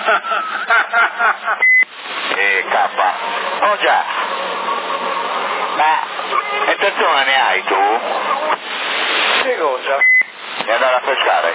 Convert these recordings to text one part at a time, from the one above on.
K. Oh già. Ma intenzione ne hai tu? Che cosa? Di andare a pescare?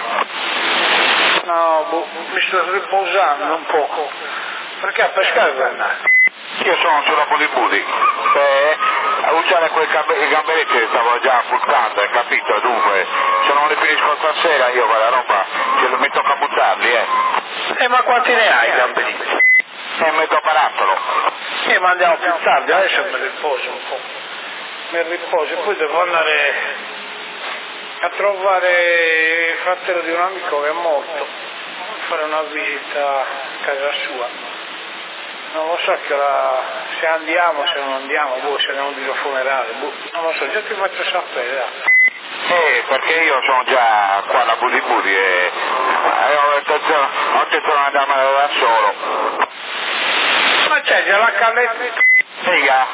No, mi sto riposando un poco. Perché a pescare vuoi andare? Io sono sulla Budibudi. A usare quei gamberetti che stavo già buttando, hai capito? Dunque, se non li finisco stasera io quella roba, mi tocca buttarli, Ma quanti ne hai gamberetti? Mezzo barattolo. Ma andiamo più tardi, adesso mi riposo un po'. Mi riposo e poi devo andare a trovare il fratello di un amico che è morto, fare una visita a casa sua. Non lo so se andiamo, se non andiamo, se andiamo di funerale, non lo so, già ti faccio sapere. Perché io sono già qua alla Budibudi e ho intenzione di andarmene da solo. Ma c'è già la cannetta? Figa.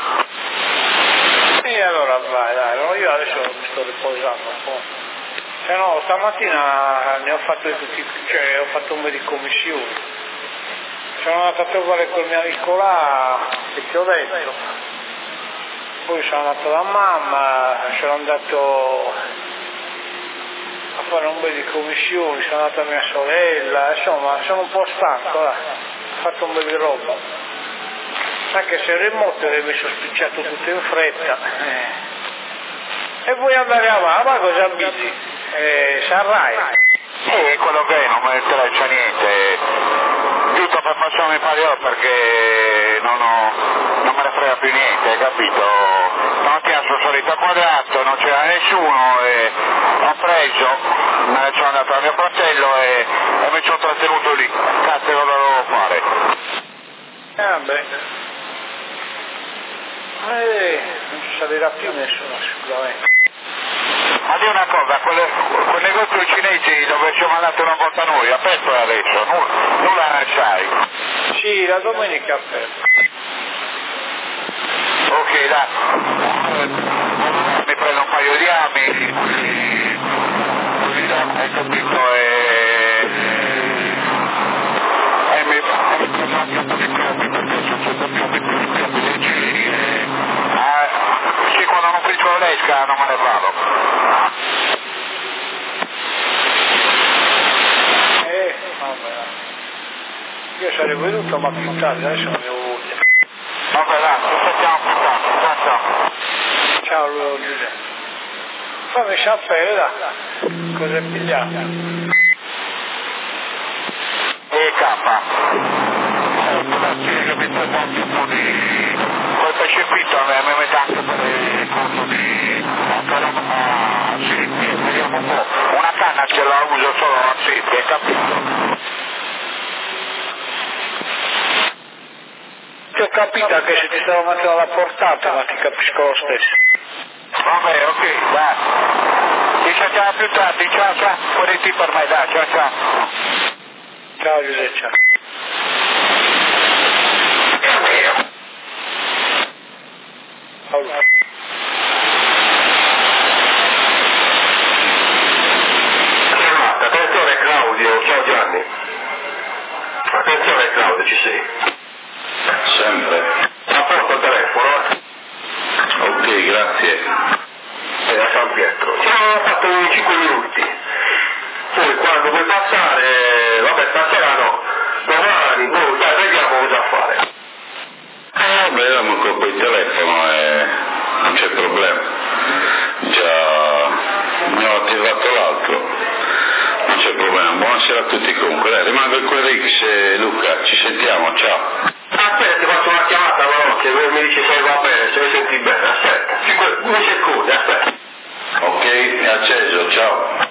E allora vai, dai, io adesso mi sto riposando un po'. Se no, stamattina ne ho fatto tutti, cioè ho fatto un po' di commissioni. Sono andato a trovare quel mio amico là, che ti ho detto. Poi sono andato da mamma, sono andato a fare un po' di commissioni, sono andato a mia sorella, insomma, sono un po' stanco, ho fatto un po' di roba. Anche se il remoto mi sono spicciato tutto in fretta. E vuoi andare avanti? Ma cosa abiti? Sarrai? Quello che è, non mi interessa niente. Giusto per passarmi il paio perché non me ne frega più niente, hai capito? Stamattina sono salito a Quadrato, non c'era nessuno e ho preso, me ne sono andato al mio fratello e mi sono trattenuto lì. Cazzo, cosa dovevo fare? Vabbè. Non ci salirà più nessuno sicuramente. Ma di una cosa, quel negozio cinese dove siamo andati una volta noi, aperto adesso, nulla ne sai? Sì, la domenica è aperta. Ok, dai. Mi prendo un paio di ami, hai capito, e mi sì, quando non finisco l'esca non me ne vado. Vabbè. Io sarei venuto ma più tardi, adesso non avevo voglia. Vabbè, dai, ci sentiamo più tardi, ciao. Ciao Giuseppe. Fammi sapere, dai, cosa è pigliato. Quel pesce fritto mi mette anche per il conto di vediamo un po'. Una canna ce la uso solo a sette, hai capito? Ti ho capito che se ti stavo mettendo alla portata, ma ti capisco lo stesso. Vabbè, ok, dai. Ci sentiamo più tardi, ciao. Fuori ti per me, dai, ciao. Ciao Giuseppe, ciao. Paolo. Attenzione Claudio, ciao Gianni. Attenzione Claudio, ci sei? Sempre. A posto il telefono? Ok, grazie. A San Pietro. Ci hanno fatto 5 minuti. Poi quando vuoi passare, vabbè stasera no, domani, dai, vediamo cosa fare. Vediamo con quel telefono e non c'è problema. Già mi ho attivato l'altro. Non c'è problema. Buonasera a tutti comunque. Dai, rimango il QRX Luca, ci sentiamo, ciao. Aspetta, ti faccio una chiamata veloce, mi dici se va bene, se mi senti bene, aspetta. 2 secondi, aspetta. Ok, è acceso, ciao.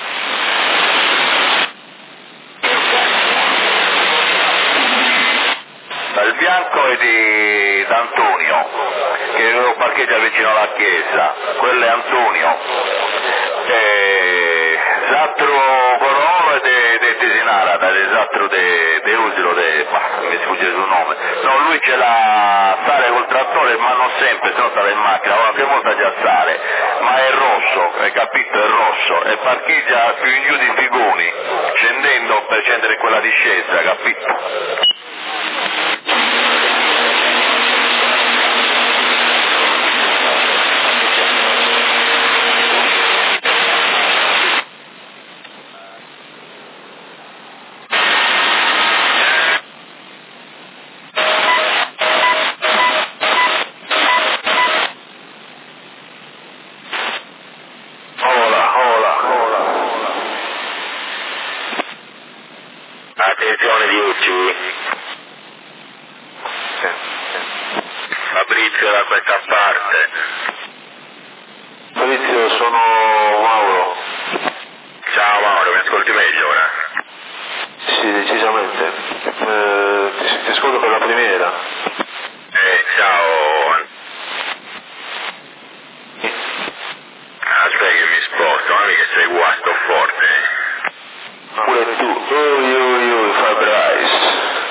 Il bianco è di Antonio, che lo parcheggia vicino alla chiesa, quello è Antonio. L'altro colore è di Tesinara, dall'esatto De Usilo, mi sfugge il suo nome. No, lui ce l'ha Sale col trattore, ma non sempre, se no stava in macchina, qualche volta già Sale, ma è rosso, hai capito, è rosso, e parcheggia più in giù di Figoni, scendendo per scendere quella discesa, capito? Attenzione 10. Fabrizio da questa parte. Fabrizio, sono Mauro. Ciao Mauro, mi ascolti meglio ora? Sì, decisamente. Ti ascolto per la primiera. Ciao. Aspetta che mi sposto, ma che sei guasto forte. Pure tu. Fabrice.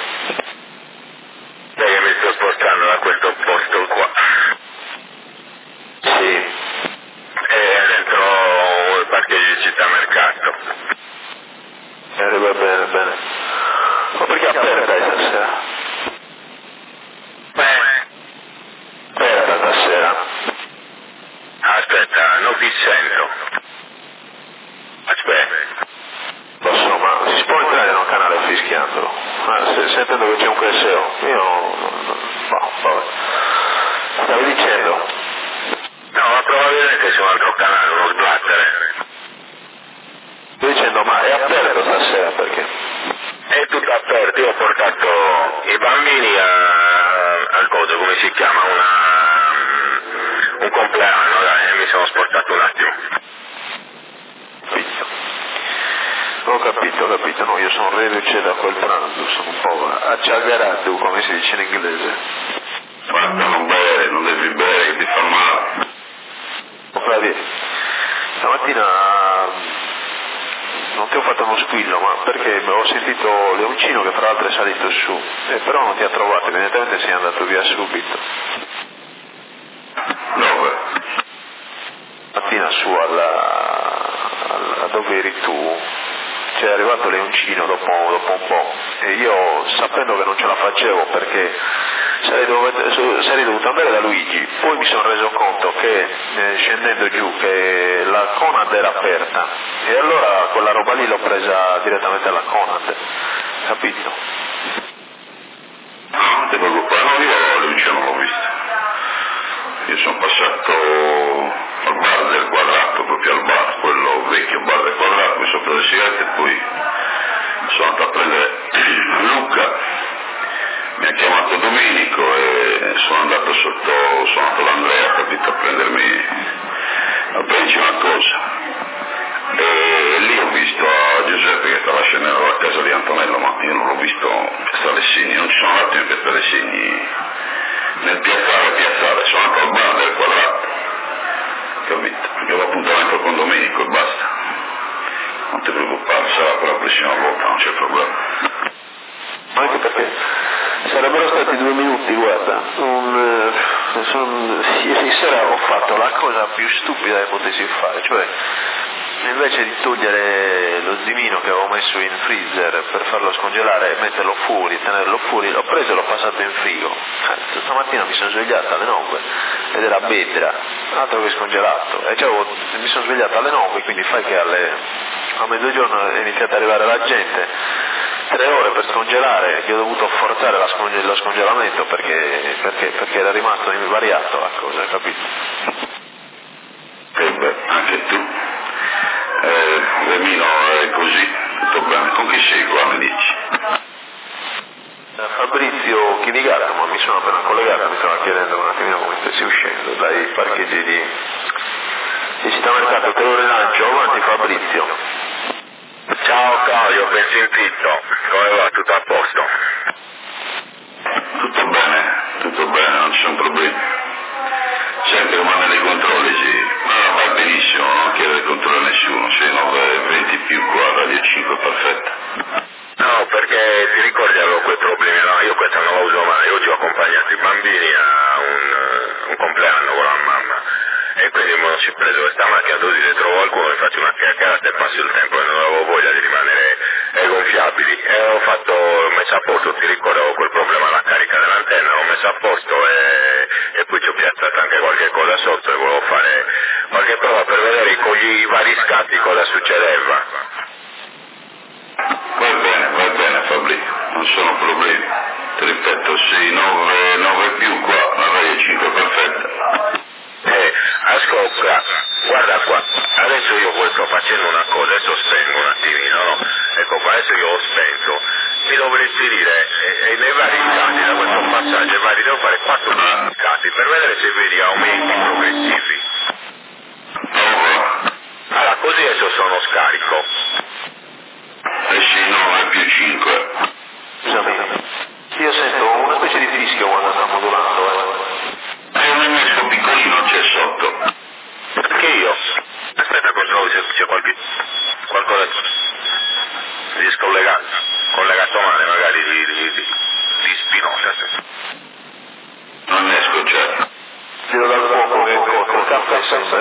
Sai che mi sto spostando da questo posto qua. Sì. Dentro il parcheggio di Città Mercato. Va bene, bene. Ma perché è aperta stasera? Aperta stasera. Aspetta, non ti sento. Aspetta. Lo so, ma si può entrare in un canale fischiandolo? Sentendo che c'è un cresseo. Vabbè. Stavi dicendo? No, ma probabilmente c'è un altro canale, uno sbattere. Sto dicendo, ma è aperto stasera perché? È tutto aperto, io ho portato i bambini al coso, come si chiama, un compleanno, dai, e mi sono spostato un attimo. Ho capito, no, io sono reduce da quel pranzo, sono un po' acciaggerato, come si dice in inglese. Guarda, non bere, non devi bere, che ti fa male. Flavio, stamattina non ti ho fatto uno squillo, ma perché ho sentito Leoncino che fra l'altro è salito su, però non ti ha trovato, evidentemente sei andato via subito. Dove? Stamattina su dove eri tu, c'è arrivato Leoncino dopo un po', e io sapendo che non ce la facevo perché sarei dovuto andare da Luigi, poi mi sono reso conto che scendendo giù che la Conad era aperta e allora quella roba lì l'ho presa direttamente alla Conad, capito? No, non ti preoccupare, no, io Lucio non l'ho visto. Io sono passato al bar del Quadrato, proprio al bar, quello vecchio bar del Quadrato, mi sono preso le sigarette e poi sono andato a prendere Luca, mi ha chiamato Domenico e sono andato da Andrea, capito, a prenderci una cosa. E lì ho visto a Giuseppe che stava scendendo dalla casa di Antonello, ma io non l'ho visto piazzare segni, non ci sono andato in piazzare segni nel piazzale, sono andato al bar del Quadrato, capito? Avevo appuntamento con Domenico e basta. Non ti preoccupare, sarà per la prossima volta, non c'è problema. Anche perché sarebbero stati 2 minuti, guarda, ieri sera ho fatto la cosa più stupida che potessi fare, cioè invece di togliere lo zimino che avevo messo in freezer per farlo scongelare e metterlo fuori, tenerlo fuori, l'ho preso e l'ho passato in frigo. Stamattina mi sono svegliato alle 9 ed era bedra, altro che scongelato, e mi sono svegliato alle 9, quindi fai che a mezzogiorno è iniziata ad arrivare la gente, 3 ore per scongelare, che ho dovuto forzare lo scongelamento perché era rimasto invariato la cosa, capito? E beh, anche tu. Remino è così, tutto bene. Con chi sei qua, mi dici? Fabrizio Chinigato, ma mi sono appena collegato, mi stava chiedendo un attimino come stessi uscendo dai parcheggi di Città Mercato, te lo rilancio, avanti Fabrizio. Ciao Claudio, ben sentito, come va? Tutto a posto? Tutto bene, non ci sono problemi. Senti, domanda dei controlli, sì. No, va benissimo, non chiedere controllo a nessuno, se 9:20 più qua, Radio 5 perfetta. No, perché ti ricordi avevo quei problemi, no? Io questa non la uso mai, oggi ho accompagnato i bambini a un compleanno con la mamma e quindi mi sono preso questa macchina, così se trovo qualcuno mi faccio una chiacchierata e passo il tempo e non avevo voglia di rimanere gonfiabili e ho messo a posto, ti ricordo avevo quel problema alla carica dell'antenna, l'ho messo a posto e poi ci ho piazzato anche qualche cosa sotto e volevo fare qualche prova per vedere con i vari scatti cosa succedeva. Va bene Fabri, non sono problemi. Ti ripeto, sì, 9 più qua, la radio 5 perfetta. Ascolta, guarda qua, adesso io poi sto facendo una cosa, adesso spengo un attimino, no? Ecco qua, adesso io ho spento, mi dovresti dire, nei vari scatti, da questo passaggio, devo fare 4 scatti per vedere se vedi aumenti progressivi. Allora, così adesso sono scarico. Sì, 9 più 5. Scusami, io sento una specie di fischio quando sta modulando, È un innesco piccolino, c'è sotto. Perché io? Aspetta, controllo se c'è qualcosa di collegato male, magari di spinosa. Non esco, certo. Tiro dal fuoco che col caffè sembra.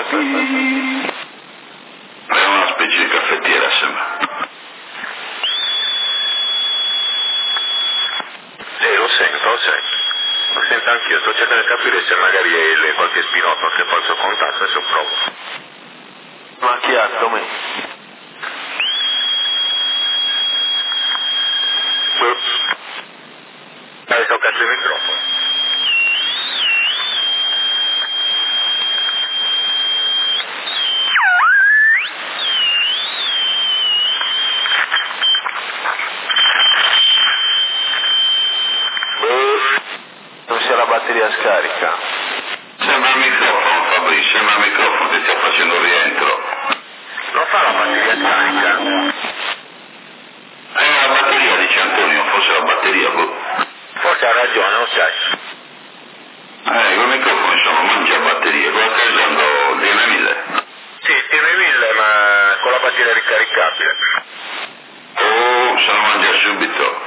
È una specie di caffettiera, sembra. Lo sento anch'io, sto cercando di capire se magari è qualche spinotto, qualche falso contatto, adesso provo. Macchiato, me. Hai toccato il microfono. Non sia la batteria scarica. Sembra il microfono, Fabri, sembra il microfono che stia facendo rientro. Non fa la batteria scarica? È la batteria, dice Antonio, forse la batteria, boh. Forse ha ragione, non sai. I microfoni sono mangia batterie, qua sta usando il DM1000. Sì, tiene 1000 ma con la batteria ricaricabile. Oh, se lo mangia subito.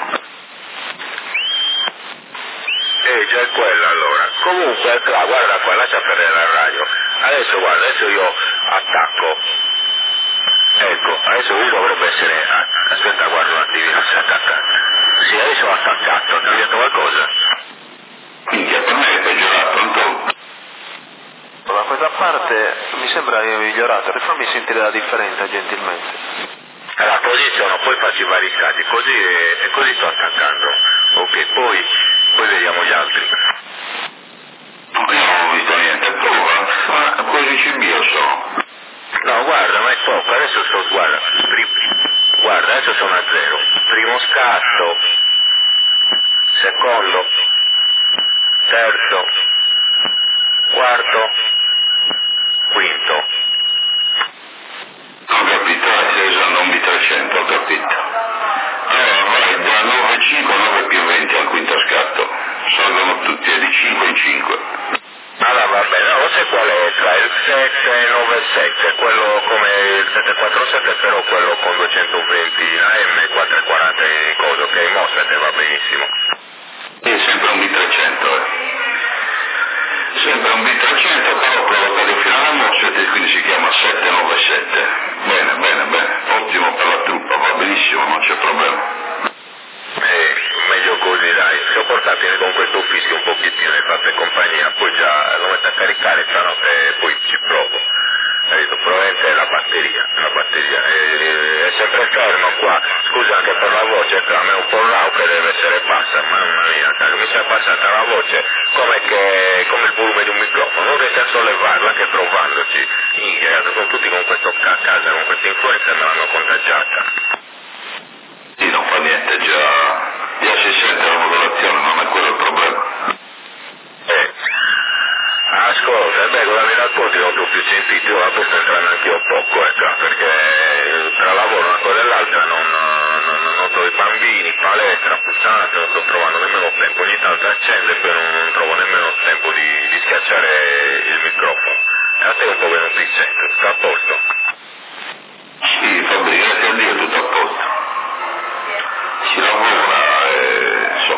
Già è quella allora. Comunque, guarda qua, lascia perdere la radio. Adesso guarda, adesso io attacco. Ecco, adesso lui dovrebbe essere... aspetta, guarda un attimino, si è attaccato. Sì, adesso ho attaccato, ha cambiato qualcosa? Minchia, per me è peggiorato, un po'. Da questa parte mi sembra che è migliorato, fammi sentire la differenza gentilmente. Allora, posiziono, poi faccio i vari scatti, così e così sto attaccando. Ok, poi vediamo gli altri. Io non ho visto niente, prova, ma quasi CBO sono. No, guarda, ma è poco, adesso guarda, adesso sono a 0. Primo scatto, secondo, terzo, quarto, quinto. Ho capito, stai usando un B300, ho capito. Allora vai da 9,5 a 9 più 20 al quinto scatto. Salgono tutti di 5 in 5. Allora va bene, no, sai qual è? Tra il 797, quello come il 747, però quello con 220 AM, 440 in coso, che in Mosfet va benissimo. È sempre un B300, Sempre un B300, però provocato fino alla Mosfet e quindi si chiama 797. Bene. Ottimo per la truppa, va benissimo, non c'è problema. Meglio così dai, se ho portato con questo fischio un pochettino e fatto compagnia, poi già lo metto a caricare stanotte e poi ci provo. Probabilmente è la batteria, è sempre fermo qua, scusa anche per la voce, a me è un po' rauca, deve essere bassa, mamma mia, mi si è abbassata la voce come il volume di un microfono, non riesco a sollevarla che provandoci, sono tutti con questo a casa, con questa influenza me l'hanno contagiata. Sì, non fa niente, già si sente la modulazione, non è quello il problema. Ascolta, con la verità conti non ho più sentito, ora poi sto entrando anch'io poco, perché tra lavoro una cosa e l'altra non trovo i bambini, palestra, pulsante, non sto trovando nemmeno tempo, ogni tanto accende e poi non trovo nemmeno tempo di schiacciare il microfono. E a te un po' che non ti sento, tutto a posto? Sì, Fabri, grazie a Dio tutto a posto. Si lavora,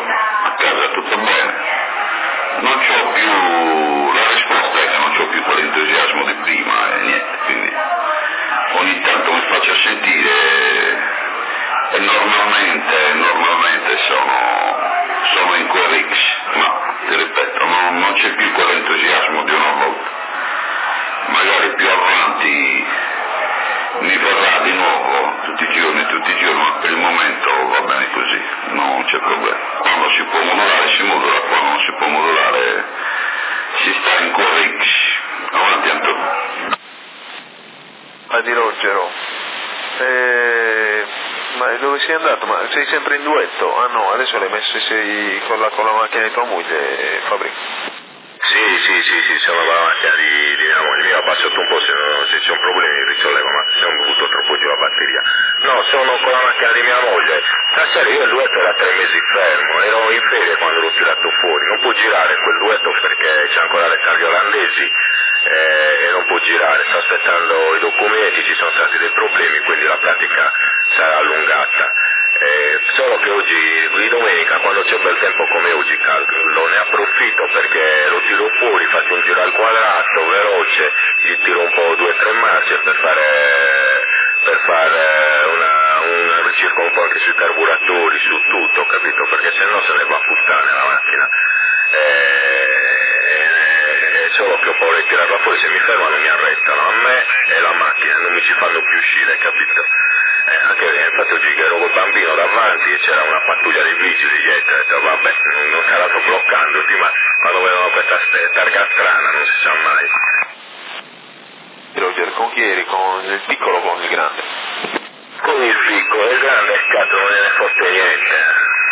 a casa tutto bene. Non c'ho più, la risposta è che non c'ho più quell'entusiasmo di prima e niente, quindi ogni tanto mi faccio sentire e normalmente sono in QRX, ma ti ripeto, non c'è più quell'entusiasmo di una volta. Magari più avanti mi verrà di nuovo tutti i giorni, ma per il momento va bene così, non c'è problema. Quando si può modulare si modula, quando non si può modulare si sta in QRX. Avanti Antonio. Di Ruggero, ma dove sei andato? Ma sei sempre in duetto? Ah no, adesso l'hai messo, sei con la macchina di tua moglie, Fabri? Sì, sono con la macchina di mia moglie, mi ha sotto un po' se c'è un problema mi risollevo, ma se ho bevuto troppo giù la batteria. No, sono con la macchina di mia moglie. Stasera io il duetto era 3 mesi fermo, ero in ferie quando l'ho tirato fuori, non può girare quel duetto perché c'è ancora le targhe olandesi e non può girare, sta aspettando i documenti, ci sono stati dei problemi, quindi la pratica sarà allungata. Solo che oggi, di domenica, quando c'è bel tempo come oggi, calcolo, ne approfitto perché lo tiro fuori, faccio un giro al quadrato, veloce, gli tiro un po' 2 o 3 marce per fare un circo un po' anche sui carburatori, su tutto, capito? Perché sennò se ne va a puttane la macchina. Solo che ho paura di tirarla fuori, se mi fermano mi arrestano, a me e la macchina, non mi ci fanno più uscire, capito? Anche infatti oggi ero col bambino davanti e c'era una pattuglia di vigili dietro, ho detto vabbè, non sarà bloccandoti, ma quando vedono questa targa strana non si sa mai. Roger, con chi eri? Con il piccolo o con il grande? Con il piccolo, il grande scatto non gliene fotte niente.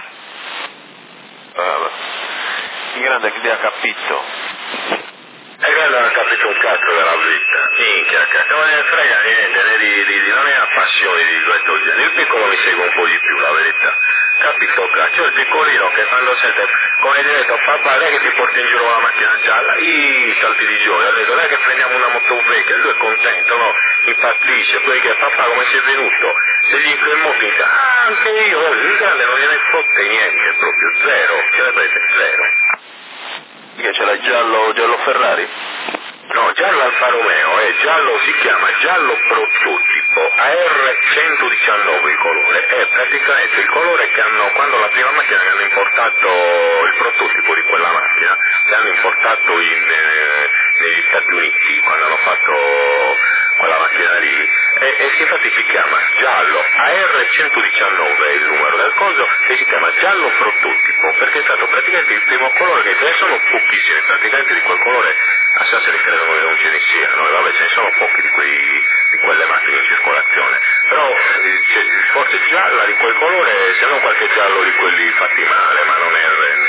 Il grande che ti ha capito? Il grande non ha capito un cazzo della vita, minchia, cazzo, non ne frega niente, non ne ha passione di questo genere. Il piccolo mi segue un po' di più, la verità. Capito, cazzo, il piccolino che quando sente, come detto, papà, lei che ti porta in giro la macchina gialla, salti di gioia, ha detto, lei che prendiamo una moto vecchia, lui è contento, no? Impazzisce, poi che papà come sei venuto? Se gli dico in moto, anche io, il grande non gliene fotte niente, proprio zero, ce l'avete, zero. Che c'è la giallo Ferrari? No, giallo Alfa Romeo, si chiama giallo prototipo, AR119 il colore, è praticamente il colore che hanno, quando la prima macchina che hanno importato, il prototipo di quella macchina, che hanno importato negli Stati Uniti, quando hanno fatto quella macchina lì, e infatti si chiama giallo, AR119 è il numero del coso, e si chiama giallo prototipo, perché è stato praticamente il primo colore che ce ne sono pochissimi, praticamente di quel colore a Sassari credo che non ce ne siano, vabbè ce ne sono pochi di quelle macchine in circolazione, però forse gialla di quel colore, se non qualche giallo di quelli fatti male, ma non è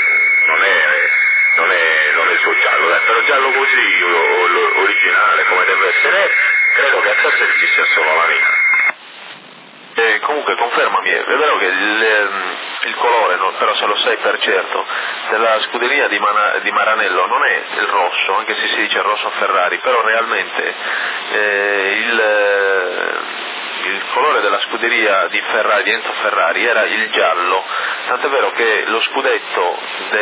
il suo giallo, però giallo così originale come deve essere, credo che a Sassari ci sia solo la mia. Comunque confermami, è vero che il colore, però se lo sai per certo, della scuderia di Maranello non è il rosso, anche se si dice rosso Ferrari, però realmente il colore della scuderia di Enzo Ferrari era il giallo, tant'è vero che lo scudetto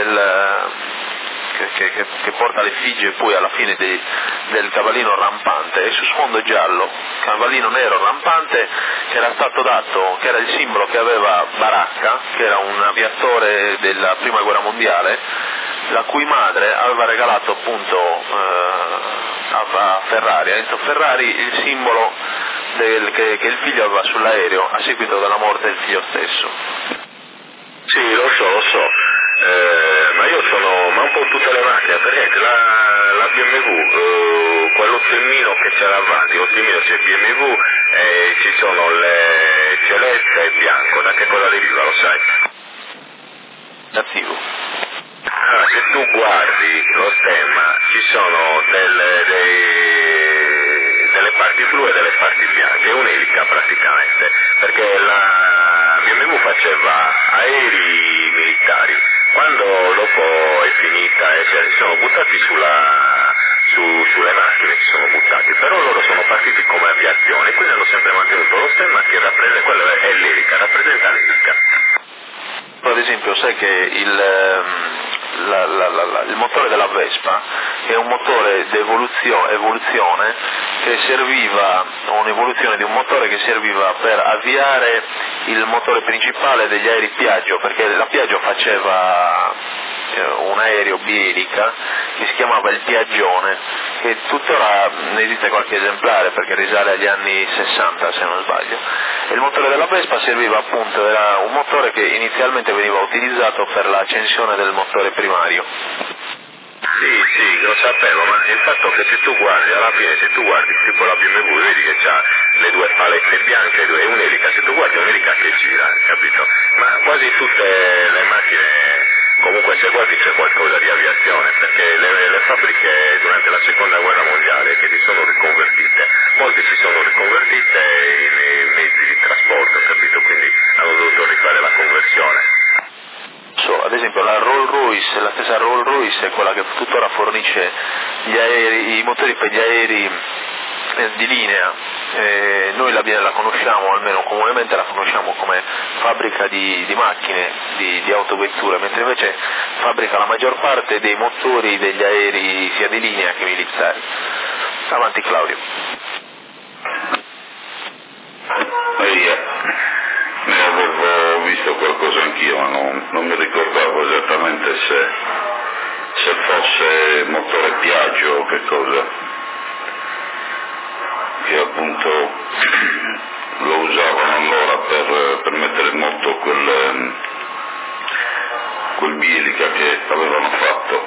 che porta l'effigie poi alla fine del cavallino rampante è su sfondo giallo, cavallino nero rampante che era stato dato, che era il simbolo che aveva Baracca, che era un aviatore della prima guerra mondiale, la cui madre aveva regalato appunto a Ferrari, a Enzo Ferrari, il simbolo che il figlio aveva sull'aereo a seguito della morte del figlio stesso. Sì, lo so. Ma io ma un po' tutte le macchine, perché la BMW, quell'ottimino che c'è davanti, l'ottimino c'è BMW e ci sono le celeste e bianco, da che cosa deriva, lo sai? Attivo. Se tu guardi lo stemma ci sono delle parti blu e delle parti bianche, è un'elica praticamente, perché la BMW faceva aerei militari, quando dopo è finita e si sono buttati sulle macchine si sono buttati, però loro sono partiti come aviazione, quindi hanno sempre mantenuto lo stemma che rappresenta, quello è l'elica, rappresenta l'elica. ad esempio sai che il motore della Vespa è un motore di evoluzione che serviva, un'evoluzione di un motore che serviva per avviare il motore principale degli aerei Piaggio, perché la Piaggio faceva un aereo bielica che si chiamava il Piaggione, che tuttora ne esiste qualche esemplare perché risale agli anni 60 se non sbaglio, e il motore della Vespa serviva appunto, era un motore che inizialmente veniva utilizzato per l'accensione del motore primario. Sì, lo sapevo, ma il fatto che se tu guardi, alla fine se tu guardi tipo la BMW vedi che ha le due palette bianche e un'elica, se tu guardi un'elica che gira, capito? Ma quasi tutte le macchine, comunque se guardi c'è qualcosa di aviazione, perché le fabbriche durante la seconda guerra mondiale che si sono riconvertite, molte si sono riconvertite in mezzi di trasporto, capito? Quindi hanno dovuto rifare la conversione. Ad esempio la Rolls-Royce, la stessa Rolls-Royce è quella che tuttora fornisce i motori per gli aerei di linea, noi la conosciamo, almeno comunemente la conosciamo come fabbrica di macchine, di autovetture, mentre invece fabbrica la maggior parte dei motori degli aerei sia di linea che militari. Avanti Claudio. Ne avevo visto qualcosa anch'io, ma non mi ricordavo esattamente se fosse motore Piaggio o che cosa, che appunto lo usavano allora per mettere in moto quel bielica che avevano fatto,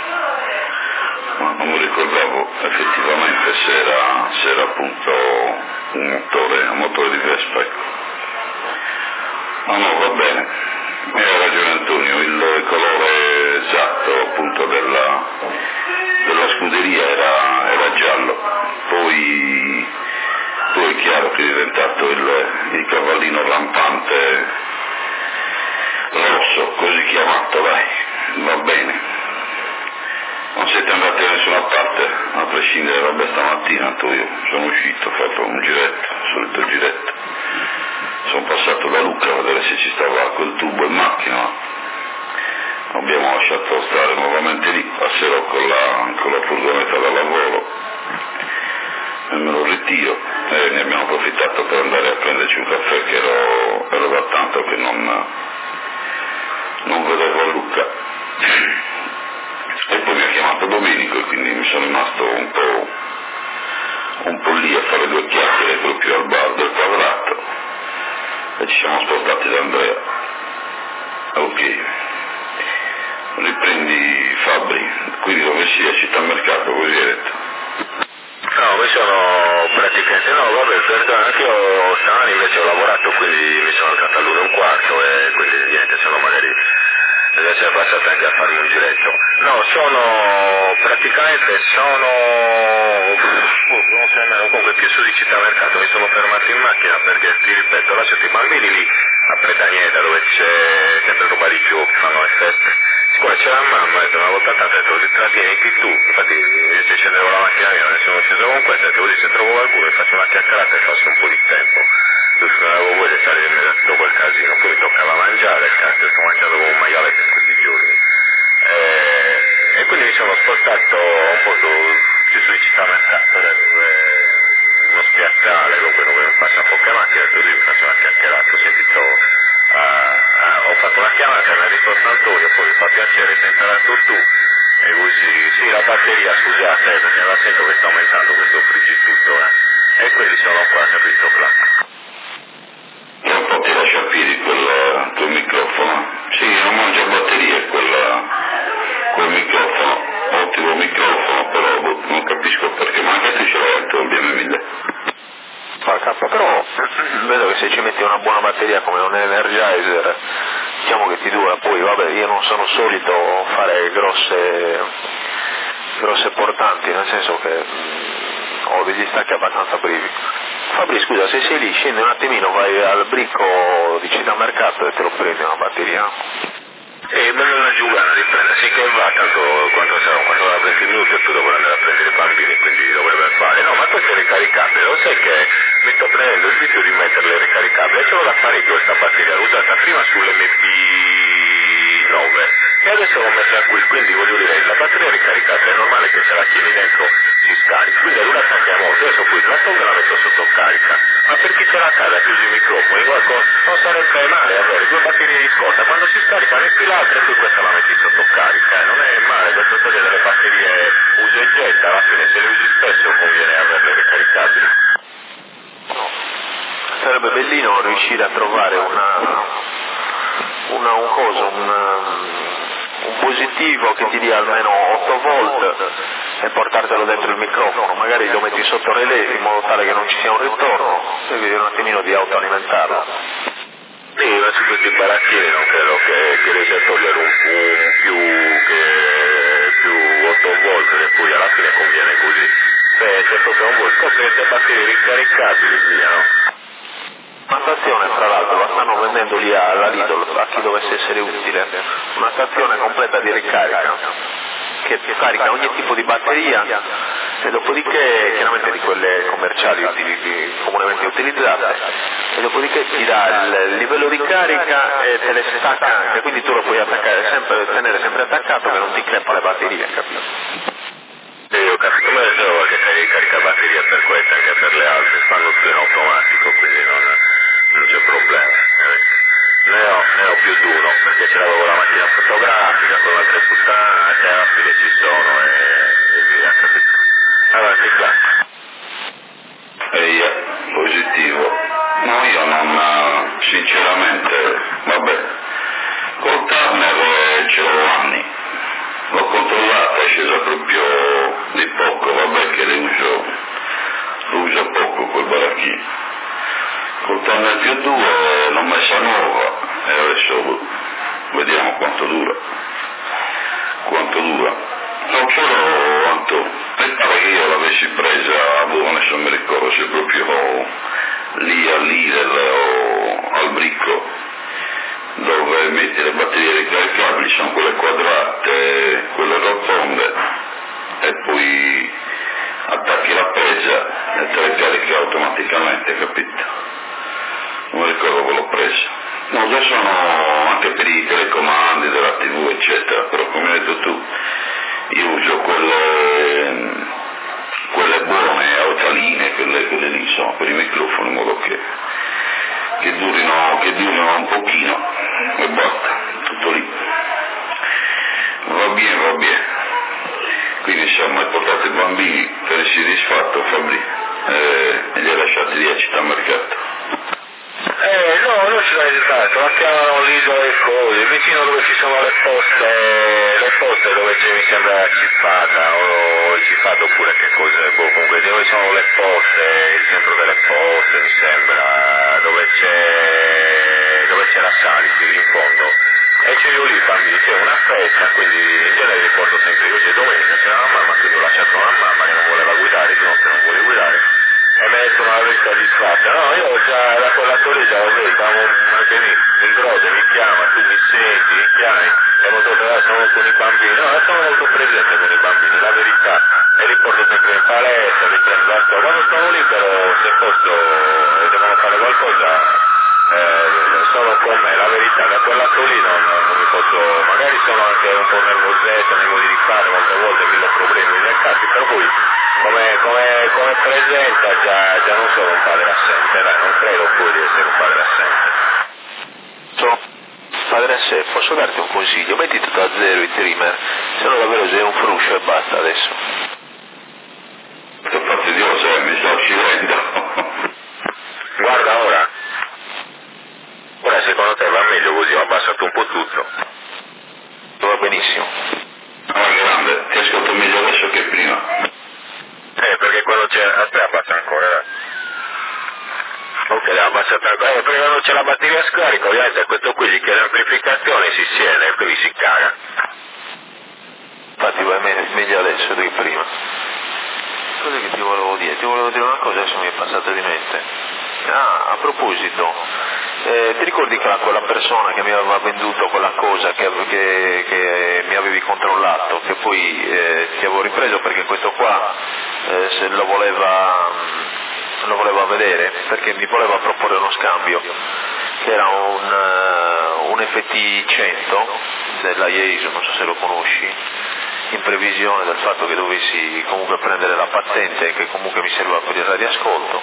ma non mi ricordavo effettivamente se era appunto un motore di Vespa, ecco. No, va bene, hai ragione Antonio, il colore esatto appunto della scuderia era giallo, poi è chiaro che è diventato il cavallino rampante rosso, così chiamato, dai, va bene. Non siete andati da nessuna parte, a prescindere, vabbè, stamattina Antonio sono uscito, ho fatto un giretto, solito giretto. Sono passato da Lucca a vedere se ci stava quel tubo in macchina, abbiamo lasciato stare nuovamente lì, passerò con la furgonetta da lavoro e me lo ritiro e ne abbiamo approfittato per andare a prenderci un caffè che ero da tanto che non vedevo a Lucca. E poi mi ha chiamato Domenico e quindi mi sono rimasto un po' lì a fare due chiacchiere proprio al bar del Quadrato. E ci siamo spostati da Andrea. Ok, riprendi Fabri, quindi dove sia, città mercato, così hai detto? No, mi sono praticamente, no vabbè, perdono, anche io stamani invece ho lavorato, quindi mi sono alzato all'1:15 e quindi niente, sono magari deve essere passato anche a farmi un giretto. No, praticamente non so nemmeno, comunque più su di città mercato, mi sono fermato in macchina perché ti ripeto, lasciate i bambini lì a Predagneta dove c'è sempre roba di giochi, fanno le feste. Siccome c'è la mamma, e una volta tanto ho detto ti trattieni qui tu, infatti invece scendevo la macchina mia, ne sono sceso con questa, e così se trovo qualcuno e faccio una chiacchierata e passo un po' di tempo. Giusto, non avevo voglia di stare in mezzo a tutto quel casino, poi mi toccava mangiare, cazzo, sto mangiando come un maiale per questi giorni. E quindi mi sono spostato un po' più su città mercato, uno spiazzale dove mi passa poche macchine, così mi faccio una chiacchierata, ho sentito, ho fatto una chiamata, mi ha risposto Antonio, poi mi fa piacere, sei entrato tu, e così, sì la batteria scusate, perché la sento che sta aumentando questo frigitutto, e quelli sono qua, capito, Claudio? E un po' ti lascia a piedi quel tuo microfono. Sì, non mangia batterie quel microfono, ottimo microfono, però non capisco perché, ma anche tu ce l'hai il tuo BM1000. Però vedo che se ci metti una buona batteria come un Energizer, diciamo che ti dura, poi vabbè, io non sono solito fare grosse portanti, nel senso che ho degli stacchi abbastanza brevi. Fabri, scusa, se sei lì, scendi un attimino, vai al bricco di città mercato e te lo prendi una batteria. E me ne giugano di prendere, sì che va, tanto quanto sarà, 4 ore 20 minuti e tu dovrei andare a prendere i bambini, quindi dovrebbe fare. No, ma questo è ricaricabile, lo sai che mi sto prendendo il vizio di metterle ricaricabili, ce l'ho da fare io questa batteria, l'ho usata prima sull'MP9 e adesso l'ho messa qui, quindi voglio dire, la batteria è ricaricata, è normale che se la tieni dentro si scarichi, quindi allora attacca molto, adesso poi la tolgo e la metto sotto carica, ma per chi ce la casa chiuso i microfoni, non sarebbe male avere 2 batterie di scorta, quando si scarica metti l'altra e poi questa la metti sotto carica, non è male, questa storia delle batterie usa e getta, alla fine se le usi spesso conviene averle ricaricabili. Sarebbe bellino riuscire a trovare un positivo che ti dia almeno 8 volt e portartelo dentro il microfono, magari lo metti sotto relè in modo tale che non ci sia un ritorno e vedi un attimino di autoalimentarlo. Sì, ma su questi baracchieri non credo che riesca a togliere un più 8 volt e poi alla fine conviene così. Se proprio non vuoi scoprire batterie ricaricabili, via, no? Una stazione, fra l'altro, la stanno vendendo lì alla Lidl, a chi dovesse essere utile, una stazione completa di ricarica, che carica ogni tipo di batteria e dopodiché, chiaramente di quelle commerciali comunemente utilizzate, e dopodiché ti dà il livello di carica e te le stacca anche, quindi tu lo puoi tenere sempre attaccato che non ti crepa le batterie, capito? Ho capito, ma adesso qualche carica batteria per queste, anche per le altre, fanno tutto in automatico, quindi non c'è problema. Ne ho più di uno, perché ce l'avevo la macchina fotografica con altre puttanate, alla fine ci sono e via, capito? Avanti qua. Positivo. No, io non, sinceramente, vabbè, col Turner ce l'ho anni, l'ho controllata, è scesa proprio di poco, vabbè che lo uso poco quel baracchino. Col Turner più 2 l'ho messa nuova e adesso vediamo quanto dura. Non ce l'ho, Anto, pensavo che io l'avessi presa, adesso non mi ricordo se proprio lì all'Idel o al Bricco, dove metti le batterie ricaricabili, sono quelle quadrate, quelle rotonde, e poi attacchi la presa e te le carichi automaticamente, capito? Non mi ricordo che l'ho presa. No, già sono anche per i telecomandi della TV, eccetera, però come hai detto tu, io uso quelle buone, altaline, quelle lì sono per i microfoni, in modo che durino un pochino e basta, tutto lì. Va bene. Quindi insomma hai portato i bambini, te ne sei disfatto, Fabri, e li hai lasciati lì a Città Mercato. No, non ce l'hai fatto, ma chiamano lì dove cose, vicino dove ci sono le poste dove c'è, mi sembra Cippata o Ciffato oppure che cos'è, comunque dove sono le poste, il centro delle poste mi sembra, dove c'è la Salisi in fondo, e c'è io lì i bambini, c'è una festa, quindi in genere li porto sempre io, c'è domenica, c'è una mamma, quindi ho lasciato una mamma che non voleva guidare, di notte non vuole guidare, e mi ha detto una vecchia disfatta, no, io già da quella torre già lo vedo, anche lì, in Grode mi chiama, tu mi senti, mi chiami, e molto sono con i bambini, no, sono molto presente con i bambini, la verità, e li porto sempre in palestra, li prendo la scuola, quando sono libero, se posso, e devono fare qualcosa, sono con me, la verità, da quella lì non mi posso, magari sono anche un po' nervosetto, nei modi di fare, molte volte mille problemi nel caso, per cui come presenta già non sono un padre assente, dai, non credo poi di essere un padre assente. Padre assente, posso darti un consiglio? Metti tutto a zero i trimmer, se no davvero sei un fruscio e basta adesso. Che fastidioso, mi sto uccidendo. Guarda ora secondo te va meglio così, ho abbassato un po' tutto. Va benissimo. Va grande, ti ascolto meglio adesso che prima. Perché quando c'è, aspetta, abbassa ancora, ok, abbassata ancora, perché quando c'è la batteria a scarico, ovviamente a questo qui gli chiede amplificazione, si siede e quindi si caga. Infatti va meglio adesso che prima. Cosa che ti volevo dire? Ti volevo dire una cosa, adesso mi è passata di mente. A proposito, ti ricordi quella persona che mi aveva venduto quella cosa che se lo voleva vedere, perché mi voleva proporre uno scambio che era un FT100 della Yaesu, non so se lo conosci, in previsione del fatto che dovessi comunque prendere la patente e che comunque mi serviva per il radioascolto,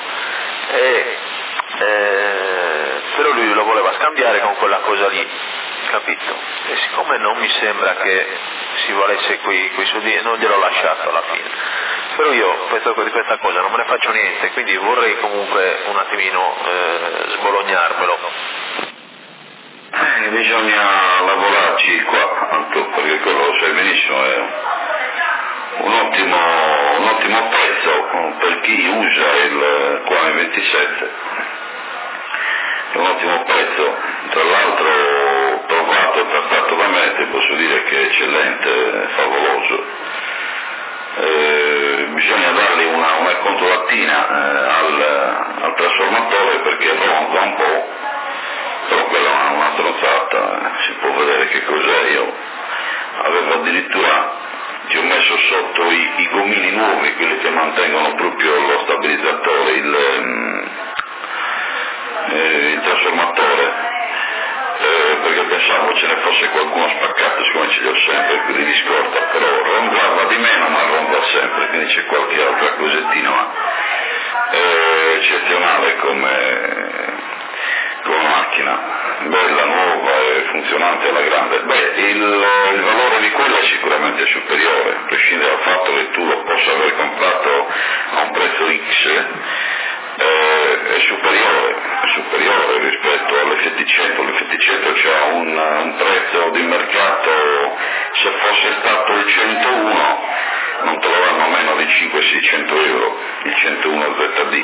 però lui lo voleva scambiare con quella cosa lì, capito? E siccome non mi sembra che si volesse quei soldi, non gliel'ho lasciato alla fine. Però io di questa cosa non me ne faccio niente, quindi vorrei comunque un attimino sbolognarmelo. Bisogna lavorarci qua, Anto, perché quello sai benissimo è un ottimo prezzo per chi usa il Quami 27, è un ottimo prezzo, tra l'altro provato e trattato da me, ti posso dire che è eccellente, favoloso. Bisogna dargli una controlattina al trasformatore perché ronca un po', però quella è una stronzata, si può vedere che cos'è. Io avevo addirittura, ti ho messo sotto i gomini nuovi, quelli che mantengono proprio lo stabilizzatore, il trasformatore, perché pensavo ce ne fosse qualcuno spaccato, siccome ce li ho sempre, quelli di scorta, però rompava di meno ma rompa sempre, quindi c'è qualche altra cosettina eccezionale come macchina, bella, nuova e funzionante alla grande. Il valore di quella è sicuramente superiore, a prescindere dal fatto che tu lo possa aver comprato a un prezzo X, è superiore rispetto all'FT100. L'FT100 c'ha un prezzo di mercato, se fosse stato il 101 non te lo danno meno di 500-600 euro, il 101 ZD,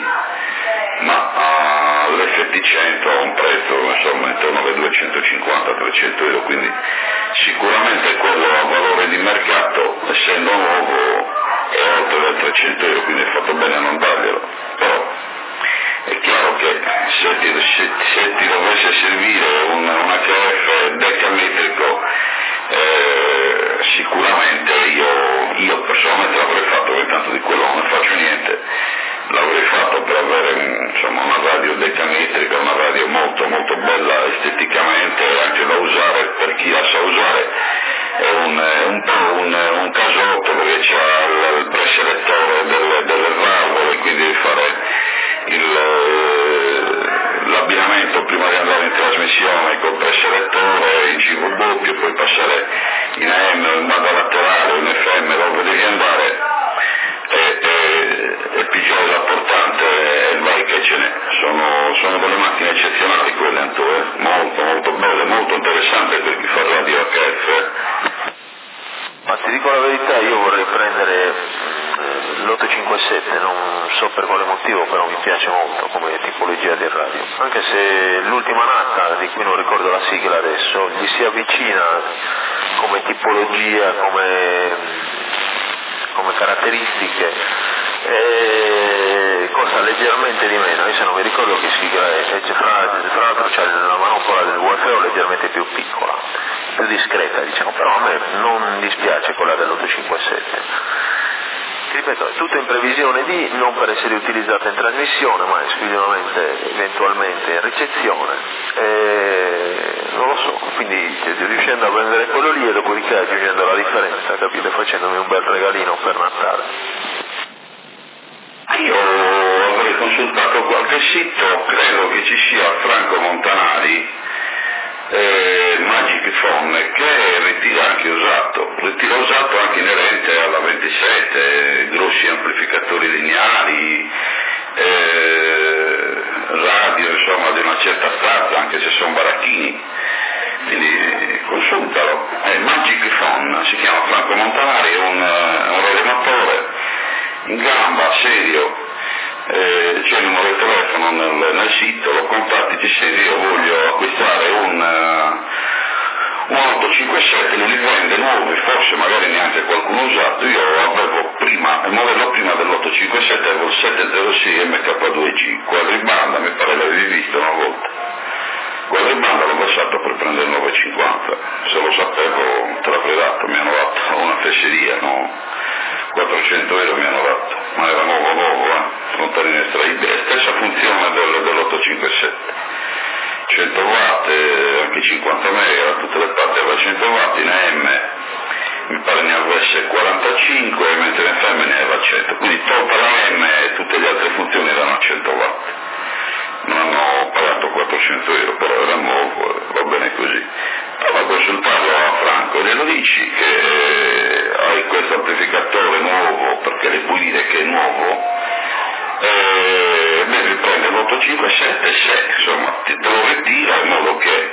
ma l'FT100 ha un prezzo insomma intorno alle 250-300 euro, quindi sicuramente quello ha valore di mercato, essendo nuovo è oltre le 300 euro, quindi è fatto bene a non darglielo. Però è chiaro che se ti dovesse servire un HF decametrico, sicuramente io personalmente l'avrei fatto, perché tanto di quello non ne faccio niente, l'avrei fatto per avere insomma una radio decametrica, una radio molto molto bella esteticamente e anche da usare per chi la sa usare. È un po' un casotto perché c'ha il preselettore delle valvole, quindi devi fare l'abbinamento prima di andare in trasmissione col preselettore in ciclo doppio, poi passare in AM, in banda laterale, in FM, dove devi andare, e pigiare l'importante e vai che ce n'è. Sono delle macchine eccezionali quelle, Antonio, molto molto belle, molto interessanti per chi fa radio HF. Ma ti dico la verità, io vorrei prendere l'857, non so per quale motivo, però mi piace molto come tipologia di radio, anche se l'ultima nata, di cui non ricordo la sigla adesso, gli si avvicina come tipologia, come caratteristiche, costa leggermente di meno, adesso non mi ricordo che sigla è, tra l'altro c'è la manopola del UFO leggermente più piccola, più discreta diciamo, però a me non dispiace quella dell'857. Ti ripeto, è tutto in previsione di, non per essere utilizzata in trasmissione, ma esclusivamente eventualmente in ricezione, non lo so, quindi riuscendo a prendere quello lì e dopodiché aggiungendo la differenza, capite, facendomi un bel regalino per Natale. Io avrei consultato qualche sito, credo che ci sia Franco Montanari, Magic Phone, che ritira anche usato anche inerente alla 27, grossi amplificatori lineari, radio insomma di una certa stazza, anche se sono baracchini, quindi consultalo. Magic Phone, si chiama Franco Montanari, è un radioamatore in gamba, serio. C'è il numero di telefono nel sito, lo contatti, ti scrivi, io voglio acquistare un 857, li vende nuovi, forse magari neanche qualcuno usato. Io avevo prima, il modello prima dell'857 avevo il 706 MK2G, quadribanda, mi pare l'avevi visto una volta, quadribanda l'ho passato per prendere il 950, se lo sapevo te l'avrei dato, mi hanno dato una fesseria, no? 400 euro mi hanno dato. ma era nuovo, frontalino estraibile, stessa funzione dell'857, 100 watt, anche 50 mega, tutte le parti aveva 100 watt, in AM mi pare ne avesse 45, mentre in FM ne aveva 100, quindi tolta la AM e tutte le altre funzioni erano a 100 watt. Non hanno pagato 400 euro, però era nuovo, va bene così. Prova a consultarlo a Franco e glielo dici che hai questo amplificatore nuovo, perché le puoi dire che è nuovo, devi prendere l'857 se insomma te lo ritira in modo che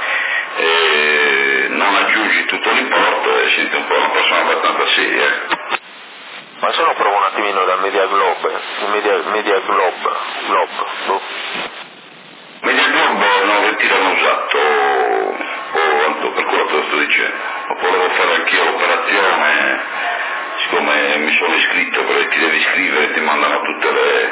non aggiungi tutto l'importo e senti un po' una persona abbastanza seria. Ma se no provo un attimino dal Media Globe, Media Globe. Media Globe non ritirano usato, per quello che lo sto dicendo, ma volevo fare anch'io l'operazione, siccome mi sono iscritto, perché ti devi iscrivere, ti mandano tutte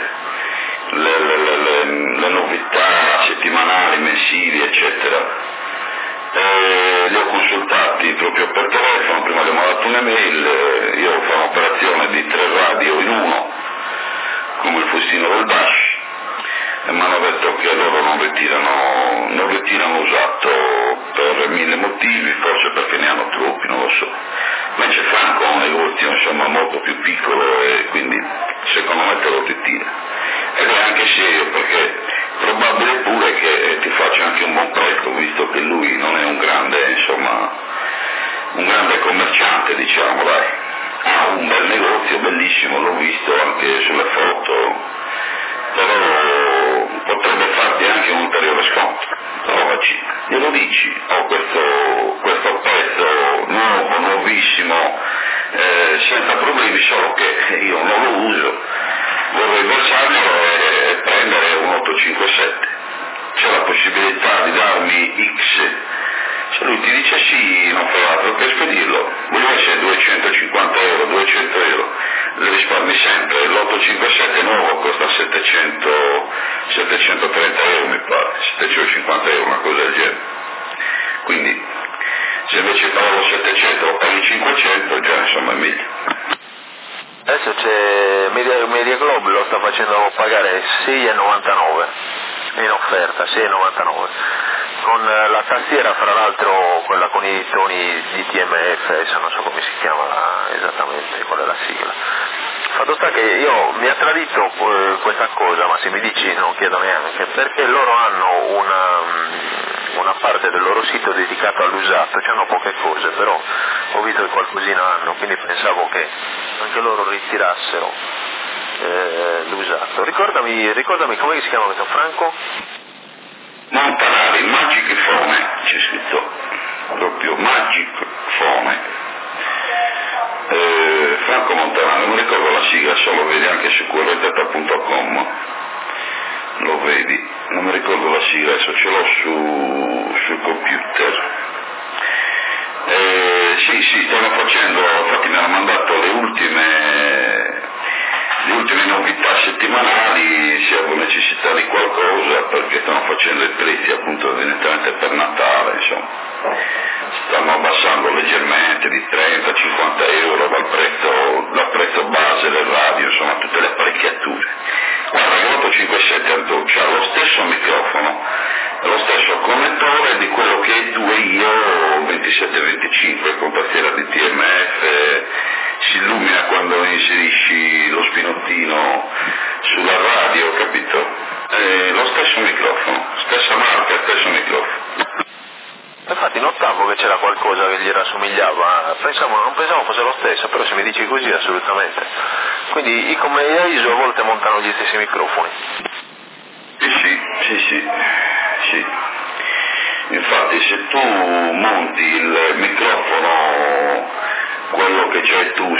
le novità settimanali, mensili, eccetera. Li ho consultati proprio per telefono, prima gli ho mandato un'email, io ho fatto un'operazione di 3 radio in uno, come il fustino del Dash, e mi hanno detto che loro non ritirano usato per 1000 motivi, forse perché ne hanno troppi, non lo so. Invece Franco ha un negozio insomma molto più piccolo e quindi secondo me te lo ritira. Ed è anche serio perché probabile pure che ti faccia anche un buon prezzo, visto che lui non è un grande commerciante, diciamo, dai. Ha un bel negozio, bellissimo, l'ho visto anche sulle foto, però potrebbe farti anche un ulteriore sconto. Provaci, glielo dici, ho questo prezzo nuovo, nuovissimo, senza problemi, solo che io non lo uso, vorrei versarmelo e prendere un 857. C'è la possibilità di darmi X, se lui ti dice sì, non fai altro che spedirlo, voglio essere 250 euro, 200 euro, le risparmi sempre. L'857 nuovo costa 730 euro mi pare, 750 euro, una cosa del genere. Quindi se invece pagavo 700 o paghi 500, già insomma è meglio. Adesso c'è Media Globe, lo sta facendo pagare 6,99 in offerta, 6,99 con la tastiera, fra l'altro quella con i toni di TMF, adesso non so come si chiama esattamente, qual è la sigla. Fatto sta che mi ha tradito questa cosa, ma se mi dici non chiedo neanche, perché loro hanno una parte del loro sito dedicato all'usato, c'hanno poche cose, però ho visto che qualcosina hanno, quindi pensavo che anche loro ritirassero l'usato. Ricordami come si chiama questo Franco? Montanari, Magic Phone, c'è scritto proprio Magic Phone. Franco Montanari, non ricordo la sigla, lo vedi anche su qrteta.com, lo vedi, non mi ricordo la sigla, adesso ce l'ho sul computer. Sì, stanno facendo, infatti mi hanno mandato le ultime novità settimanali, se avevo necessità di qualcosa, perché stanno facendo i prezzi appunto direttamente per Natale, insomma. Stanno abbassando leggermente di 30-50 euro dal prezzo base del radio, insomma tutte le apparecchiature. Guarda, l'857 ha lo stesso microfono, lo stesso connettore di quello che è 2IO 2725 con tastiera di TMF, si illumina quando inserisci lo spinottino sulla radio, capito? Lo stesso microfono, stessa marca, stesso microfono. Infatti notavo che c'era qualcosa che gli rassomigliava, non pensavo fosse lo stesso, però se mi dici così assolutamente. Quindi come ISO a volte montano gli stessi microfoni. Sì. Infatti se tu monti il microfono, quello che c'hai tu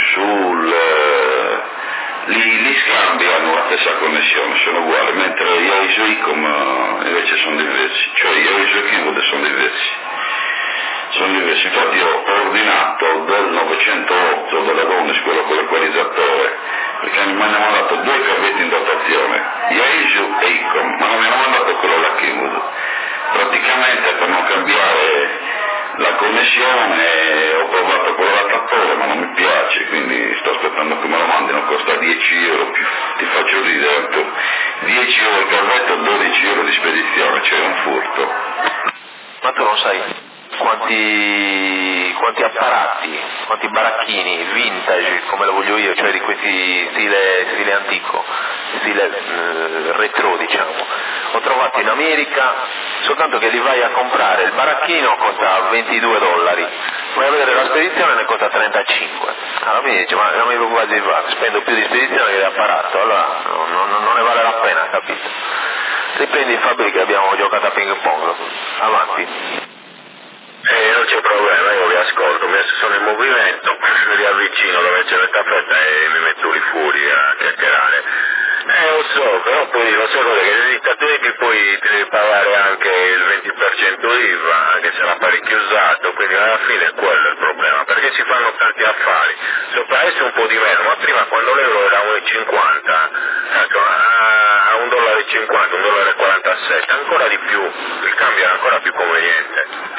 li scambi, hanno la stessa connessione, sono uguali, mentre gli ISO ICOM invece sono diversi, cioè gli ISO e Keyboard sono diversi. Infatti ho ordinato del 908 della Donis, quello con l'equalizzatore, perché mi hanno mandato 2 cavetti in dotazione, ISO e ICOM, ma non mi hanno mandato quello da Keyboard. Praticamente per non cambiare la connessione ho provato con l'adattatore, ma non mi piace, quindi sto aspettando che me lo mandino, costa 10 10 euro più, ti faccio ridere, 10 euro il carretto, 12 euro di spedizione, c'è un furto. Ma tu non sai quanti apparati, quanti baracchini vintage, come lo voglio io, cioè di questi stile antico, stile retro diciamo, ho trovato in America, soltanto che li vai a comprare, il baracchino costa $22, vai a vedere la spedizione ne costa 35, allora mi dice ma amico quasi va, spendo più di spedizione che di apparato, allora non ne vale la pena, capito? Riprendi in fabbrica, abbiamo giocato a ping pong, avanti. Non c'è problema, io vi ascolto, sono in movimento, mi riavvicino dove c'è il caffè e mi metto lì fuori a chiacchierare. Lo so, però poi lo so che negli Stati Uniti poi ti devi pagare anche il 20% IVA, anche se l'apparecchio usato, quindi alla fine è quello il problema, perché si fanno tanti affari. Sopra adesso un po' di meno, ma prima quando l'euro era 1,50, a $1,50, $1,47, ancora di più, il cambio era ancora più conveniente.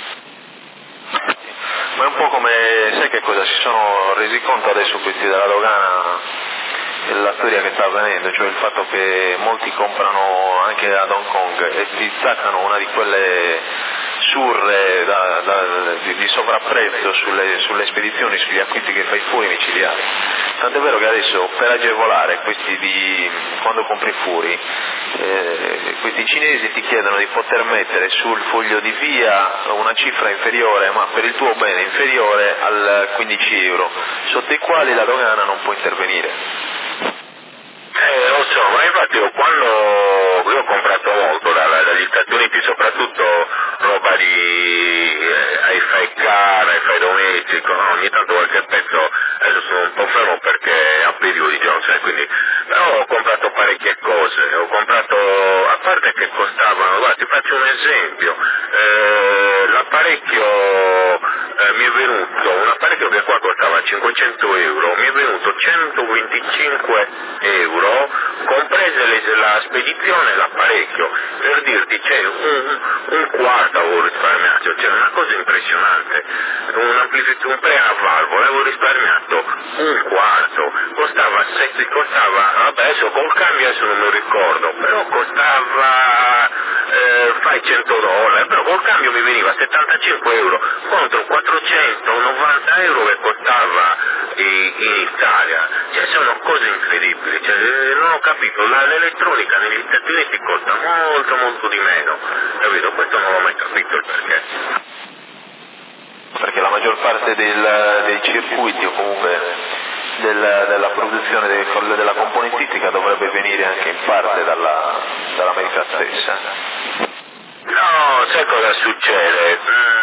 Ma è un po' come, sai che cosa si sono resi conto adesso questi della dogana, la storia che sta avvenendo, cioè il fatto che molti comprano anche ad Hong Kong e ti staccano una di quelle surre di sovrapprezzo sulle spedizioni, sugli acquisti che fai fuori micidiali. Tant'è vero che adesso per agevolare quando compri fuori, questi cinesi ti chiedono di poter mettere sul foglio di via una cifra inferiore, ma per il tuo bene inferiore al 15 euro, sotto i quali la dogana non può intervenire. Lo so, ma infatti io ho comprato molto dagli Stati Uniti, soprattutto roba ai fai car, ai fai domestico, no? Ogni tanto qualche pezzo, adesso sono un po' fermo perché a periodi, non so, quindi, però ho comprato parecchie cose, ho comprato, a parte che costavano, guarda, ti faccio un esempio, l'apparecchio mi è venuto, un apparecchio che qua costava 500 euro, mi è venuto 125 euro, comprese la spedizione e l'apparecchio, per dirti c'è un quarto avevo risparmiato, c'è una cosa impressionante, un pre a valvola avevo risparmiato un quarto, costava, vabbè adesso col cambio adesso non mi ricordo, però costava fai $100, però col cambio mi veniva 75 euro contro 490 euro che costava in Italia, cioè sono cose incredibili, cioè, non ho capito, l'elettronica negli Stati Uniti costa molto molto di meno, capito? Questo non l'ho mai capito il perché. Perché la maggior parte dei circuiti o comunque della produzione della componentistica dovrebbe venire anche in parte dall'America stessa. No, sai cosa succede?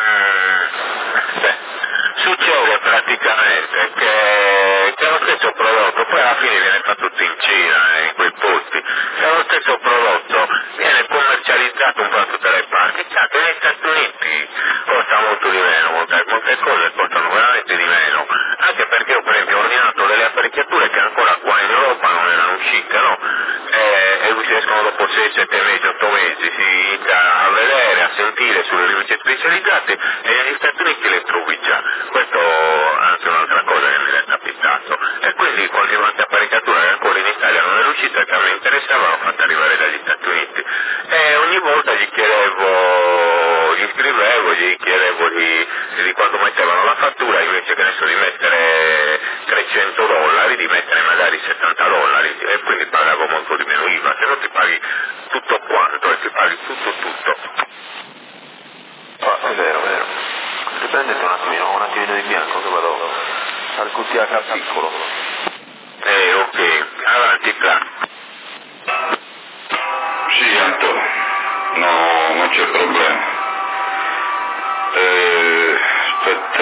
Succede praticamente che è lo stesso prodotto, poi alla fine viene fatto tutto in Cina, in quei posti, è lo stesso prodotto, viene commercializzato un po' da tutte le parti, certo negli Stati Uniti costa molto di meno, molte cose costano veramente di meno, anche perché io per esempio ho ordinato delle apparecchiature che ancora qua in Europa non erano uscite, no? E si escono dopo 6, 7 mesi, 8 mesi, si inizia a vedere, a sentire sulle riviste specializzate e negli Stati Uniti le trovi già. Questo è anche un'altra cosa che mi è capitato. E quindi qualche apparecchiatura che ancora in Italia non è riuscita, che a me interessava, l'ho fatta arrivare dagli Stati Uniti. E ogni volta gli scrivevo, gli chiedevo di quanto mettevano la fattura, invece che adesso di mettere $300, di mettere magari $70, e quindi pagavo molto di meno IVA, se no ti paghi tutto quanto e ti paghi tutto. È vero. Riprendete un attimino di bianco che vado al QTH piccolo. Ok, avanti qua. Sì, Antonio, no, non c'è problema. Aspetta.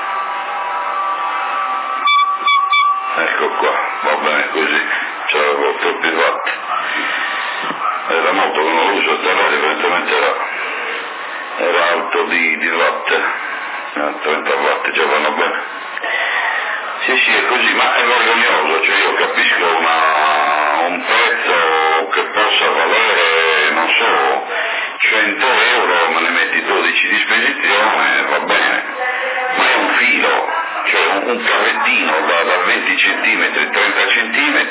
Ecco qua, va bene così, c'avevo troppi watt. Era molto che non lo uso, evidentemente era alto di watt, 30 watt già vanno bene. Sì, è così, ma è vergognoso, cioè io capisco un prezzo che possa valere, non so, 100 euro, me ne metti 12 di spedizione, va bene, ma è un filo, cioè un carrettino da 20 cm, 30 cm,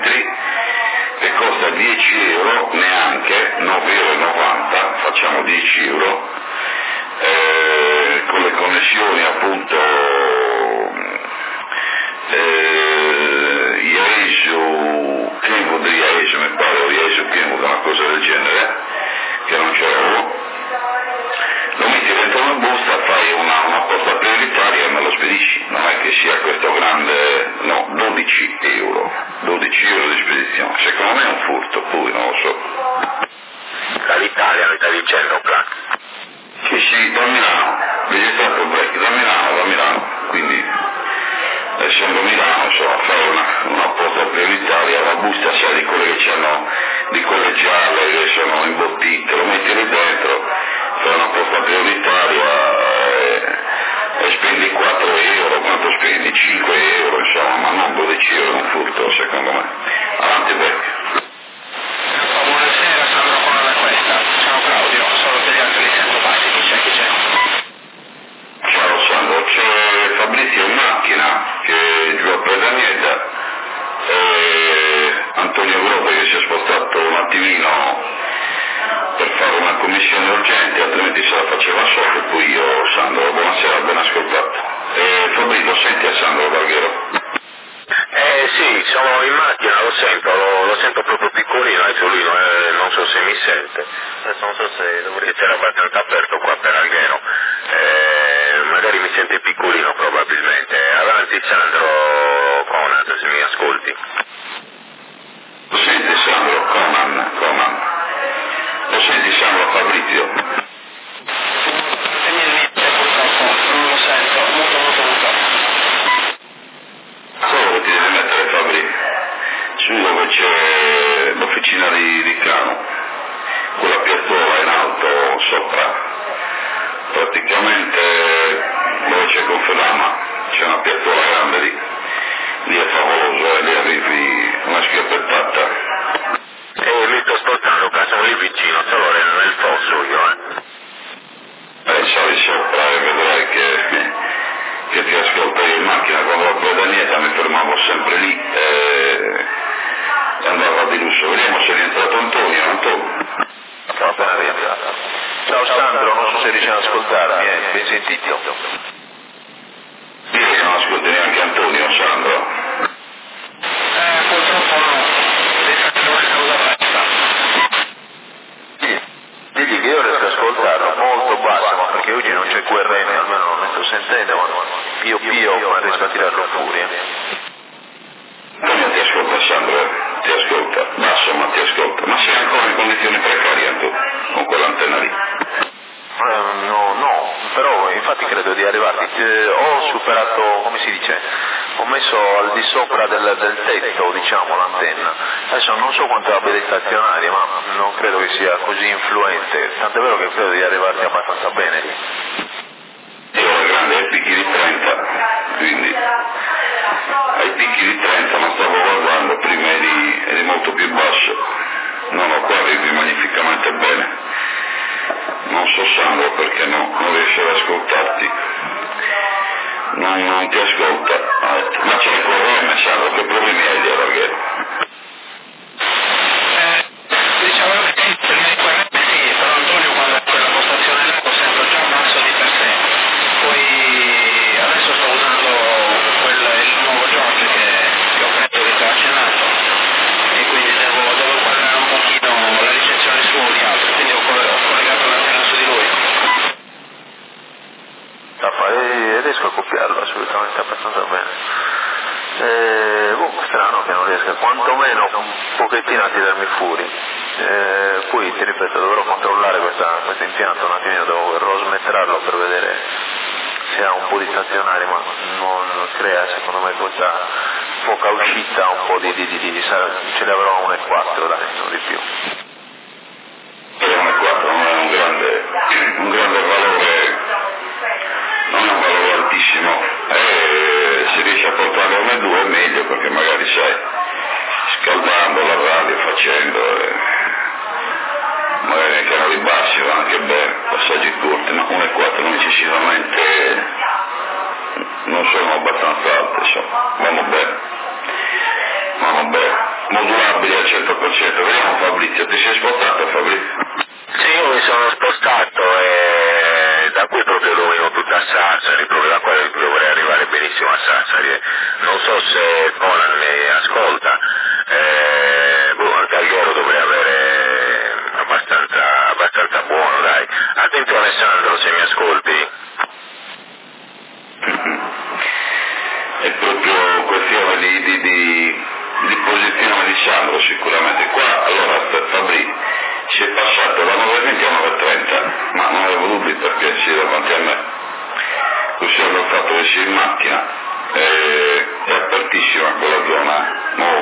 10 euro, neanche 9,90 €, facciamo 10 euro, con le connessioni appunto Iesu, Kenwood di Iesu mi pare, o Iesu Kenwood, una cosa del genere, che non c'avevo, lo metti dentro una busta, fai una posta prioritaria e me lo spedisci, non è che sia questo grande, no, 12 euro di spedizione, secondo me è un furto, poi non lo so. Dall'Italia mi stai dicendo, Black? Sì, da Milano, registrato Black, da Milano, quindi essendo Milano, insomma, fare una posta prioritaria, la busta sia di quelle che c'hanno, di quelle gialle che sono imbottite, lo metti lì dentro, fai una posta prioritaria e spendi 4 euro, quanto spendi? 5 euro, insomma, ma non 12 euro un furto, secondo me. Avanti, Beck. Buonasera, Sandro Conan da questa. Ciao Claudio, solo che gli altri li sento bassi, chi c'è? Ciao Sandro, c'è Fabrizio in macchina che giù a Pedanieta e Antonio Grobe che si è spostato un attimino per fare una commissione urgente, altrimenti se la faceva solo, e poi io, Sandro, buonasera, ben ascoltato. Fabrizio, senti a Sandro Barghero? Sì, sono in macchina, lo sento proprio piccolino, adesso lui non so se mi sente, adesso non so se perché c'era abbastanza aperto qua per Alghero, magari mi sente piccolino probabilmente. Avanti Sandro Conan, se mi ascolti. Lo senti Sandro Conan? Lo senti Sandro Fabrizio? Niente, purtroppo, non lo sento, molto. Solo che ti devi mettere Fabri su dove c'è l'officina di Cano, quella piazzola in alto sopra, praticamente dove c'è Conferama, c'è una piazzola grande lì è favoloso e lì arrivi una schioppettata. Mi sto spostando, sono lì vicino, solo nel fosso io, Sali sopra e vedrai che ti ascolta io in macchina. Quando ero a Pedanieta mi fermavo sempre lì e andavo di lusso. Vediamo se è rientrato Antonio. Ciao, appena rientrato. Ciao Sandro, non so se riesci ad ascoltarmi, ben sentito. Direi che non ascolti neanche Antonio, Sandro. Purtroppo no, infatti non è causa bassa. Digli che io riesco ad ascoltarlo molto basso, ma perché oggi non c'è QRM, almeno non mi sto sentendo, ma pio, ma riesco a tirarlo fuori. Antonio ti ascolta Sandro, ti ascolta, basso ma ti ascolta. Ma sei ancora in condizioni precarie tu, con quell'antenna lì? No, però infatti credo di arrivarti. Ho superato, come si dice, ho messo al di sopra del tetto, diciamo, l'antenna. Adesso non so quanto abbia di stazionaria, ma non credo che sia così influente, tant'è vero che credo di arrivarti abbastanza bene lì. Io ero grande ai picchi di 30, quindi ai picchi di 30 non stavo guardando, prima eri molto più basso. No, qua arrivi magnificamente bene. Non so Sandro perché non riesce ad ascoltarti, non ti ascolta, ma c'è il problema Sandro, che problemi hai di Alghero? Diciamo che per me QRM sì, però Antonio quando è quella postazione là lo sento già basso di per sé. Poi adesso sto usando il nuovo George che ho preso, che ti ho accennato, e quindi devo guardare un pochino la ricezione su di altro, quindi ho collegato l'antenna su di lui. E riesco a copiarlo assolutamente abbastanza bene. Strano che non riesca quantomeno un pochettino a tirarmi fuori. Poi ti ripeto, dovrò controllare questo impianto un attimino, dovrò smetterlo per vedere se ha un po' di stazionari, ma non crea secondo me questa poca uscita, un po' ce ne avrò 1,4 dai, non di più. 1,4 non è un grande valore, non è un valore altissimo, se riesci a portarlo a 1,2 è meglio, perché magari sai, scaldando la radio, facendo, magari nei canali bassi va anche bene, passaggi corti, ma 1,4 non eccessivamente, non sono abbastanza alte, insomma, vanno bene. modulabili al 100%. Vediamo Fabrizio, ti sei spostato Fabrizio? Sì, io mi sono spostato e da qui proprio domino tutta a Sassari, proprio da qua dovrei arrivare benissimo a Sassari. Non so se Conan mi ascolta, anche a Ioro dovrei avere abbastanza buono, dai. Attento Alessandro se mi ascolti. È proprio questione di posizione di Sandro sicuramente. Qua allora Fabri si è passato da 9:20 a 9:30, ma non avevo dubbi perché si era davanti a me. Così avevo fatto esci in macchina, è apertissima quella zona,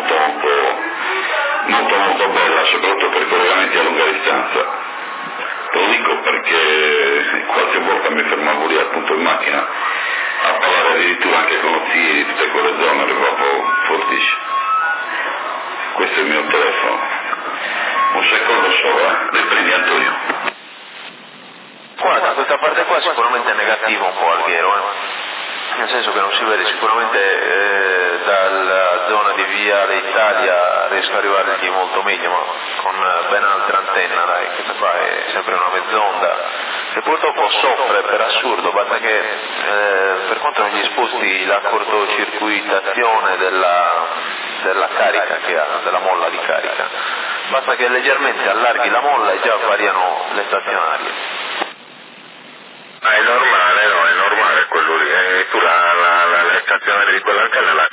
molto bella, soprattutto per collegamenti a lunga distanza. Te lo dico perché qualche volta mi fermavo lì appunto in macchina a parlare addirittura anche con lo zii di tutte quelle zone, ero proprio fortissimo. Questo è il mio telefono. Un secondo solo, riprendi Antonio. Guarda, questa parte qua sicuramente è negativa un po' Alghero, nel senso che non si vede sicuramente dalla zona di Viale Italia riesco ad arrivargli molto meglio, ma con ben altra antenna, dai, questa qua è sempre una mezz'onda che purtroppo soffre per assurdo, basta che per quanto non gli sposti la cortocircuitazione della carica che ha, della molla di carica, basta che leggermente allarghi la molla e già variano le stazionarie. Ma è normale, no? È normale quello lì. Tu la stazionaria di quell'antenna le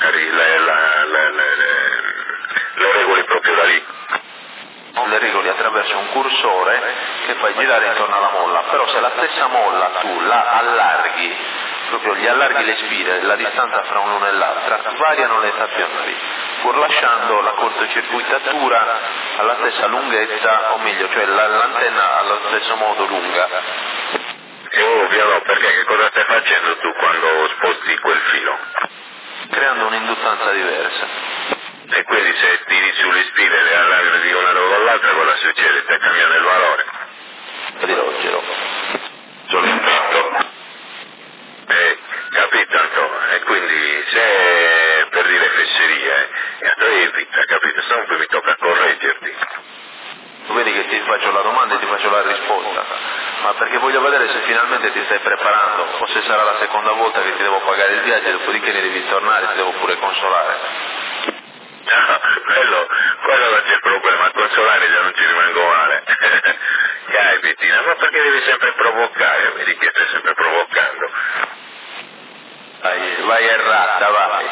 regoli proprio da lì. Le regoli attraverso un cursore che fai girare intorno alla molla, però se la stessa molla tu la allarghi, proprio gli allarghi le spire, la distanza fra un'una e l'altra, variano le stazionarie, pur lasciando la cortocircuitatura alla stessa lunghezza, o meglio, cioè l'antenna allo stesso modo lunga. È ovvio, no, perché che cosa stai facendo tu quando sposti quel filo? Creando un'induttanza diversa. E quindi se tiri sulle spine e le allarghi di una roba all'altra, cosa succede? Stai cambiando il valore? Rirogero. Sono entrato. Capito Antonio? E quindi se per dire fesserie, evita, capito? Se no poi mi tocca correggerti. Vedi che ti faccio la domanda e ti faccio la risposta, ma perché voglio vedere se finalmente ti stai preparando o se sarà la seconda volta che ti devo pagare il viaggio e dopodiché ne devi tornare e ti devo pure consolare. No, quello non c'è il problema, a consolare già non ci rimango male. Dai Bettina, ma perché devi sempre provocare? Vedi che stai sempre provocando. Vai errata, vai.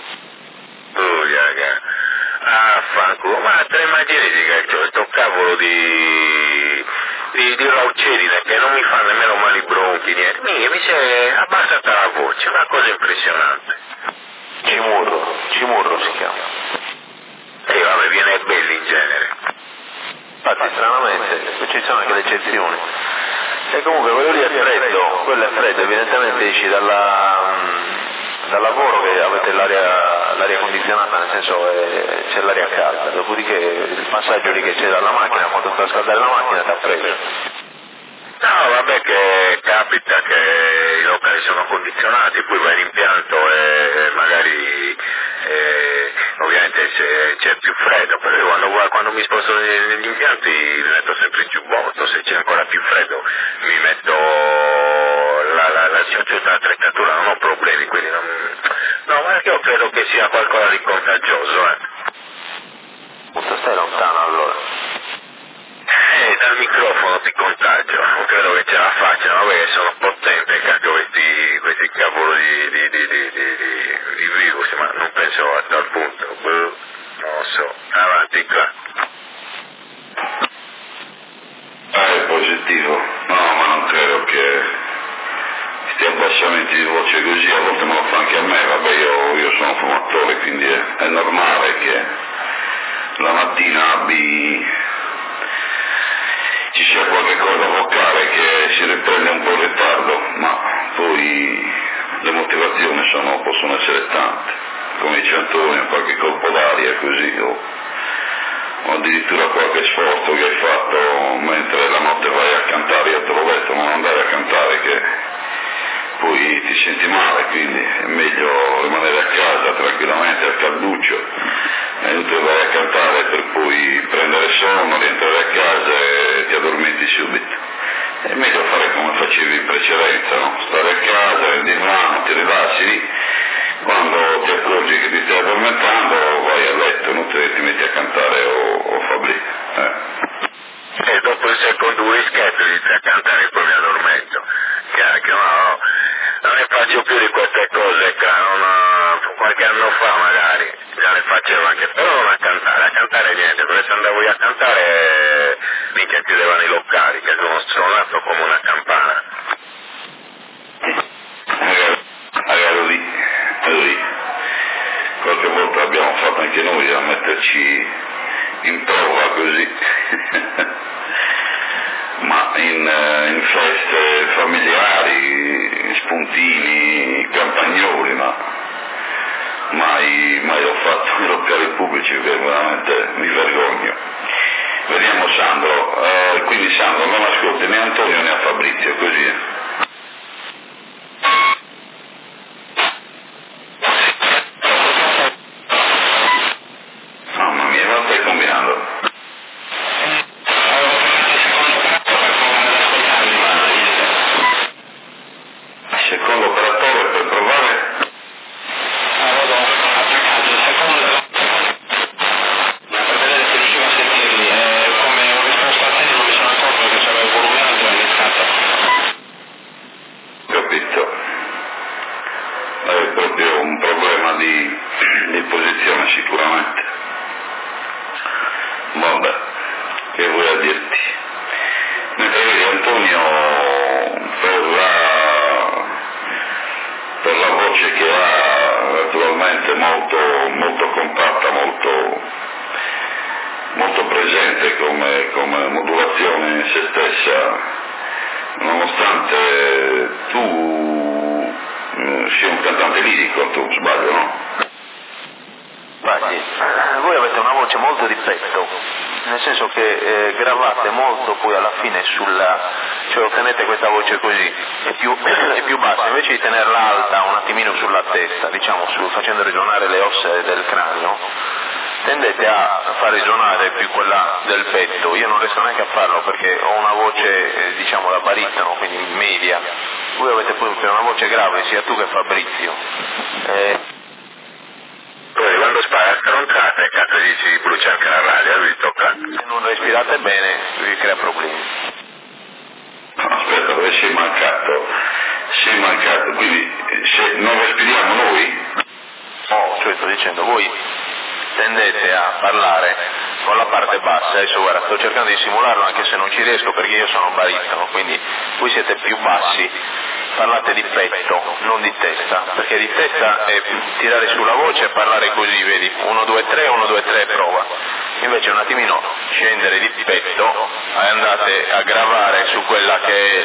Raga. Ah, fanculo, ma te ne immagini che questo cavolo di raucerina che non mi fa nemmeno male i bronchi, niente. Mi si è abbassata la voce, una cosa impressionante. Cimurro si chiama. E vabbè, viene belli in genere. Infatti stranamente, ci sono anche le eccezioni. E comunque quello lì è freddo, quello è freddo, evidentemente esci dal lavoro che avete l'aria condizionata, nel senso c'è l'aria calda, dopodiché il passaggio lì che c'è dalla macchina, quando sta a scaldare la macchina ti ha preso. No, vabbè che capita che i locali sono condizionati, poi vai in impianto e magari ovviamente c'è più freddo, però io quando mi sposto negli impianti mi metto sempre il giubbotto, se c'è ancora più freddo mi metto l'attrezzatura, non ho problemi, quindi no, ma io credo che sia qualcosa di contagioso, Stai lontano allora. Dal microfono ti contagio, non credo che ce la faccia, ma perché sono potente, cacchio, questi cavolo di virus, ma non penso a tal punto, non lo so, avanti qua. È positivo, no, ma non credo che questi abbassamenti di voce così, a volte me lo fa anche a me, vabbè io sono fumatore, quindi è normale che la mattina ci sia qualche cosa vocale che si riprende un po' in ritardo, ma poi le motivazioni possono essere tante, come dice Antonio, qualche colpo d'aria così, o addirittura qualche sforzo che hai fatto mentre la notte vai a cantare, io te l'ho detto, non andare a cantare che poi ti senti male, quindi è meglio rimanere a casa tranquillamente al calduccio è inutile andare a cantare per poi prendere sonno, rientrare a casa e ti addormenti subito. È meglio fare come facevi in precedenza, no? Stare a casa, rendi in mano, ti rilassi, quando ti accorgi che ti stai addormentando vai a letto, inutile che ti metti a cantare o Fabri. E dopo il secondo whisketto inizio a cantare e poi mi addormento. Che no, non ne faccio più di queste cose, qualche anno fa magari già le facevo anche, però non a cantare niente, perché se andavo io a cantare mica chiudevano i locali, che sono suonato come una campana. Lì. Qualche volta abbiamo fatto anche noi a metterci in prova così. Ma in feste familiari, spuntini, campagnoli, ma mai l'ho fatto nei locali pubblici, perché veramente mi vergogno. Vediamo Sandro, quindi Sandro non ascolti né Antonio né a Fabrizio, così è. Mamma mia, ma stai combinando? Secondo operatore per provare? Avevo attaccato il secondo per vedere se riuscivo a sentirli e come ho risposto a te non mi sono accorto che c'avevo volume alto e ho iniziato. Capito. È proprio un problema di posizione sicuramente. Vabbè, che vuoi a dirti? Mentre vedi Antonio per la voce che ha, naturalmente molto compatta, molto presente come modulazione in se stessa, nonostante tu sia un cantante lirico, tu sbaglio, no? Guardi, voi avete una voce molto di petto, nel senso che gravate molto poi alla fine cioè ottenete questa voce così, è più bassa, invece di tenerla alta un attimino sulla testa, diciamo facendo risuonare le ossa del cranio, tendete a far risuonare più quella del petto. Io non riesco neanche a farlo perché ho una voce diciamo da baritono, quindi media. Voi avete poi una voce grave, sia tu che Fabrizio. Quando spara a stronzate, cazzo dici brucia anche la radio, a lui tocca. Se non respirate bene vi crea problemi. Aspetta, dove sei mancato, quindi se non respiriamo noi? No, cioè sto dicendo, voi tendete a parlare con la parte bassa, adesso guarda, sto cercando di simularlo anche se non ci riesco perché io sono baritono, quindi voi siete più bassi, parlate di petto, non di testa, perché di testa è tirare sulla voce e parlare così, vedi, 1, 2, 3, 1, 2, 3, prova. Invece un attimino scendere di petto e andate a gravare su quella che è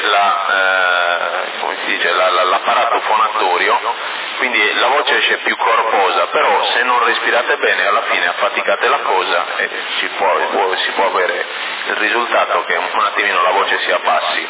l'apparato fonatorio, quindi la voce esce più corposa, però se non respirate bene alla fine affaticate la cosa e si può avere il risultato che un attimino la voce si abbassi.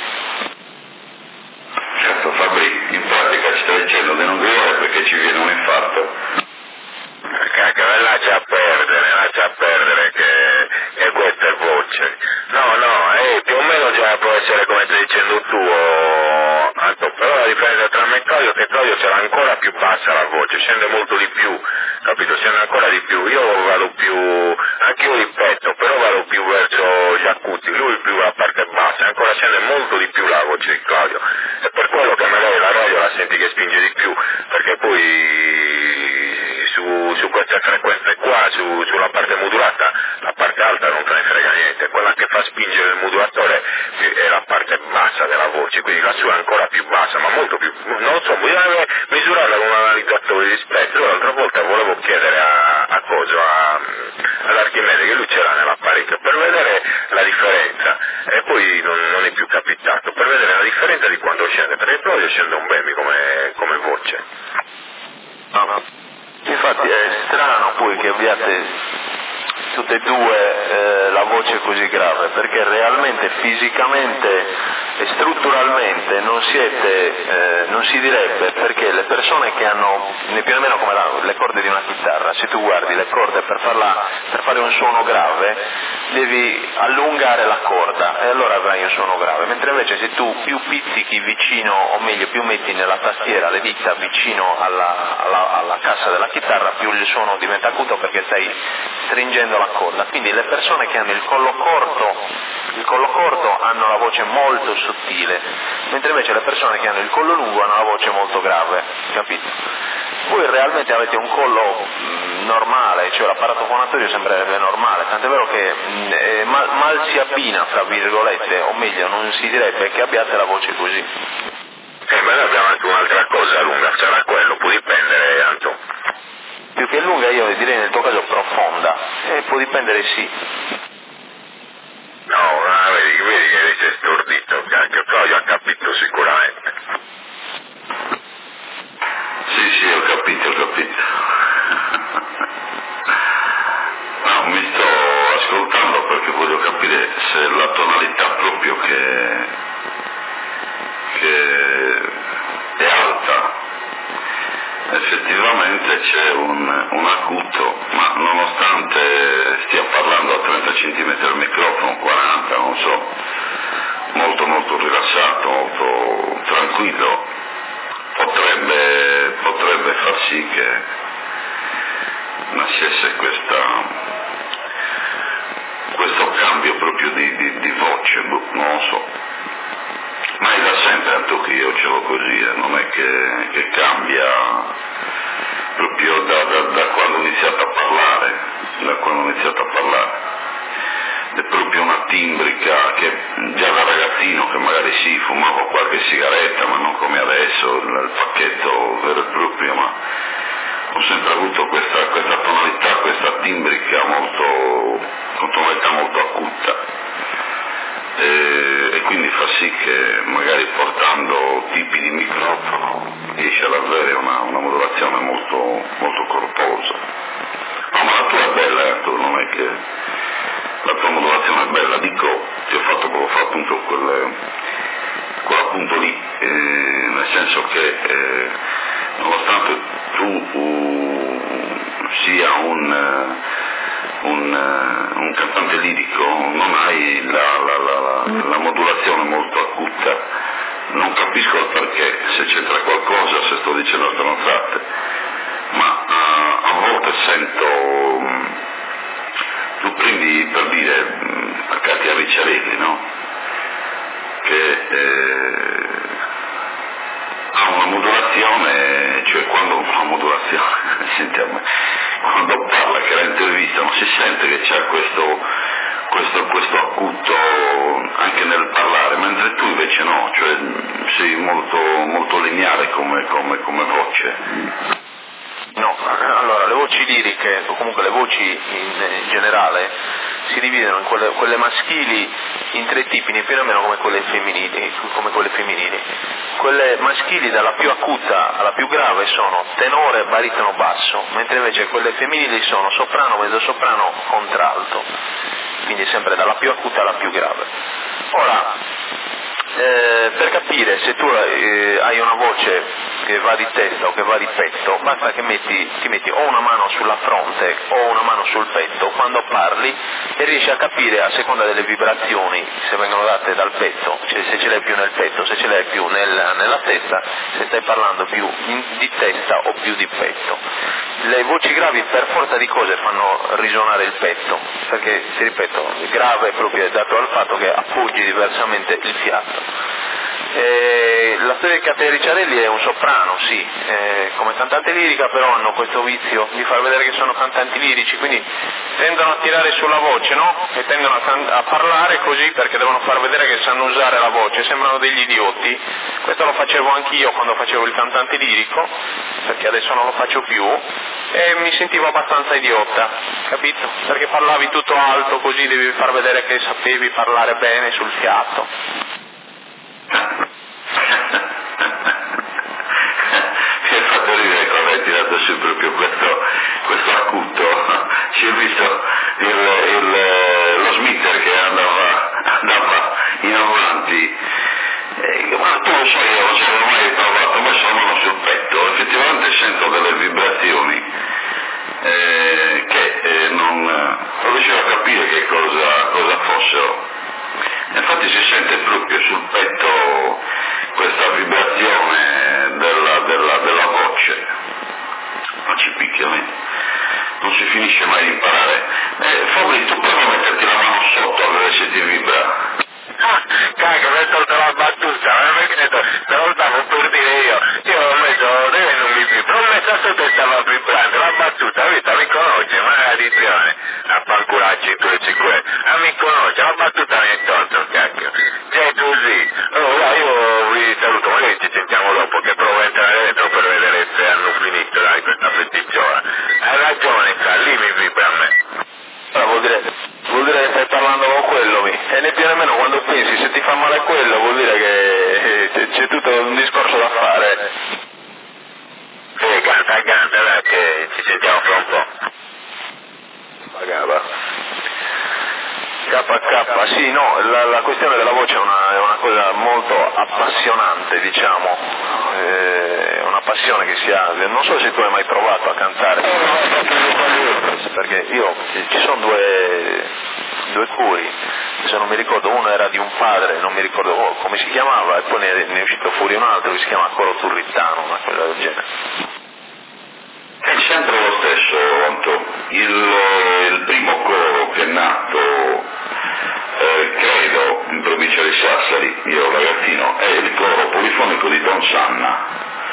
Certo, Fabri, in pratica ci stai dicendo di non gridare perché ci viene un infarto. Cacca, lascia perdere che questa è voce. No, più o meno già può essere come stai dicendo tu, però la differenza tra me e Claudio è che Claudio c'era ancora più bassa la voce, scende molto di più, capito? Scende ancora di più, io vado più, anche io di petto, però vado più verso Giacuti, lui più la parte bassa, ancora scende molto di più la voce di Claudio, è per quello che magari la radio la senti che spinge di più, perché poi su queste frequenze qua, sulla parte modulata, la parte alta non te ne frega niente, quella che fa spingere il modulatore è la parte bassa della voce, quindi la sua è ancora più bassa, ma molto più, non so, bisogna misurarla con un analizzatore di spettro. L'altra volta volevo chiedere all'Archimede, che lui ce l'ha nell'apparecchio, per vedere la differenza, e poi non è più capitato, per vedere la differenza di quando scende, perché Claudio scende un bemmi come voce. No. Infatti è strano poi che abbiate tutte e due la voce così grave, perché realmente fisicamente e strutturalmente non si direbbe, perché le persone che hanno più o meno come le corde di una chitarra, se tu guardi le corde per fare un suono grave devi allungare la corda e allora avrai un suono grave, mentre invece se tu più pizzichi vicino, o meglio più metti nella tastiera le dita vicino alla cassa della chitarra, più il suono diventa acuto perché stai stringendo la corda. Quindi le persone che hanno il collo corto hanno la voce molto sottile, mentre invece le persone che hanno il collo lungo hanno la voce molto grave, capito? Voi realmente avete un collo normale, cioè l'apparato fonatorio sembrerebbe normale, tant'è vero che mal si abbina, fra virgolette, o meglio non si direbbe che abbiate la voce così. Ma noi abbiamo anche un'altra cosa lunga, sarà quello, può dipendere, Anto. Più che lunga io direi nel tuo caso profonda, può dipendere sì. No, vedi che sei stordito, anche però io ho capito sicuramente. Sì, ho capito. No, mi sto ascoltando perché voglio capire se la tonalità proprio che è alta. Effettivamente c'è un acuto, ma nonostante stia parlando a 30 cm dal microfono, 40, non so, molto molto rilassato, molto tranquillo, potrebbe far sì che nascesse questo cambio proprio di voce, non lo so. Ma è da sempre Anto che io ce l'ho così, non è che cambia proprio da quando ho iniziato a parlare, è proprio una timbrica che già da ragazzino, che magari sì, fumavo qualche sigaretta, ma non come adesso, il pacchetto vero e proprio, ma ho sempre avuto questa tonalità, questa timbrica con tonalità molto acuta. E quindi fa sì che magari portando tipi di microfono riesce ad avere una modulazione molto, molto corposa. No, ma la tua è bella, non è che la tua modulazione è bella, dico, ti ho fatto appunto quell'appunto lì, nel senso che nonostante tu sia un cantante lirico, non hai la modulazione molto acuta. Non capisco il perché, se c'entra qualcosa, se sto dicendo stronzate, ma a volte sento, tu prendi per dire a Katia Ricciarelli, no? Che ha una modulazione, cioè quando quando parla, che la intervista, non si sente che c'ha questo acuto anche nel parlare, mentre tu invece no, cioè sei molto, molto lineare come voce. No, allora le voci liriche, o comunque le voci in generale, si dividono in quelle maschili in tre tipi, più o meno come quelle femminili. Quelle maschili dalla più acuta alla più grave sono tenore, baritono, basso, mentre invece quelle femminili sono soprano, mezzosoprano, contralto, quindi sempre dalla più acuta alla più grave. Ora, per capire se tu hai una voce che va di testa o che va di petto, basta che ti metti o una mano sulla fronte o una mano sul petto quando parli e riesci a capire a seconda delle vibrazioni se vengono date dal petto, cioè se ce l'hai più nel petto, se ce l'hai più nella testa, se stai parlando più di testa o più di petto. Le voci gravi per forza di cose fanno risuonare il petto, perché ti ripeto, il grave è proprio dato dal fatto che appoggi diversamente il fiato. La storia di Katia Ricciarelli è un soprano, sì, come cantante lirica, però hanno questo vizio di far vedere che sono cantanti lirici, quindi tendono a tirare sulla voce, no? E tendono a parlare così perché devono far vedere che sanno usare la voce, sembrano degli idioti. Questo lo facevo anch'io quando facevo il cantante lirico, perché adesso non lo faccio più, e mi sentivo abbastanza idiota, capito? Perché parlavi tutto alto, così devi far vedere che sapevi parlare bene sul fiato. Mi ha fatto ridere quando hai tirato su proprio questo acuto. Si è visto lo Smitter che andava in avanti sento delle vibrazioni che non riuscivo a capire che cosa fossero. Infatti si sente proprio sul petto questa vibrazione della voce, ma ci picchiano, non si finisce mai di imparare. Fabri, tu prova a metterti la mano sotto a vedere se ti vibra. Cacchio, mi hai tolto la battuta, perché te lo stavo per dire io ho messo, dove non mi vibra, ho messo sotto e stava vibrando, la battuta, vita, mi conosce, maledizione, a fanculacci tutti quelli, mi conosce, la battuta mi hai tolto, cacchio, sei così, io vi saluto, magari ci sentiamo dopo che provo a entrare dentro per vedere se hanno finito, dai, questa fetticiola, hai ragione, lì mi vibra a me. Allora vuol dire che stai parlando con quello, e né più nemmeno quando pensi se ti fa male quello vuol dire che c'è tutto un discorso da fare. Canta, dai, che ci sentiamo fra un po'. Pagava. KK, sì, no, la questione della voce è una cosa molto appassionante, diciamo, è una passione che si ha, non so se tu hai mai provato a cantare, perché ci sono due cori, se non mi ricordo, uno era di un padre, non mi ricordo come si chiamava, e poi ne è uscito fuori un altro che si chiama Coro Turrittano, una cosa del genere. È sempre lo stesso, Anto. Il primo coro che è nato, credo, in provincia di Sassari, io ragazzino, è il coro polifonico di Don Sanna,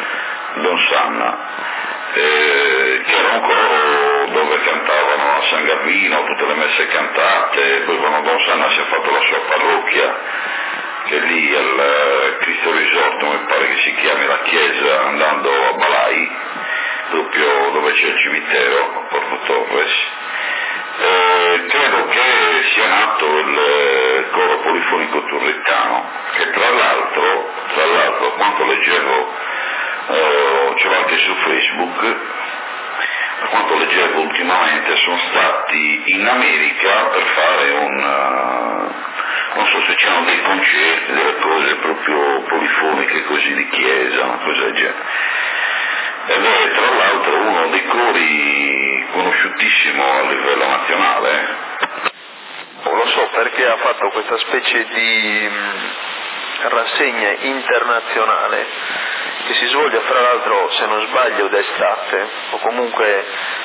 che era un coro dove cantavano a San Gavino, tutte le messe cantate, poi quando Don Sanna si è fatto la sua parrocchia, che è lì al Cristo Risorto, mi pare che si chiami la chiesa, andando a Balai, proprio dove c'è il cimitero a Porto Torres, credo che sia nato il coro polifonico turrittano, che tra l'altro quanto leggevo, ce l'ho anche su Facebook, quanto leggevo ultimamente, sono stati in America per fare non so se c'erano dei concerti, delle cose proprio polifoniche così di chiesa, una cosa del genere. Ed è tra l'altro uno dei cori conosciutissimo a livello nazionale. Lo so perché ha fatto questa specie di rassegna internazionale che si svolge fra l'altro, se non sbaglio, d'estate o comunque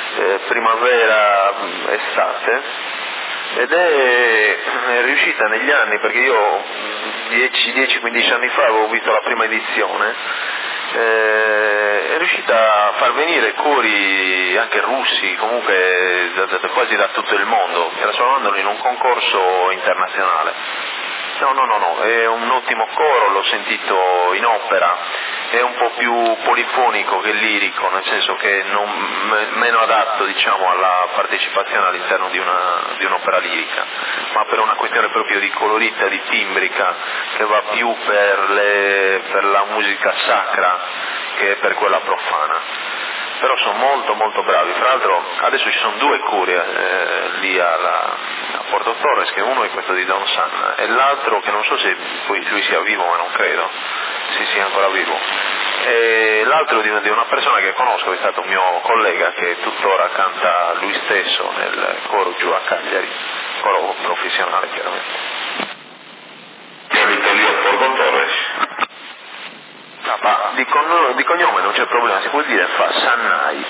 primavera-estate, ed è riuscita negli anni, perché io 10-15 anni fa avevo visto la prima edizione, è riuscita a far venire cori anche russi, comunque quasi da tutto il mondo, che la trasformandolo in un concorso internazionale. No, è un ottimo coro, l'ho sentito in opera, è un po' più polifonico che lirico, nel senso che meno adatto, diciamo, alla partecipazione all'interno di un'opera lirica, ma per una questione proprio di colorita, di timbrica, che va più per la musica sacra che per quella profana. Però sono molto molto bravi. Fra l'altro adesso ci sono due cori lì a Porto Torres, che uno è questo di Don Sanna e l'altro che non so se poi lui sia vivo, ma non credo, sì sia ancora vivo, e l'altro di una persona che conosco, è stato un mio collega che tuttora canta lui stesso nel coro giù a Cagliari, coro professionale chiaramente. Che abita lì a Porto Torres? Ma di cognome non c'è problema, si può dire fa Sannai.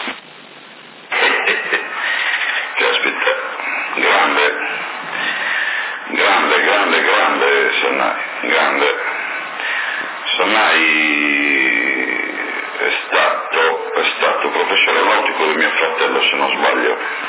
Aspetta, grande Sannai, grande. Sannai è stato professore nautico di mio fratello, se non sbaglio.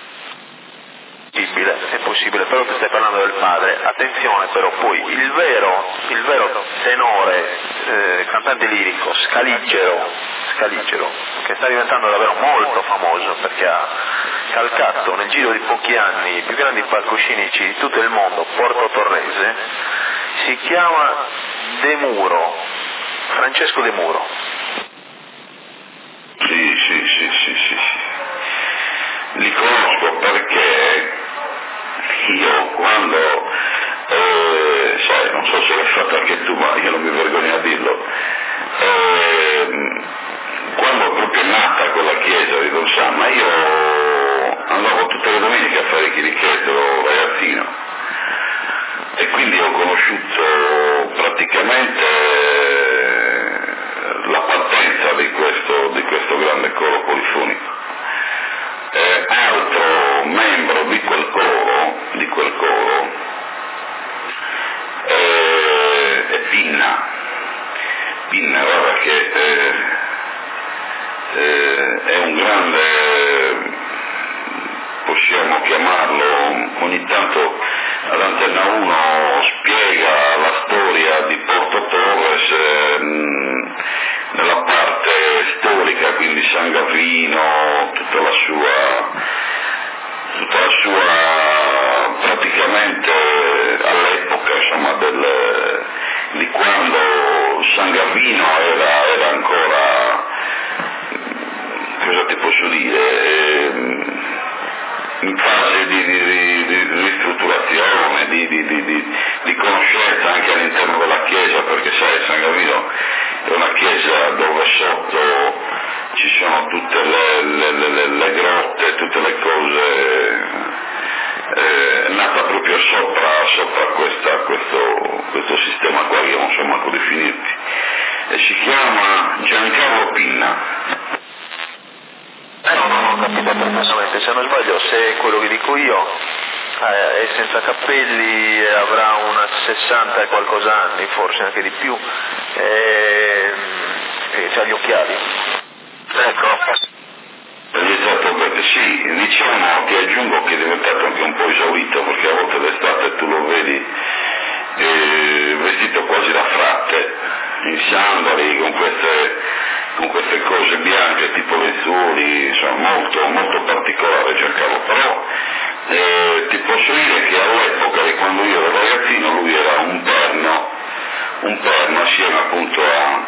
È possibile, però tu stai parlando del padre, attenzione però, poi il vero tenore, cantante lirico, Scaligero, che sta diventando davvero molto famoso perché ha calcato nel giro di pochi anni i più grandi palcoscenici di tutto il mondo, Porto Torrese, si chiama De Muro, Francesco De Muro. Sì. Li conosco perché io quando, sai, non so se l'hai fatto anche tu, ma io non mi vergogno a dirlo, quando Chiricheto, ero ragazzino, e quindi ho conosciuto praticamente la partenza di questo grande coro polifonico. Altro membro di quel coro è Pinna, guarda che è un grande, possiamo chiamarlo, ogni tanto ad Antenna 1 spiega la storia di Porto Torres nella parte storica, quindi San Gavino, tutta la sua praticamente all'epoca, insomma, di quando San Gavino era ancora, cosa ti posso dire, in fase di ristrutturazione, di conoscenza anche all'interno della chiesa, perché sai, San Gavino è una chiesa dove sotto ci sono tutte le grotte, tutte le cose, è nata proprio sopra questo sistema qua, io non so manco definirti, e si chiama Giancarlo Pinna. Non ho capito perfettamente, se non sbaglio, se è quello che dico io è senza capelli, avrà una 60 e qualcosa anni, forse anche di più, e ha gli occhiali. Ecco. Esatto, perché sì, diciamo, ti aggiungo che è diventato anche un po' esaurito, perché a volte d'estate tu lo vedi vestito quasi da frate, in sandali, con queste cose bianche tipo lenzuoli, insomma molto, molto particolare Giancarlo, però ti posso dire che all'epoca di quando io ero ragazzino lui era un perno assieme appunto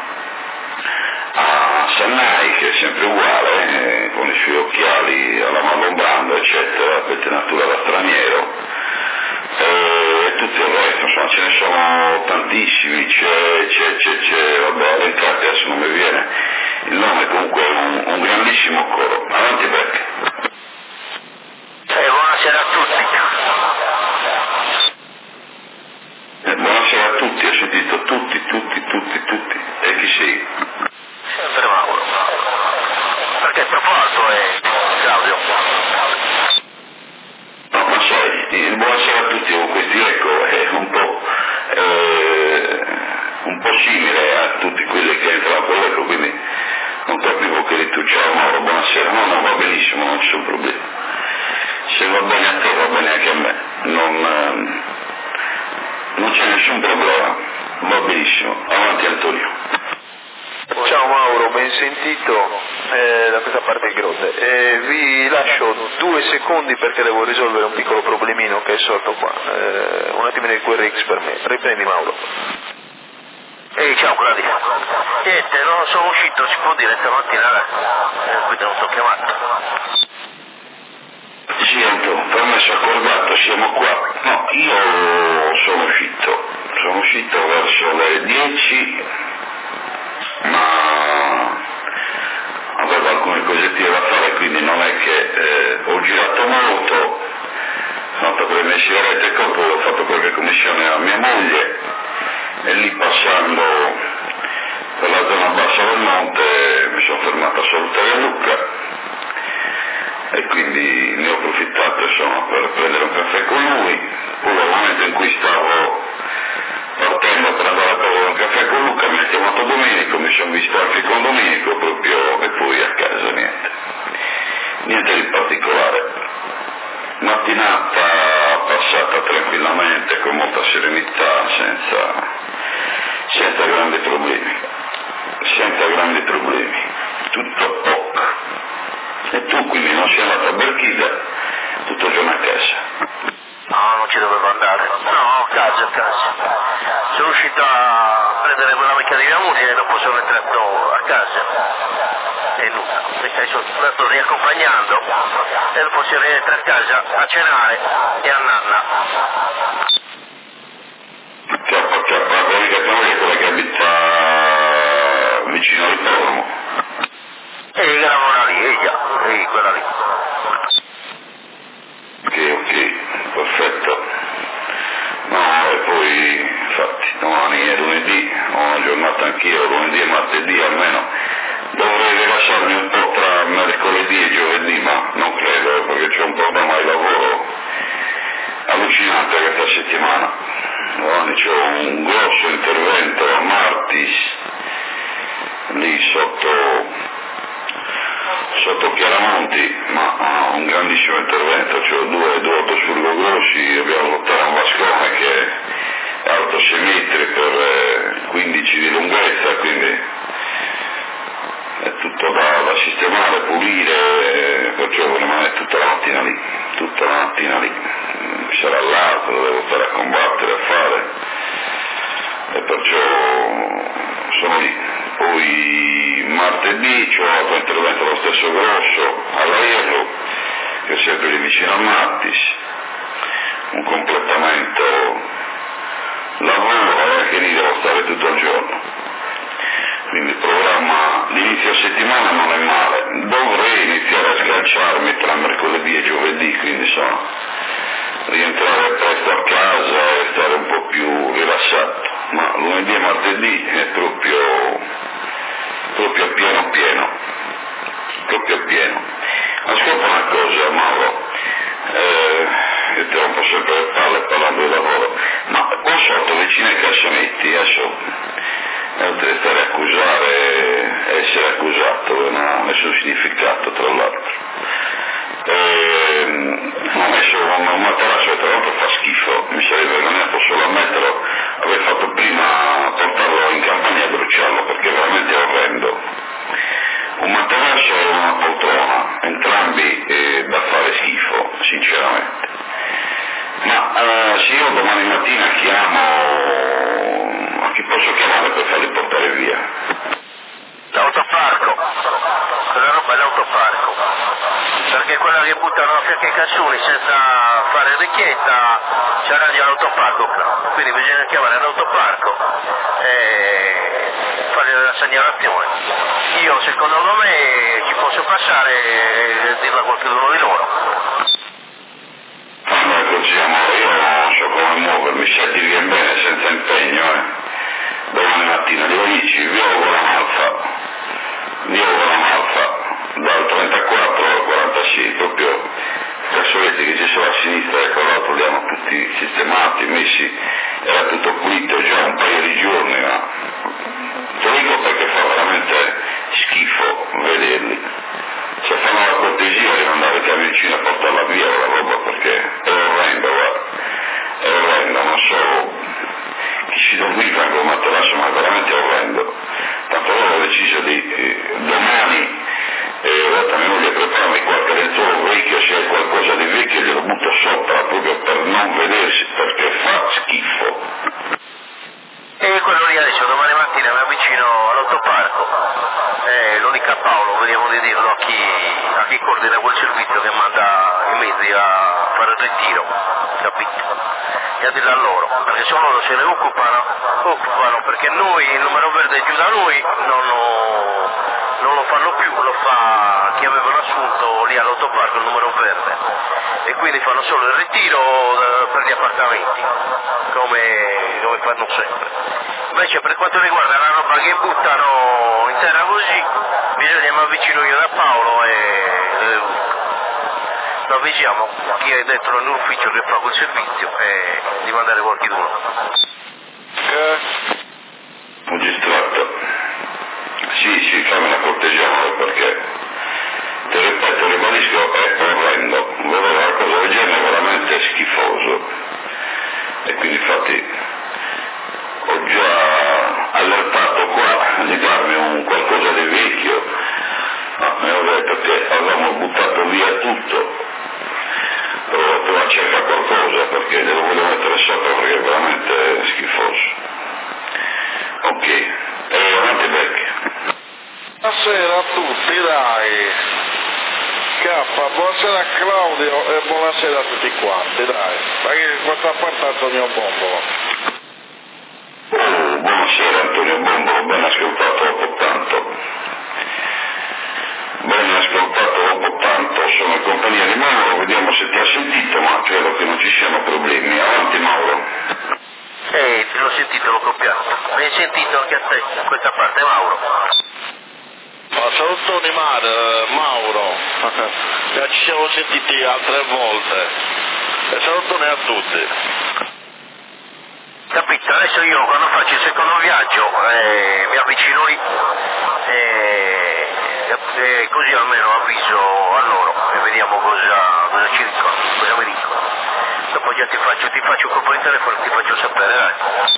a Sannai, che è sempre uguale, con i suoi occhiali alla Marlon Brando, eccetera, pettinatura da straniero, e tutto il resto, insomma ce ne sono tantissimi, c'è, vabbè, all'entrata adesso non mi viene il nome, comunque è un grandissimo coro. Avanti Beck. Buonasera a tutti. Buonasera a tutti, ho sentito tutti, e chi sei? Sempre Mauro. Perché è troppo alto è Claudio. No, ma sai, il buonasera a tutti con questi ecco è un po' simile a tutti quelli che entrano con l'eco, quindi non capivo che di tu ciao Mauro, buonasera, no, va benissimo, non ci sono problemi. Se va bene a te va bene anche a me, non c'è nessun problema, va benissimo, avanti Antonio. Ciao Mauro, ben sentito da questa parte Grotte. Vi lascio 2 secondi perché devo risolvere un piccolo problemino che è sorto qua. Un attimino di QRX per me. Riprendi Mauro. Ehi, ciao Claudio. Niente, non sono uscito, si può dire stamattina, quindi non sono chiamato. Sì Antonio, permesso accordato, siamo qua. No, io sono uscito verso le 10, ma avevo alcune cosettine da fare, quindi non è che ho girato molto, sono andato per le mie sigarette e poi ho fatto qualche commissione a mia moglie e lì passando per la zona bassa del monte mi sono fermato a salutare Luca e quindi ne ho approfittato insomma per prendere un caffè con lui. Poi nel momento in cui stavo partendo per andare a prendere un caffè con Luca mi ha chiamato Domenico, mi sono visto anche con Domenico proprio e poi a casa niente di particolare. Mattinata passata tranquillamente con molta serenità, senza grandi problemi, tutto ok. E tu quindi non sei andato a Berchida, tutto il giorno a casa? No, non ci dovevo andare. No, a casa. Sono uscito a prendere quella macchina di mia moglie e dopo sono entrato a casa. E nulla, perché sono stato riaccompagnando e dopo si rientra a casa a cenare e a nanna. Che ha quella che abita vicino al Pormo. E lavora lì, quella lì. Ok. sotto Chiaramonti, ma un grandissimo intervento, cioè due autosfurgo grossi, abbiamo lottato un vascone che è alto 6 metri per 15 di lunghezza, quindi è tutto da sistemare, pulire, perciò voglio rimanere tutta la mattina lì, mi sarà l'altro, devo stare a combattere, a fare, e perciò sono lì. Poi martedì c'è un altro intervento lo stesso grosso all'Aerro, che è sempre lì vicino a Mattis, un completamento lavoro che lì devo stare tutto il giorno. Quindi il programma l'inizio settimana non è male, dovrei iniziare a sganciarmi tra mercoledì e giovedì, quindi insomma rientrare presto a casa e stare un po' più rilassato, ma lunedì e martedì è proprio pieno. Ascolta una cosa, Mauro, io ti rompo sempre le palle parlando di lavoro, ma qua sotto vicino ai cassonetti, adesso oltre a stare a accusare, essere accusato, non ha nessun significato tra l'altro. Ho messo un materasso, tra l'altro fa schifo, mi sarei vergognato solo a metterlo, avrei fatto prima portarlo in campagna e bruciarlo perché è veramente orrendo. Un materasso e una poltrona, entrambi da fare schifo, sinceramente. Ma se io domani mattina chiamo, a chi posso chiamare per farli portare via? L'autoparco, quella roba è l'autoparco, perché quella che buttano a fianco ai cassoni senza fare richiesta c'è all'autoparco, quindi bisogna chiamare l'autoparco e fare la segnalazione. Io secondo me ci posso passare e dirla a qualcuno di loro. Così amore, io non so come muovermi, se ti viene bene senza impegno, domani mattina devo dirci, vi auguro la malfa, dal 34 al 46, proprio cassonetti che ci sono a sinistra e con l'altro li hanno tutti sistemati, messi, era tutto pulito già un paio di giorni, ma te lo dico perché fa veramente schifo vederli. Se fanno la cortesia di non andare il camioncino a portarla via la roba, perché è orrendo, guarda, è orrendo, non so chi si dormiva con un materasso, ma è veramente orrendo. Tanto loro ho deciso di domani, guarda, mia moglie preparami qualche lenzuolo vecchio, se è qualcosa di vecchio glielo butto sopra proprio per non vedersi, perché fa schifo. E quello lì adesso domani mattina mi avvicino all'autoparco, l'unica Paolo, vediamo di dirlo a chi coordina quel servizio che manda i mezzi a fare il ritiro, capito? E a dirlo a loro, perché se loro se ne occupano perché noi, il numero verde giù da noi, non lo fanno più, lo fa chi aveva l'assunto lì all'autoparco il numero verde, e quindi fanno solo il ritiro per gli appartamenti, come fanno sempre. Invece per quanto riguarda la roba che buttano in terra così, bisogna mi avvicino io da Paolo e lo avvisiamo chi è dentro nell'ufficio che fa quel servizio e di mandare qualcuno. Magistrato, sì, fammi una cortesia perché, ti ripeto, ribadisco, è orrendo, vedere una cosa del genere è veramente schifoso, e quindi infatti ho già allertato qua di darmi un qualcosa di vecchio, ma mi ho detto che avevamo buttato via tutto, però ho detto a cercare qualcosa perché glielo voglio mettere sopra perché è veramente schifoso. Ok, avanti Beck. Buonasera a tutti, dai. Buonasera a Claudio e buonasera a tutti quanti, dai. Perché questa parte Antonio Bombolo. Buonasera Antonio Bombolo, ben ascoltato dopo tanto, sono in compagnia di Mauro, vediamo se ti ha sentito, ma credo che non ci siano problemi. Avanti Mauro. L'ho sentito, l'ho copiato. Mi hai sentito anche a te, questa parte Mauro. Ma salutoni Mauro, già ci siamo sentiti altre volte, e salutoni a tutti. Capito, adesso io quando faccio il secondo viaggio mi avvicino lì, e così almeno avviso a loro e vediamo cosa ci dicono, cosa mi dicono. Dopo già ti faccio un colpo di telefono e ti faccio sapere, dai.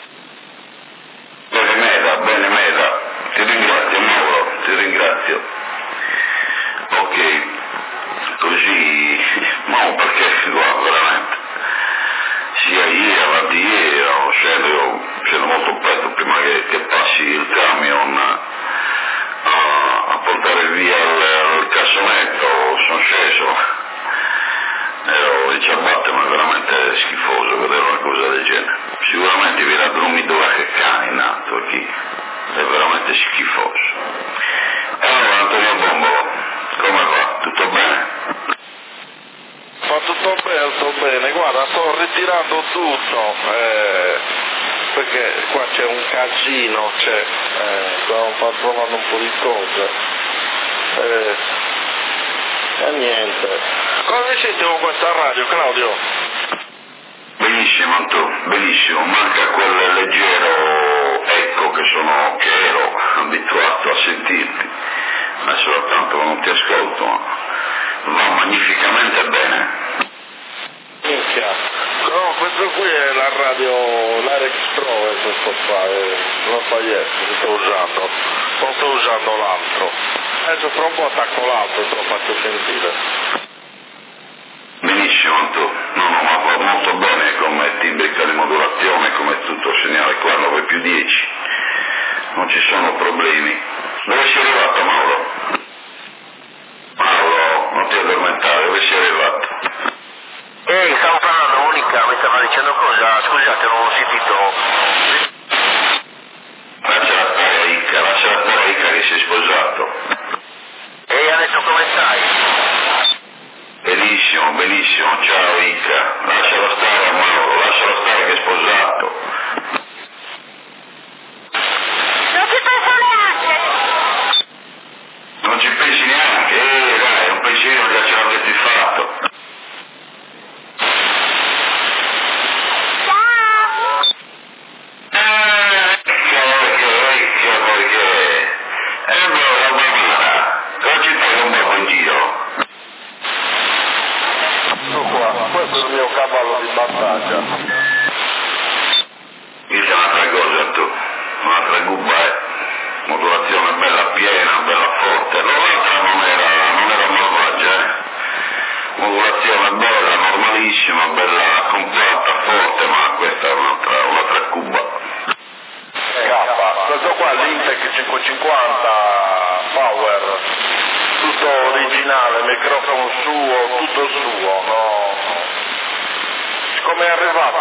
Bene Meda, ti ringrazio Mauro, ti ringrazio. Ok, così, ma perché guarda veramente, sia ieri, avanti ieri, scendo molto presto prima che passi il camion a portare via il cassonetto, sono sceso, ero in ciabatte, ma è veramente schifoso vedere una cosa del genere. Sicuramente vi raddrumido che cane in atto qui, è veramente schifoso. E allora Antonio Bombolo, come va? Tutto bene? Va tutto bene, guarda, sto ritirando tutto, perché qua c'è un casino, stiamo trovando un po' di cose, e niente. Cosa ne senti con questa radio, Claudio? Benissimo Antonio, benissimo, manca quel leggero eco che ero abituato a sentirti, adesso da tanto che non ti ascolto, ma va magnificamente bene. Minchia, no, questo qui è la radio, l'Arex Pro, questo qua, non fa niente, non sto usando l'altro, adesso tra un po' attacco l'altro e te lo faccio sentire. Benissimo Antonio, ma va molto bene come timbrica di modulazione, come tutto il segnale qua 9+10, non ci sono problemi. Dove sei arrivato Mauro? Mauro, non ti addormentare, dove sei arrivato? Stavo parlando, Monica mi stava dicendo cosa, scusate non ho sentito. Lascia stare Ica che sei sposato. E adesso come stai? Benissimo, ciao Ica, lascialo stare Mauro, lascialo stare che è sposato. Non ci penso neanche! Non ci pensi neanche? Dai, un pensiero già ce l'avresti fatto. Ciao! Ecco perché. Allora, bambina, cosa ci fai un po' in giro? Ecco qua, questo è il mio cavallo di battaglia. Dice un'altra cosa tu, un'altra gubba, modulazione bella piena, bella forte, l'altra non era malvagia, modulazione bella, normalissima, bella compatta, forte, ma questa è un'altra cuba. Questo qua è l'Intec 550 Power, tutto originale, microfono suo, tutto suo, no? Come è arrivato,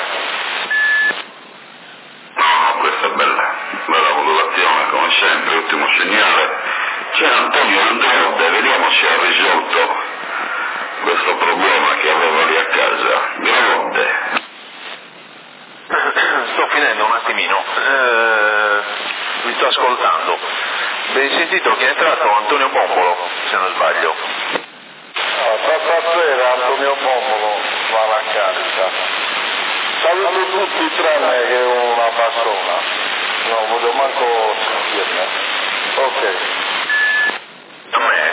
No, questa è bella modulazione, come sempre, ultimo segnale. C'è Antonio Andreotte, vediamo se ha risolto questo problema che aveva lì a casa. Andreotte. Sto finendo un attimino, vi sto ascoltando. Avete sentito che è entrato Antonio Bombolo, se non sbaglio. Stasera Antonio Bombolo va alla carica. Saluto tutti tranne che una persona. Non voglio manco sentirne. Ok. Com'è?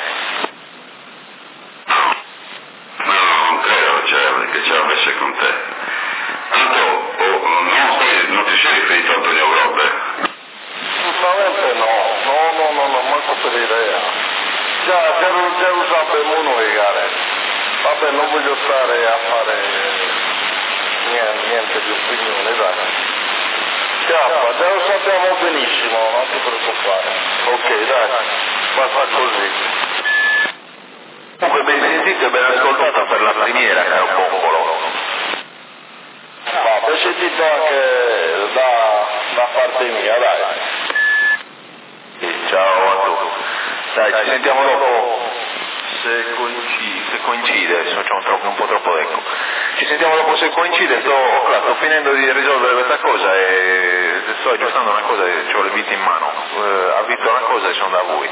No, non credo che ce l'avesse con te. Tanto, non ti sei riferito a Antonio Grobbe? Assolutamente no, manco per idea. Già usavamo noi gare. Vabbè, non voglio stare a fare niente di opinione, dai. Già lo sappiamo benissimo, non ti preoccupare. Ok, dai, fa così. Comunque ben sentito e ben ascoltato per la primiera, caro Bombolo. Ma ho sentito anche da parte mia, dai. Ciao a tutti. Dai, ci sentiamo dopo. Se coincide, adesso c'è un po' troppo d'eco. Ci sentiamo dopo se coincide, sto finendo di risolvere questa cosa e sto aggiustando una cosa e ho le vite in mano. Avvito una cosa e sono da voi.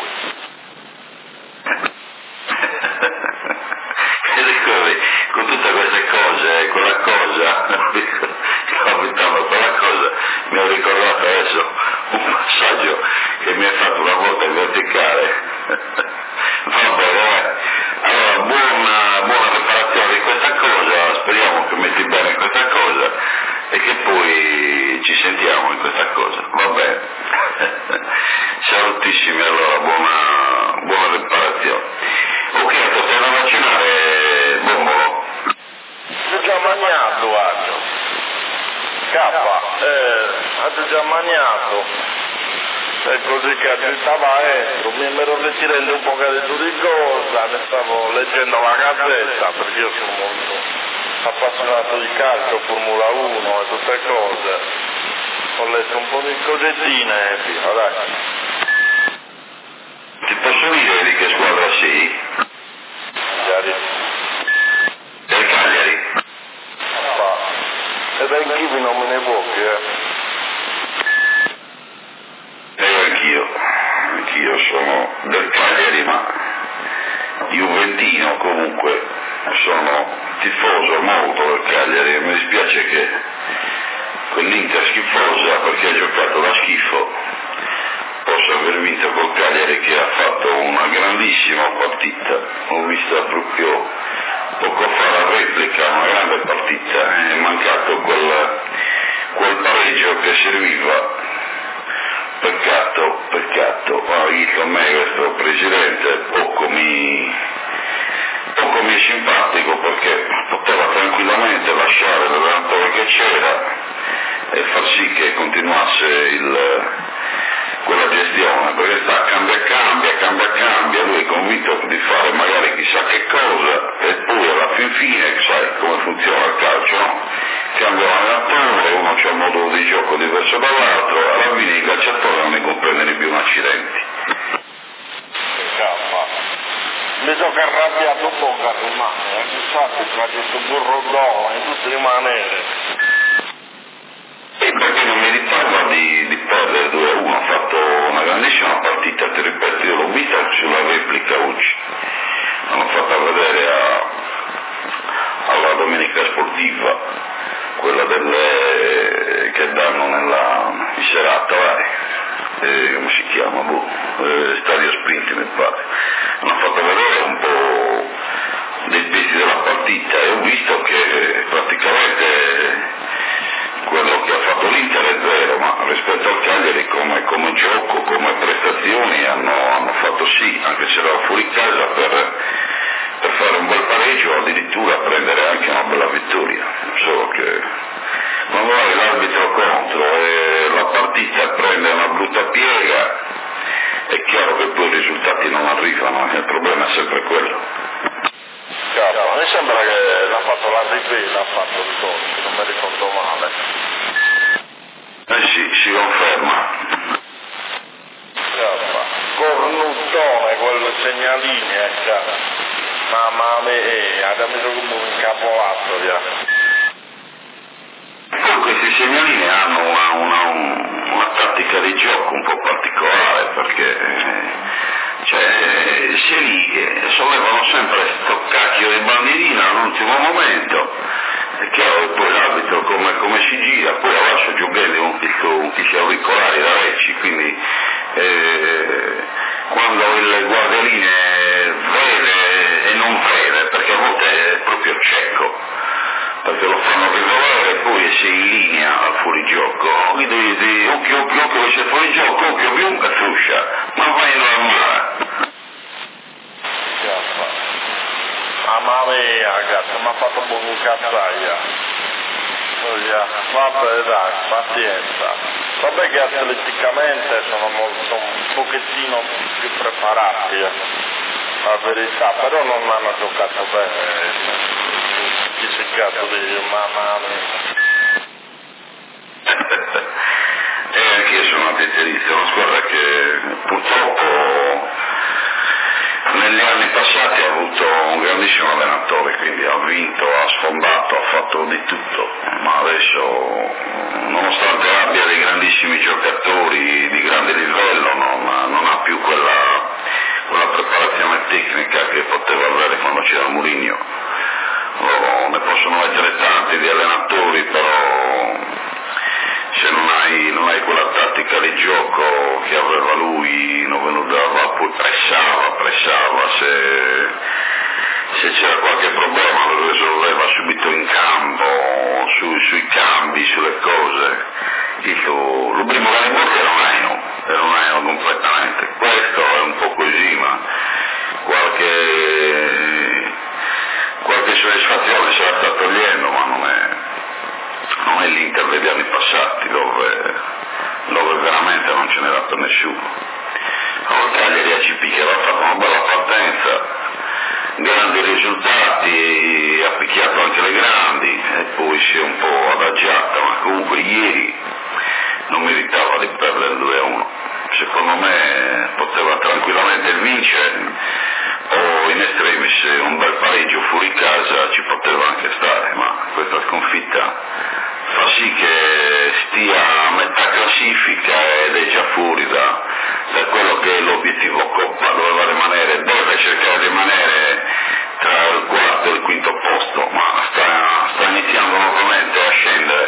Con tutte queste cose, quella cosa, quella cosa, mi ho ricordato adesso un passaggio che mi ha fatto una volta in verticale. Va bene, allora buona preparazione di questa cosa, speriamo che metti bene questa cosa e che poi ci sentiamo in questa cosa, va bene. Salutissimi, allora buona preparazione. Ok, stai da vaccinare, Bombolo? Ho già mangiato, guarda. Ho già mangiato. E così che stava entro, mi ero retirando un po' di cosa, ne stavo leggendo la gazzetta, perché io sono molto appassionato di calcio, Formula 1 e tutte cose. Ho letto un po' di cosettine e via, dai. Ti posso dire di che squadra sei? Cagliari. Del Cagliari? E dai chi non me ne vuoi, Anch'io sono del Cagliari, ma juventino comunque, sono tifoso molto del Cagliari e mi dispiace che quell'Inter schifosa, perché ha giocato da schifo, possa aver vinto col Cagliari che ha fatto una grandissima partita. Ho visto proprio poco fa la replica, una grande partita, è mancato quel pareggio che serviva. Peccato, a me questo presidente poco mi è simpatico, perché poteva tranquillamente lasciare l'allenatore che c'era e far sì che continuasse quella gestione, perché sta cambia, lui è convinto di fare magari chissà che cosa e poi alla fine sai come funziona il calcio, no? Cambia l'allenatore, uno c'ha un modo di gioco diverso dall'altro, alla fine i calciatori non ne comprendono più un accidenti. Mi sono arrabbiato un po' a rimane, infatti tra questo burro d'oro in tutte le maniere. E perché non meritava di perdere 2-1, ha fatto una grandissima partita, ti ripeto, io l'ho vista sulla replica oggi, l'hanno fatta vedere alla domenica sportiva, quella che danno nella serata, come si chiama? Stadio Sprint mi pare. Hanno fatto vedere un po' dei pezzi della partita e ho visto che praticamente quello che ha fatto l'Inter è vero, ma rispetto al Cagliari come gioco, come prestazioni hanno fatto sì, anche se era fuori casa, per fare un bel pareggio, addirittura prendere anche una bella vittoria, solo che quando hai l'arbitro contro e la partita prende una brutta piega è chiaro che poi i risultati non arrivano, il problema è sempre quello. Chiaro, mi sembra che l'ha fatto la ripresa, ha fatto il gol, se non mi ricordo male. Sì, si conferma. Cornuttone, quel segnalini, mamma mia, ha messo come un capolatto, via. Poi questi segnalini hanno una tattica di gioco un po' particolare, perché si lì sollevano sempre sto cacchio di bandierina all'ultimo momento, è chiaro che poi l'arbitro come si gira, poi la lascia giù bene un piscio auricolari da recci, quindi quando il guardialine vede e non vede, perché a volte è proprio cieco, perché lo fanno risolvere e poi si in linea al fuorigioco, quindi occhio che c'è fuorigioco, occhio più e fruscia, ma vai normale. Mamma mia, ragazzi, mi ha fatto un po' di cazzaia. Vabbè dai, pazienza. Vabbè che atleticamente sono un pochettino più preparati, la verità, però non hanno giocato bene. Chi si è cazzo di mamma mia. Anch'io sono antiterista, una squadra che purtroppo negli anni passati ha avuto un grandissimo allenatore, quindi ha vinto, ha sfondato, ha fatto di tutto, ma adesso nonostante abbia dei grandissimi giocatori di grande livello non ha più quella preparazione tecnica che poteva avere quando c'era Mourinho. Ne possono essere tanti di allenatori, però se non hai quella tattica tecnica di gioco che aveva lui non venutava, poi pressava, se c'era qualche problema lo risolveva subito in campo, sui cambi, sulle cose. Il primo Garibaldi era un aino completamente, questo è un po' così, ma qualche soddisfazione se la sta togliendo, ma non è l'Inter degli anni passati dove veramente non ce n'era per nessuno. Allora Cagliari ACP che aveva fatto una bella partenza, grandi risultati, ha picchiato anche le grandi e poi si è un po' adagiata, ma comunque ieri non meritava di perdere 2-1. Secondo me poteva tranquillamente vincere o in estremis un bel pareggio fuori casa ci poteva anche stare, ma questa sconfitta fa sì che stia a metà classifica ed è già fuori da quello che è l'obiettivo Coppa, deve cercare di rimanere tra il quarto e il quinto posto, ma sta iniziando nuovamente a scendere.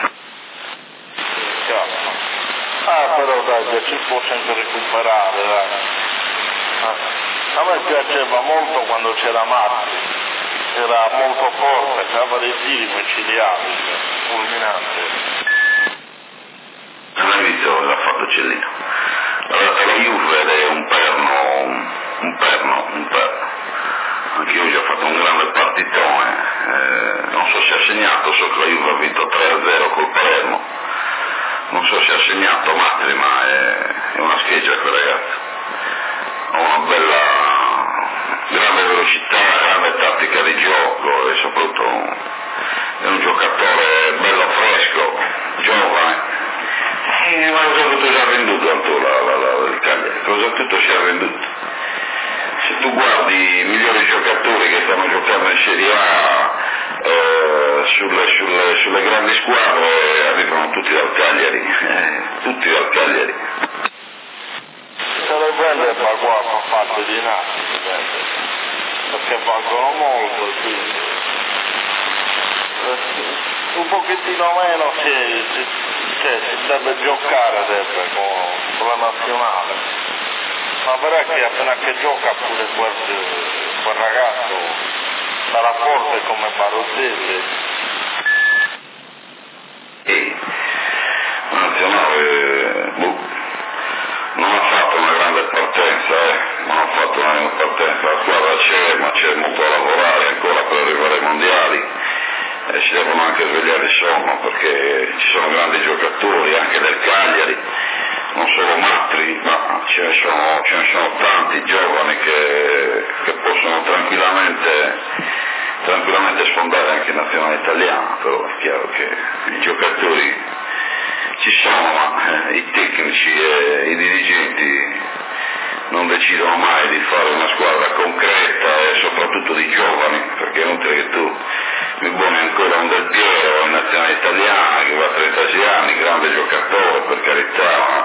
Però dai, ci può sempre recuperare, dai. A me piaceva molto quando c'era Matti, era molto forte, aveva dei tiri micidiali, fulminanti. Non hai visto l'ha fatto Cellino. La Juve è un perno. Anche oggi ha fatto un grande partitone, non so se ha segnato, so che la Juve ha vinto 3-0 col Palermo, non so se ha segnato Matri, ma è una scheggia quel ragazzo, ha una bella, grande velocità, grande tattica di gioco e soprattutto è un giocatore bello fresco, giovane. Ma cosa tutto si è venduto il Cagliari, cosa tutto si è venduto. Se tu guardi i migliori giocatori che stanno giocando in Serie A sulle grandi squadre arrivano tutti dal Cagliari, Se le vende Baguà fatte di nati, perché valgono molto, quindi un pochettino meno si deve giocare con la nazionale, ma verrà che appena che gioca pure quel ragazzo sarà forte come Barotelli. La nazionale non ha fatto una grande partenza, la squadra c'è, ma c'è molto da lavorare ancora per arrivare ai mondiali. Si devono anche svegliare il sonno perché ci sono grandi giocatori anche del Cagliari, non solo Matri, ma ce ne sono tanti giovani che possono tranquillamente sfondare anche in nazionale italiana, però è chiaro che i giocatori ci sono, ma i tecnici e i dirigenti non decidono mai di fare una squadra concreta e soprattutto di giovani, perché è inutile che tu mi buoni ancora un Del Piero in nazionale italiana che va a 36 anni, grande giocatore per carità,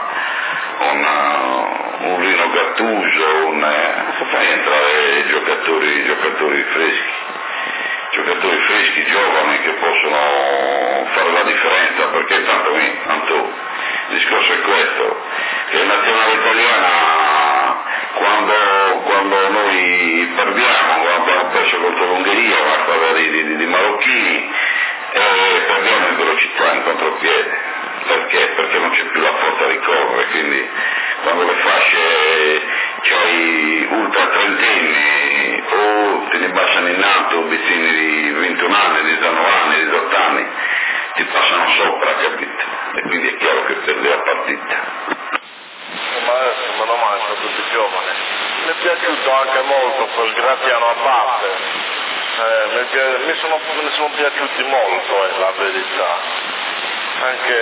un Rino Gattuso, fai entrare giocatori freschi, giovani che possono fare la differenza, perché tanto il discorso è questo, che la nazionale italiana quando noi perdiamo, abbiamo perso contro l'Ungheria, una squadra di marocchini, perdiamo in velocità, in contropiede. Perché? Perché non c'è più la forza di correre, quindi quando le fasce c'hai ultra trentenni o te ne baciano in alto bizzini di 21 anni, di 19 anni, di 18 anni, ti passano sopra, capito? E quindi è chiaro che perdi la partita. Ma adesso meno male sono tutti giovani. Mi è piaciuto anche molto quel Graziano Abate, mi sono piaciuti molto, la verità. Anche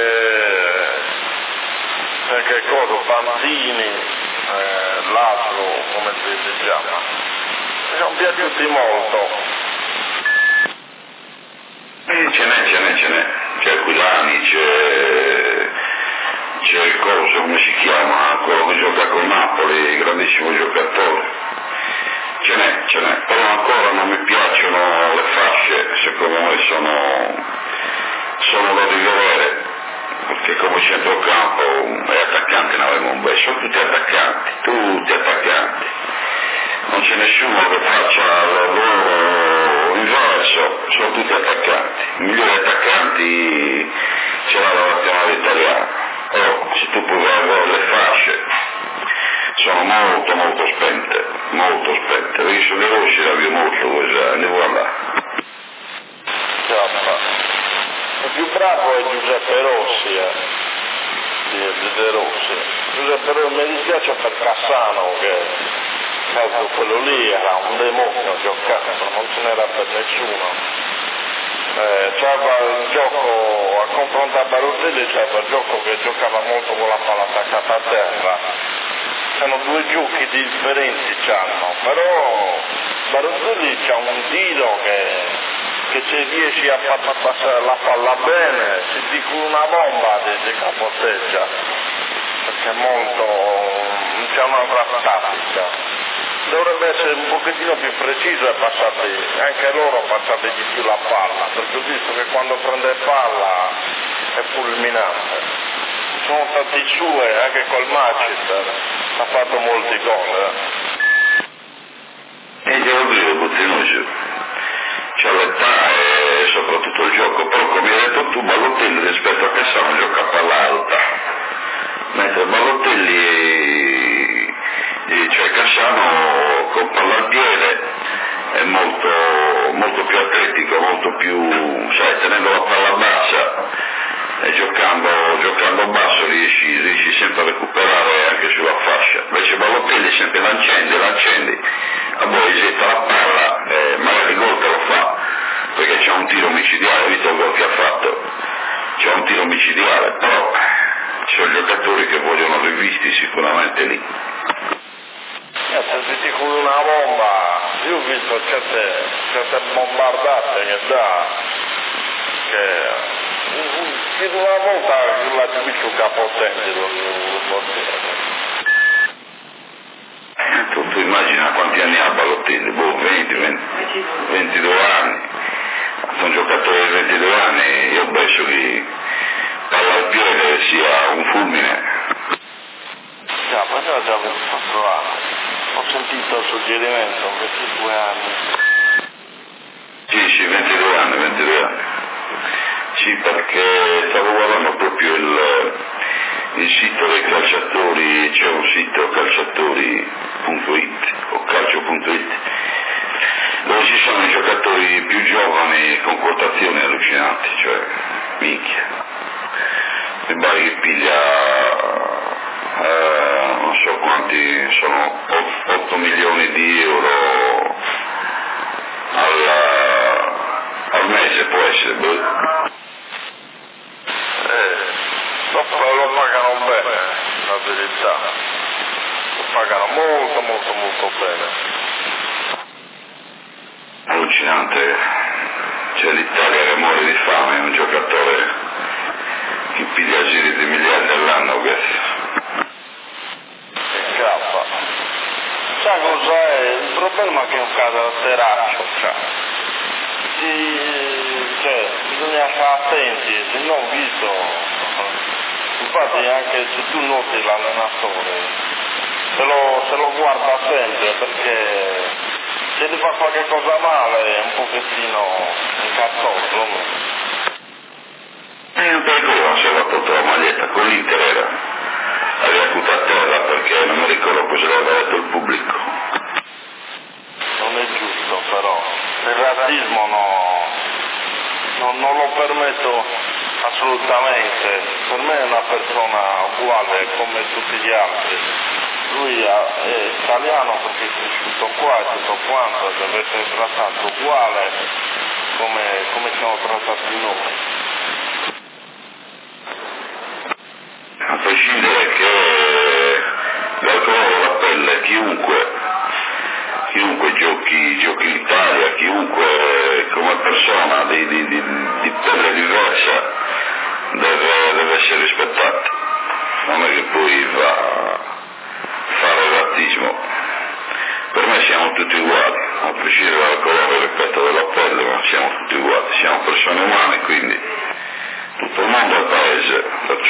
cosa, Panzini, l'altro, come si chiama, mi sono piaciuti molto. Ce n'è, c'è Aquilani, c'è il coso, come si chiama, quello che gioca con Napoli, grandissimo giocatore, ce n'è, però ancora non mi piacciono le fasce, secondo me sono da rivedere, perché come centrocampo e attaccanti ne avevamo un bel, sono tutti attaccanti, non c'è nessuno che faccia il loro inverso, sono tutti attaccanti, i migliori attaccanti ce l'ha la nazionale italiana. Se tu puoi vedere le fasce sono molto spente, io sono De Rossi la vi molto questa, ne voilà. Il più bravo è Giuseppe Rossi, di De Rossi. Giuseppe Rossi mi dispiace per Cassano che quello lì era un demonio giocato, non ce n'era per nessuno. C'era il gioco a confrontare Barotelli, c'era il gioco che giocava molto con la palla attaccata a terra. Sono due giochi differenti c'hanno, però Barotelli c'ha un tiro che se riesci a far passare la palla bene, si dico una bomba di capotteggia, perché è molto, c'è un'altra tattica. Dovrebbe essere un pochettino più preciso e anche loro passarli di più la palla, perché ho visto che quando prende palla è fulminante. Sono stati sue, anche col Manchester, ha fatto molti gol. E devo dire, Buzzinoso, c'è l'età e soprattutto il gioco, però come hai detto tu, Balotelli rispetto a Cassano gioca a palla alta, mentre Balotelli, cioè Cassano con palla al piede è molto più atletico, molto più, sai, tenendo la palla bassa e giocando basso riesci sempre a recuperare anche sulla fascia. Invece Balotelli sempre l'accendi, a poi getta la palla, magari il gol te lo fa, perché c'è un tiro micidiale, visto il gol che ha fatto, c'è un tiro micidiale, però ci sono giocatori che vogliono rivisti sicuramente lì. Se ti dico una bomba, io ho visto certe bombardate che dà, che una volta la giudice un capotente lo Tu immagina quanti anni ha Balotelli, 22 anni, sono un giocatore di 22 anni, io penso che palla al piede sia un fulmine. Ma già 24 anni, ho sentito il suggerimento, 22 anni. Sì, 22 anni. Sì, perché stavo guardando proprio il sito dei calciatori, c'è un sito calciatori.it o calcio.it dove ci sono i giocatori più giovani con quotazioni allucinanti, cioè minchia, mi pare che piglia non so quanti, sono 8 milioni di euro al mese, può essere. Lo pagano bene, la verità, lo pagano molto bene. Allucinante, c'è l'Italia che muore di fame, un giocatore che piglia giri di miliardi all'anno che scappa. Sai cos'è? Il problema è che è un caratteraccio, bisogna stare attenti, se non visto. Infatti anche se tu noti l'allenatore, se lo guarda sempre, perché se ti fa qualche cosa male è un pochettino incazzoso. Non per quello si è fatto la maglietta, con l'Inter aveva avuto a terra perché non mi ricordo cosa aveva detto il pubblico. Non è giusto però, il razzismo non lo permetto assolutamente, per me è una persona uguale come tutti gli altri, lui è italiano perché è cresciuto qua e tutto quanto, deve essere trattato uguale come siamo trattati noi. A prescindere che dal colore della pelle chiunque giochi in Italia, chiunque come persona di pelle diversa deve essere rispettato, non è che poi va a fare razzismo. Per me siamo tutti uguali, a prescindere dal colore, ripeto, della pelle, ma siamo tutti uguali, siamo persone umane, quindi tutto il mondo è paese, per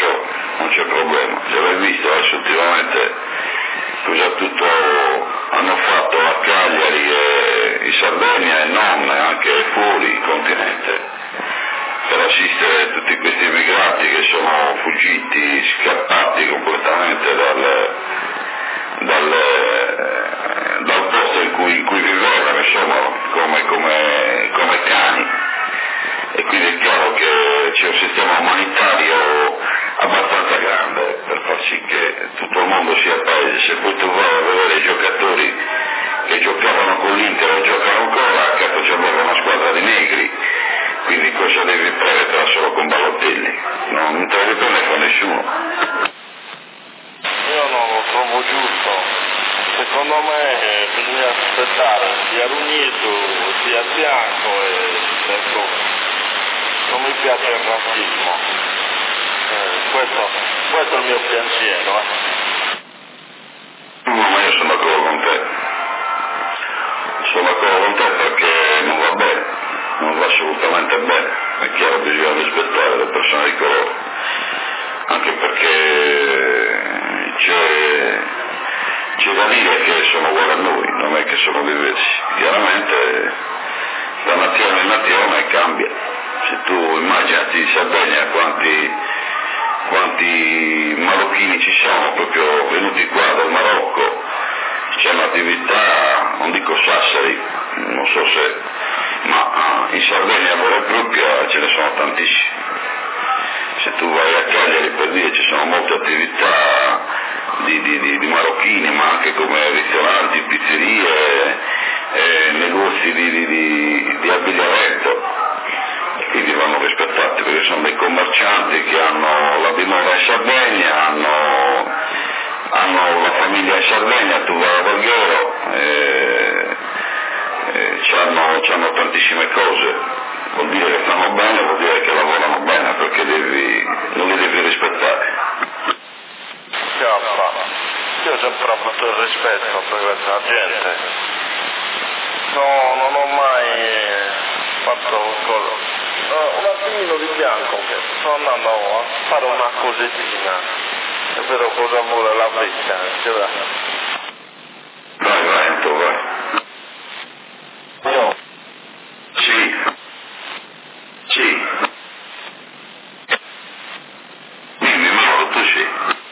non c'è problema. Se l'hai visto adesso ultimamente cosa tutto hanno fatto a Cagliari e in Sardegna e non, anche fuori il continente, per assistere a tutti questi immigrati che sono fuggiti, scappati completamente dal posto in cui vivevano, insomma, come cani. E quindi è chiaro che c'è un sistema umanitario abbastanza grande per far sì che tutto il mondo sia paese. Se poi tu vai a vedere i giocatori che giocavano con l'Inter e giocano ancora, cazzo c'è una squadra di negri, quindi cosa devi prendere solo con Balotelli? Non te la riprende con nessuno. Io non lo trovo giusto, secondo me bisogna aspettare sia Runito sia Bianco e ecco, non mi piace il razzismo, questo è il mio pensiero. No, ma io sono d'accordo con te perché non va bene, non va assolutamente bene, è chiaro che bisogna rispettare le persone di colore, anche perché c'è da dire che sono uguali a noi, non è che sono diversi, chiaramente da nazione in nazione cambia. Se tu immaginati in Sardegna quanti marocchini ci sono proprio venuti qua dal Marocco, c'è un'attività, non dico Sassari, non so se, ma in Sardegna vera e propria ce ne sono tantissimi. Se tu vai a Cagliari per dire ci sono molte attività di marocchini, ma anche come ristoranti, pizzerie, negozi di abbigliamento. Quindi vanno rispettati perché sono dei commercianti che hanno la dimora in Sardegna, hanno la famiglia in Sardegna, tu vai a Borghero, c'hanno tantissime cose, vuol dire che stanno bene, vuol dire che lavorano bene perché non li devi rispettare. Io ho sempre avuto il rispetto per questa gente, non ho mai fatto cosa. Un attimino di bianco che sto andando a fare una cosettina, è vero cosa vuole la vecchia, Vai, Anto, vai. Io? Sì. Dimmi Mauro, tu sì.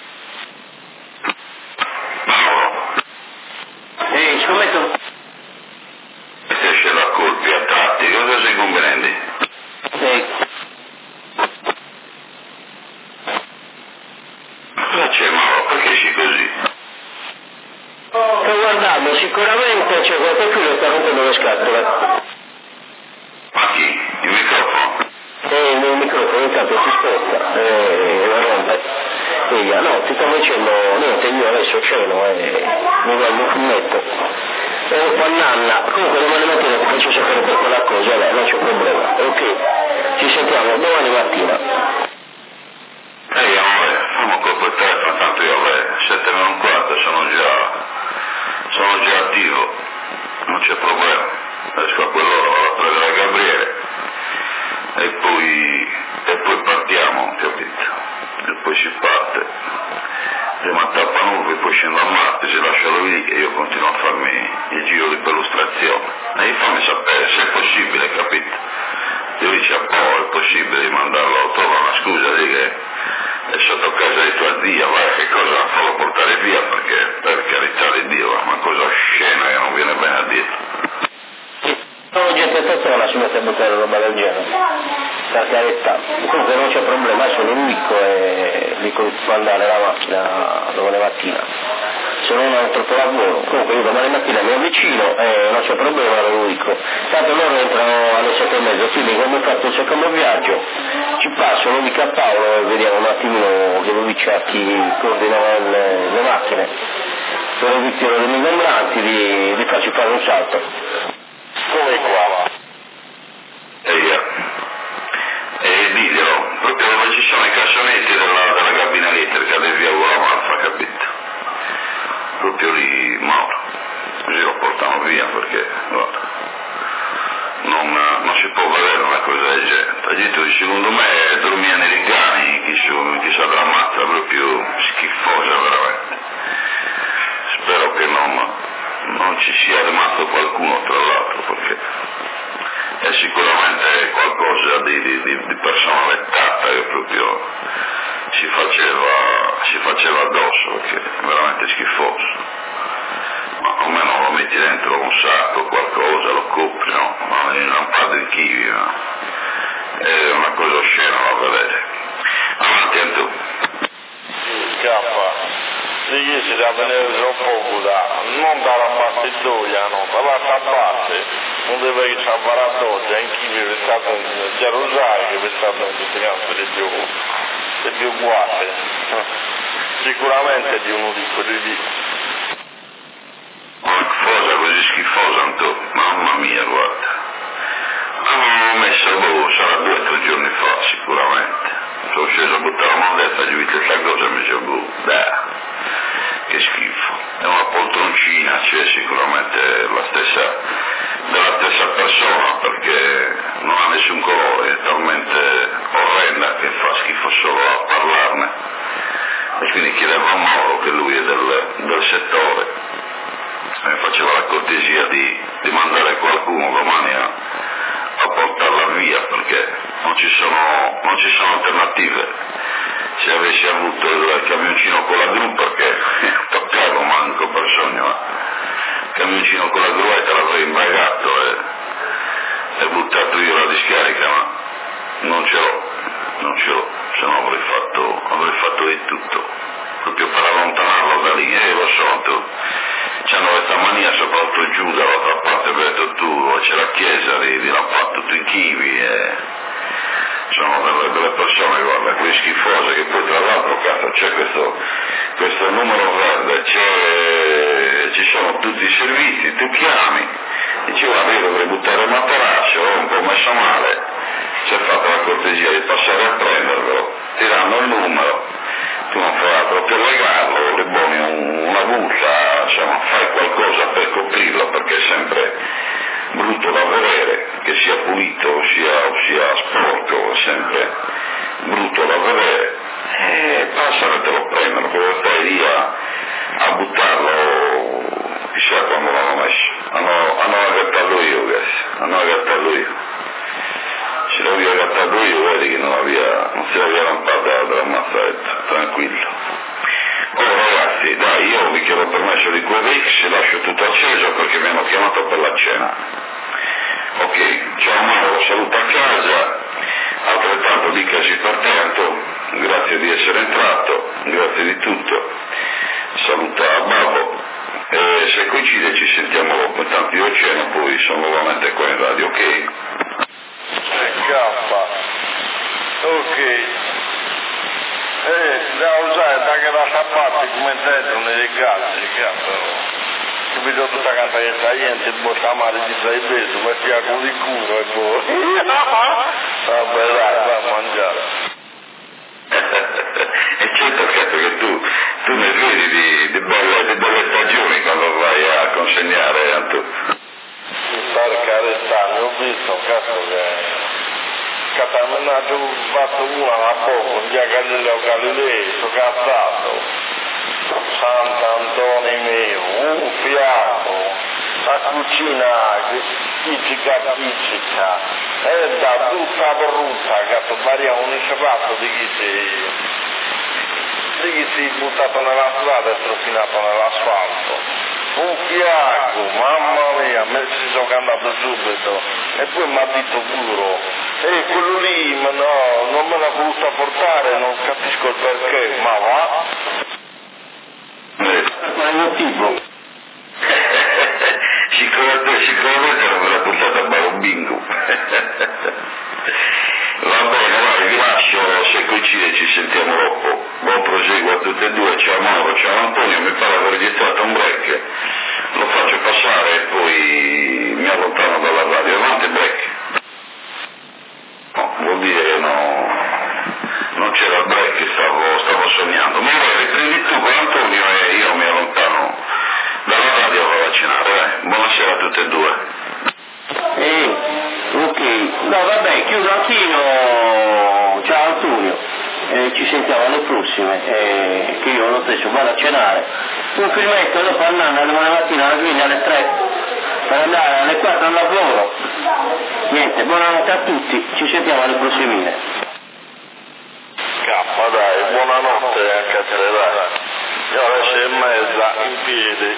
Mauro. Scommetto. Se esce la colpi a tratti, cosa sei comprende? Cosa c'è Mauro? Perché sei così? Sto guardando, sicuramente c'è qualcuno che sta rompendo le scatole. Ma chi? Il microfono? Il microfono intanto si sposta e la rompe. No, ti stavo dicendo, niente, io adesso ceno e mi guardo un fumetto. E poi Nanna, comunque domani mattina ti faccio sapere per quella cosa, non c'è problema. Ok, ci sentiamo domani mattina. Amore, fammi colpo il telefono, tanto io alle 7:15 sono già attivo, non c'è problema. Esco a quell'ora, vado a prendere Gabriele e poi partiamo, capito? E poi si parte, andiamo a Tappanuve, poi scendo a Marte, si lascialo lì e io continuo a farmi il giro di perlustrazione. E fammi sapere se è possibile, capito? Io dice a Paolo, è possibile di mandarlo, trova una scusa, di che è sotto casa di tua zia, vai, che cosa, fallo portare via perché, per carità di Dio, è una cosa scena che non viene bene a dire. Sono gente persona si mette a buttare roba del genere, per carità. Comunque non c'è problema, sono l'unico e dico di mandare la macchina domani mattina. Se non ho troppo lavoro, comunque io domani mattina mi avvicino e non c'è problema, lo dico. Tanto loro entrano alle 7:30, quindi quando ho fatto il secondo viaggio ci passo, lo dico a Paolo e vediamo un attimino che lo dice a chi coordinava le macchine. Per il ritiro degli ingombranti di farci fare un salto. Come qua? E diglielo, proprio dove ci sono i cassonetti della cabina elettrica del via Uramalfa, capito? Proprio lì, Mauro, così lo portano via perché, guarda, non si può vedere una cosa del genere. Secondo me dormia nei rigani, chi chissà della mazza, proprio schifosa veramente. Spero che non ci sia rimasto qualcuno tra l'altro, perché è sicuramente qualcosa di personalettata che proprio si faceva addosso, perché è veramente schifoso. Ma almeno lo metti dentro un sacco, qualcosa, lo copri, no? Ma in un po' di kiwi, no? È una cosa oscena da vedere. Avanti a tu. Scappa, lì si deve venire troppo da, non dalla battitoia, no, dalla base, non deve ir a Baradogia, in kiwi è stato in Gerusalemme, che è stato in tutte le altre più guate. Sicuramente di uno di quelli lì. Cosa così schifosa, Anto, mamma mia, guarda. L'ho messo, sarà 2 o 3 giorni fa, sicuramente. Sono sceso a buttare la mondetta, gli ho visto questa cosa e mi dicevo, che schifo. È una poltroncina, c'è sicuramente della stessa persona, perché non ha nessun colore, è talmente orrenda che fa schifo solo a parlarne. E quindi chiedevo a Mauro, che lui è del settore, mi faceva la cortesia di mandare qualcuno domani a portarla via, perché non ci sono alternative. Se avessi avuto il camioncino con la gru, perché toccavo manco per sogno, il camioncino con la gruetta l'avrei imbragato e buttato io la discarica, ma non ce l'ho, se no avrei fatto di tutto, proprio per allontanarlo da lì. Lo so, c'hanno questa mania, soprattutto giù dall'altra parte, che hai detto tu, c'è la chiesa di Lappa, tutto in kiwi, e sono delle persone, guarda, qui schifose, che poi tra l'altro, cazzo, c'è questo numero verde, ci sono tutti i servizi, tu chiami, dici guarda, io dovrei buttare il materasso, ho un po' messo male, ci ha fatto la cortesia di passare a prendervelo, ti danno il numero, tu non fai altro per legarlo, le buoni una busta, insomma, fai qualcosa per coprirlo, perché è sempre brutto da vedere, che sia pulito o sia sporco, è sempre brutto da vedere, e passano e te lo prendono, poi stai lì a buttarlo, chissà quando l'hanno messo, hanno agattato io, se l'avevo agattato io, vedi che non si l'aveva lampata dalla mazzetta, tranquillo. Ragazzi, dai, io vi chiedo permesso di QVX, lascio tutto acceso perché mi hanno chiamato per la cena. Ok, ciao Mauro, saluto a casa, altrettanto dicasi per te, Anto, grazie di essere entrato, grazie di tutto, saluta a Babbo, e se coincide ci sentiamo dopo, intanto io ceno, poi sono nuovamente qua in radio, ok? Scappa, ok. Da usare anche da parte come dentro nei gatti, capito, tutta canta che sta gente, sta male di sei peso, ma stia con il culo e poi vabbè dai, va a mangiare. E certo che tu ne vedi di belle stagioni quando vai a consegnare, Anto. Per carità, mi ho visto, cazzo che Catamanato fatto una a poco, via Galileo, sono cazzato, Sant'Antonio mio, un fiato, la cucina pizzica, è da tutta brutta, cazzo, variamo un ciabato di chi si è buttato nella strada e strofinato nell'asfalto. Un fiaco, mamma mia, me si sono andato subito e poi mi ha detto puro, quello lì, ma no, non me l'ha voluto portare, non capisco il perché, ma va? Ma è un tipo. Sicuramente non me l'ha portata a Baro Bingo. Va bene, allora vi lascio, se coincide ci sentiamo dopo. Buon proseguo a tutte e due, ciao Mauro, ciao Antonio, mi pare aver registrato un break, lo faccio passare e poi mi allontano dalla radio. Avanti break. No, vuol dire che non c'era il break, stavo sognando. Ma riprendi tu con Antonio e io mi allontano dalla radio per vaccinare. Buonasera a tutte e due. Ok, no vabbè, chiudo anch'io, ciao Antonio, ci sentiamo alle prossime, che io lo stesso vado a cenare, un filmetto e dopo andando alle mattina alla sveglia alle 3 per andare alle 4 al lavoro. Niente, buonanotte a tutti, ci sentiamo alle prossime. Dai, buonanotte anche a te, dai. Io alle 6:30 in piedi,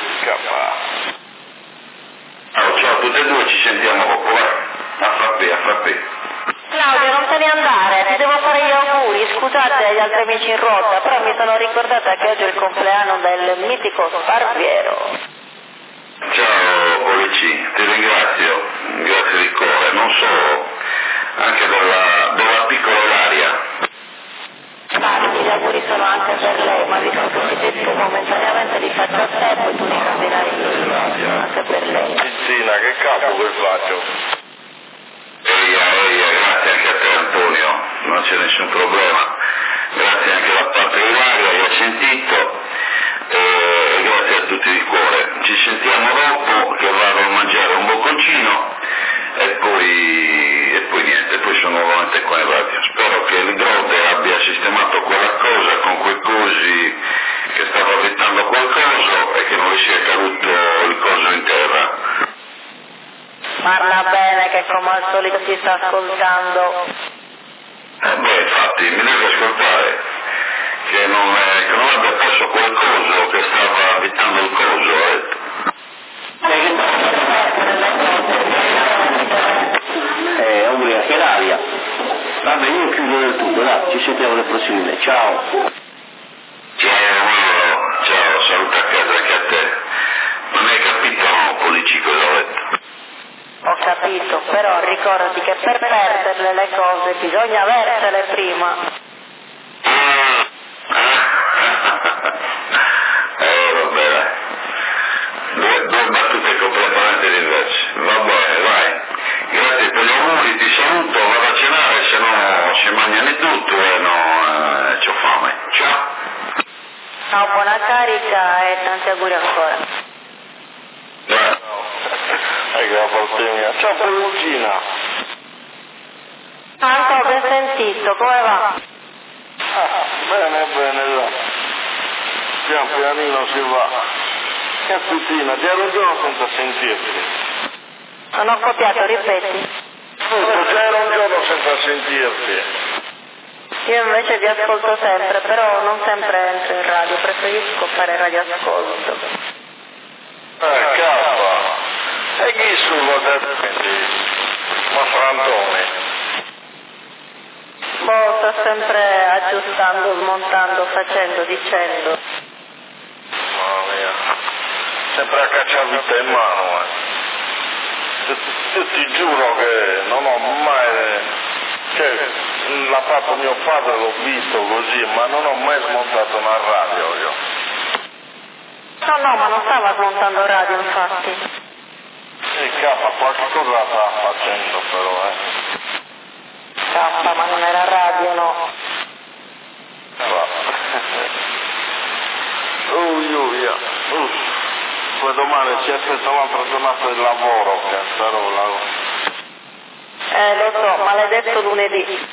Ciao a tutti e due, ci sentiamo dopo, vai. A frappè. Claudio, non te ne andare, ti devo fare gli auguri, scusate agli altri amici in rotta, però mi sono ricordata che oggi è il compleanno del mitico Sparviero. Ciao Polici, ti ringrazio, grazie di cuore, non so, anche della piccola Ilaria. Gli auguri sono anche per lei, ma visto che mi detto momentaneamente li faccio a te, poi tu li cambirai anche per lei. Tizzina, che capo che faccio? Grazie anche a te Antonio, non c'è nessun problema, grazie anche da parte di Ilaria, che ha sentito, e grazie a tutti di cuore. Ci sentiamo dopo, che vado a mangiare un bocconcino e poi niente, poi sono nuovamente qua in radio. Spero che il Grode abbia sistemato quella cosa con quei cosi che stava avvitando qualcosa e che non gli sia caduto il coso in terra. Parla bene che come al solito ti sta ascoltando. Infatti mi deve ascoltare, che non abbia perso quel coso che stava avvitando il coso, Auguri anche l'aria. Vabbè, io chiudo del tutto, dai, ci sentiamo alle prossime. Ciao. Ciao, saluta a casa anche a te. Non hai capito, no, Polici, cosa ho detto? Ho capito, però ricordati che per perderle le cose bisogna aversele prima. Vabbè, dai. Due battute completamente diverse. Va bene, vai. Grazie per gli auguri, ti saluto, vado a cenare, se no si mangiano tutto e no, c'ho fame. Ciao. Ciao, buona carica e tanti auguri ancora. Che la parte mia. Ciao Perugina. Tanto ho ben sentito, come va? Bene, dai. Pian pianino si va. Cazzutina, ti ero un giorno senza sentirti. Non ho copiato, ripeti. Già era un giorno senza sentirti. Io invece vi ascolto sempre, però non sempre entro in radio, preferisco fare radioascolto. Cappa. E chi sul ma Frantone? Sta sempre aggiustando, smontando, facendo, dicendo. Mamma mia. Sempre a cacciavite in mano, Io ti giuro che non ho mai... Cioè, l'ha fatto mio padre, l'ho visto così, ma non ho mai smontato una radio io. No, ma non stava smontando radio, infatti. Qualche cosa la stava facendo però, Ma non era radio, no. Poi domani ci aspetta un'altra giornata di lavoro, cazzarola. Lo so, maledetto lunedì.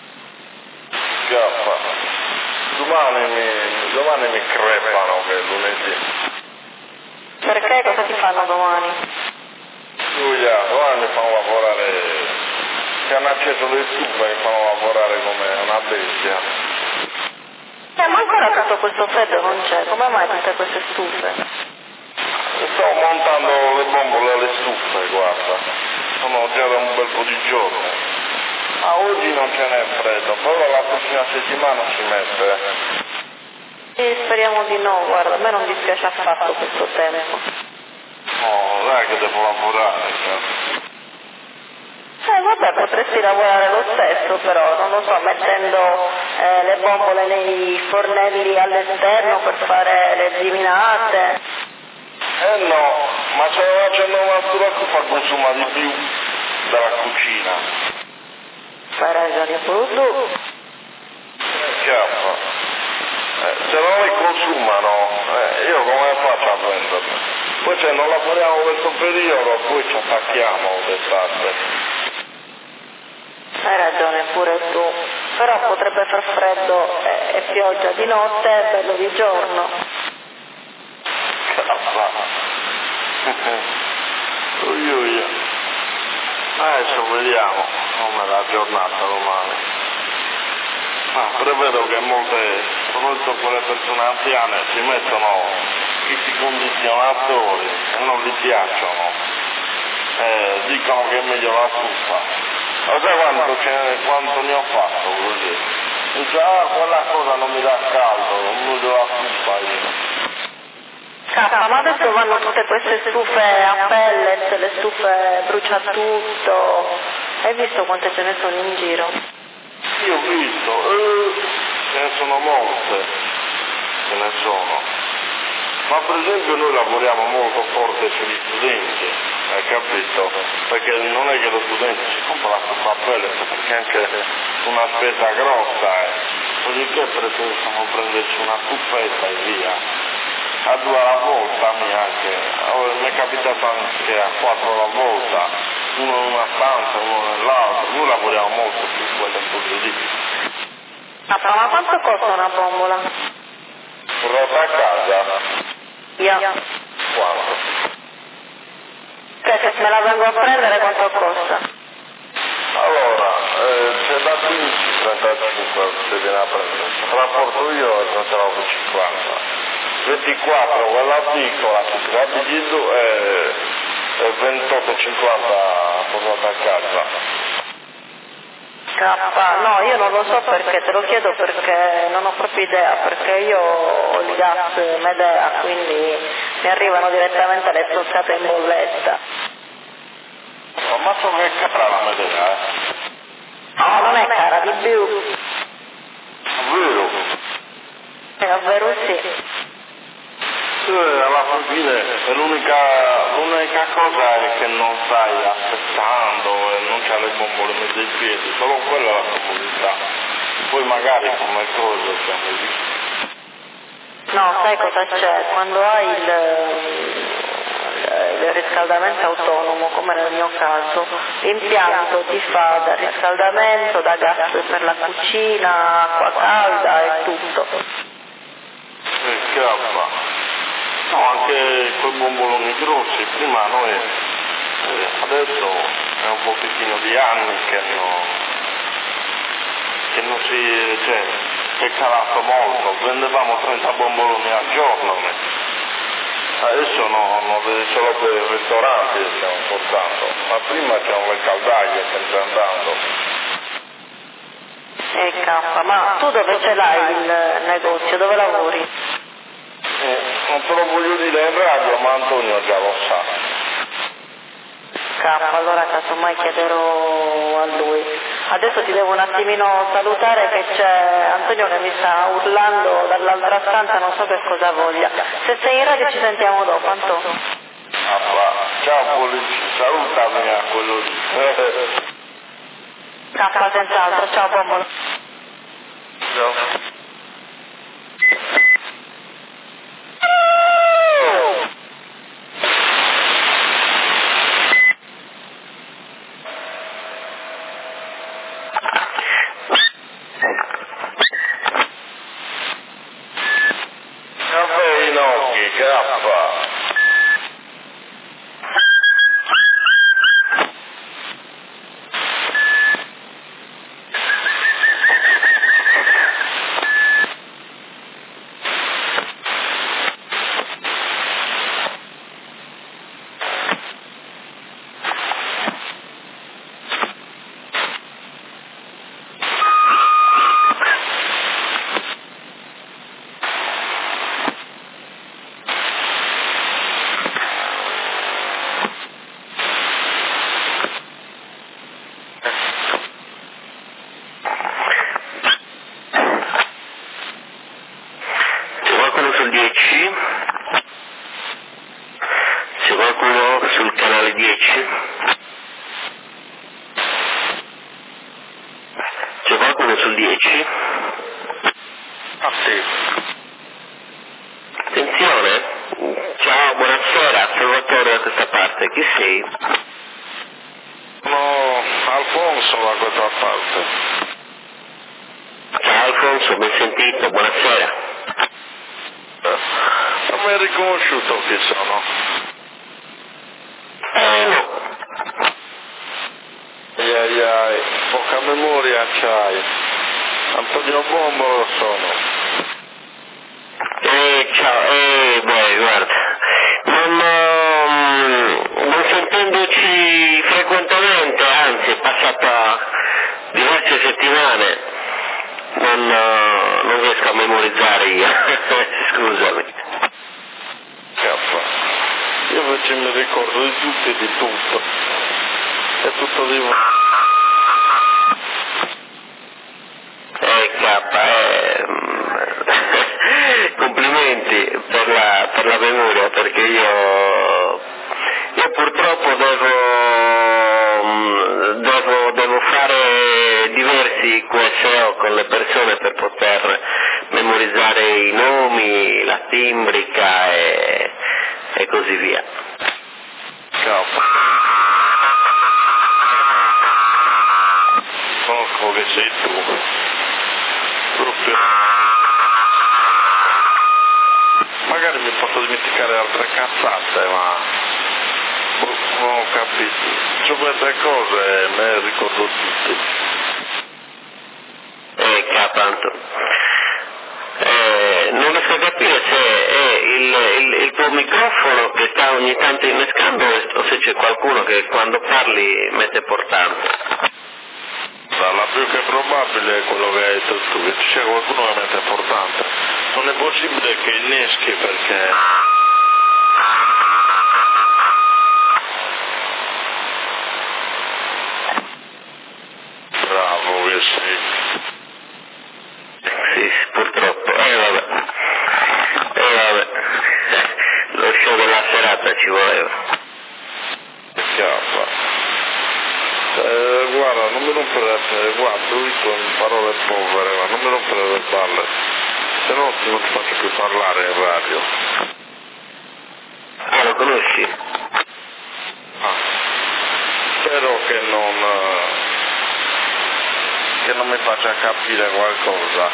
Domani mi crepano che è lunedì. Perché? Cosa ti fanno domani? Domani mi fanno lavorare, che hanno acceso le stufe, mi fanno lavorare come una bestia. Ma ancora tutto questo freddo non c'è, come mai tutte queste stufe? Sto montando le bombole alle stufe, guarda, sono già da un bel po' di giorni. Ma oggi non ce n'è freddo, però la prossima settimana si mette. Sì, speriamo di no, guarda, a me non dispiace affatto questo tempo. No, dai che devo lavorare, vabbè, potresti lavorare lo stesso, però, non lo so, mettendo le bombole nei fornelli all'esterno per fare le ziminate. No, ma se lo facendo un'altra cosa consuma di più della cucina. Fai ragione pure tu. Se non le consumano, io come faccio a venderle? Poi se non lavoriamo questo periodo, poi ci attacchiamo d'estate. Hai ragione pure tu, però potrebbe far freddo e pioggia di notte e bello di giorno. Adesso vediamo come la giornata domani. Prevedo che molte, soprattutto quelle persone anziane, si mettono questi condizionatori e non gli piacciono. Dicono che è meglio la stufa. Lo sai quanto ne ho fatto così? Dice, quella cosa non mi dà caldo, non mi do la stufa io. Ma adesso vanno tutte queste stufe a pellet, le stufe bruciatutto, hai visto quante ce ne sono in giro? Io ho visto, ce ne sono molte, ma per esempio noi lavoriamo molto forte sugli studenti, hai capito? Perché non è che lo studente si compra la stufa a pellet, perché è anche una spesa grossa, cosicché preferiscono prenderci una stufetta e via. A 2 alla volta mi è capitato anche a 4 alla volta, uno in una stanza, uno nell'altra, noi lavoriamo molto su quelle cose lì. Ma quanto costa una bombola? Portata a casa? Quanto? Se me la vengo a prendere quanto costa? Allora, c'è da 15-35 se viene a prendere, rapporto io e 39,50. 24 quella piccola, se ti va di giù è 28,50 portata a casa. No, io non lo so perché, te lo chiedo perché non ho proprio idea, perché io ho il gas Medea, quindi mi arrivano direttamente le stoccate in bolletta. Ma so che è cara la Medea, No, non è cara, di più. Vero? Ovvero sì. Alla fine l'unica cosa è che non stai aspettando e non c'hai le bombole in mezzo ai piedi, solo quella è la comodità. Poi magari come cosa siamo lì. No, sai cosa c'è? Quando hai il riscaldamento autonomo, come nel mio caso, l'impianto ti fa da riscaldamento, da gas per la cucina, acqua calda e tutto. No, anche quei bomboloni grossi, prima noi, adesso è un pochettino di anni che non si, è calato molto, vendevamo 30 bomboloni al giorno, adesso no, solo per i ristoranti stiamo portando, ma prima c'erano le caldaie sempre andando. Ma tu dove ce l'hai il negozio, dove lavori? Non te lo voglio dire in radio, ma Antonio già lo sa. Allora casomai chiederò a lui. Adesso ti devo un attimino salutare che c'è Antonio che mi sta urlando dall'altra stanza, non so che cosa voglia. Se sei in radio ci sentiamo dopo, Antonio. Ciao Polici, salutami a quello lì. Senz'altro, ciao Bombola. Ciao. Alfonso, ben sentito, buonasera. Non mi hai riconosciuto chi sono? No. Ai, poca memoria c'hai. Antonio Bombolo sono. Ciao, guarda, non sentendoci frequentemente, anzi è passata diverse settimane, non riesco a memorizzare io, scusami. Io invece mi ricordo di tutto e di tutto, è tutto di me. Complimenti per la memoria, perché io purtroppo devo fare diversi QSO con le persone per poter memorizzare i nomi, la timbrica e così via. Porco che sei tu, proprio. Magari mi posso dimenticare altre cazzate, ma non ho capito. Su queste cose me le ricordo tutte. Capanto. Non riesco a capire se è il tuo microfono che sta ogni tanto innescando o se c'è qualcuno che quando parli mette portante. La più che probabile è quello che hai detto tu, che c'è qualcuno che mette portante. Non è possibile che inneschi perché... Bravo che sei. Sì, purtroppo. Vabbè. Lo show della serata ci voleva. Guarda, non mi rompere, guarda, tu dico in parole povere, ma non mi rompere le balle, se no non ti faccio più parlare in radio. Ah, lo conosci? Spero che non mi faccia capire qualcosa.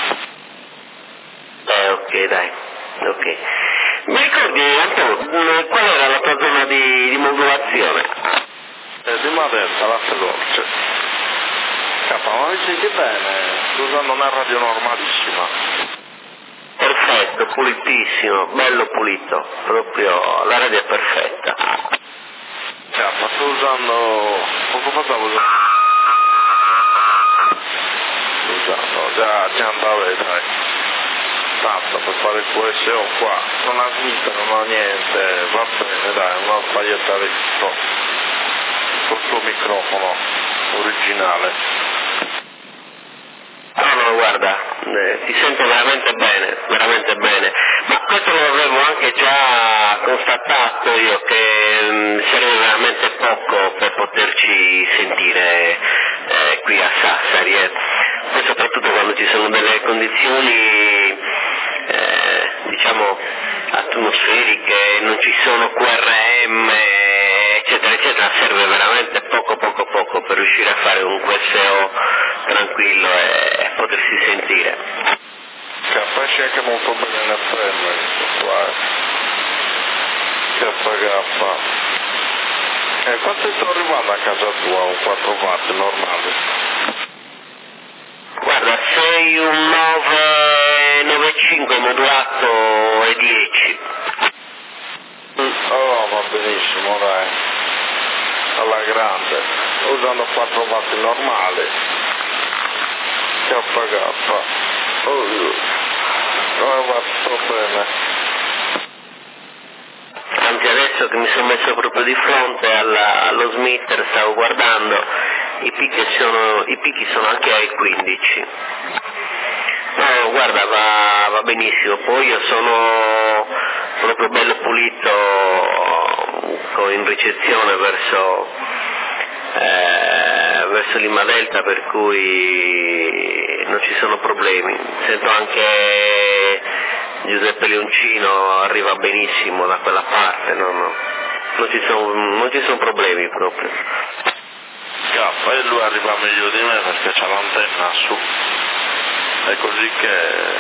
Ok, dai, ok. Mi ricordi, Antonio, qual era la tua zona di modulazione? Di Madenza, la Dolce. Ma mi senti bene? Sto usando una radio normalissima. Perfetto, pulitissimo, bello pulito, proprio la radio è perfetta. Ma sto usando... poco fa stavo usando... già andava, dai. Tanto per fare QSO qua, non ha smista, non ha niente, va bene, dai, una sbagliata adesso. Col tuo microfono originale. No, guarda, ti sento veramente bene, ma questo lo avevo anche già constatato io, che serve veramente poco per poterci sentire qui a Sassari, poi soprattutto quando ci sono delle condizioni, diciamo, atmosferiche, non ci sono QRM, eccetera eccetera, serve veramente poco per riuscire a fare un QSO tranquillo e potersi sentire. Capisci anche molto bene in FM questo qua. Gaffa. Quanto sto arrivando a casa tua, un 4 watt normale? Guarda, sei un 995 modulato e 10. Oh, va benissimo, dai. Alla grande. Sto usando 4 watt normale. Gaffa. Va tutto bene. Anzi, adesso che mi sono messo proprio di fronte allo smitter, stavo guardando, i picchi sono anche ai 15. No, guarda, va benissimo. Poi io sono proprio bello pulito in ricezione verso Lima Delta, per cui non ci sono problemi. Sento anche Giuseppe Leoncino, arriva benissimo da quella parte, non ci sono problemi proprio. E lui arriva meglio di me perché c'ha l'antenna su. è così che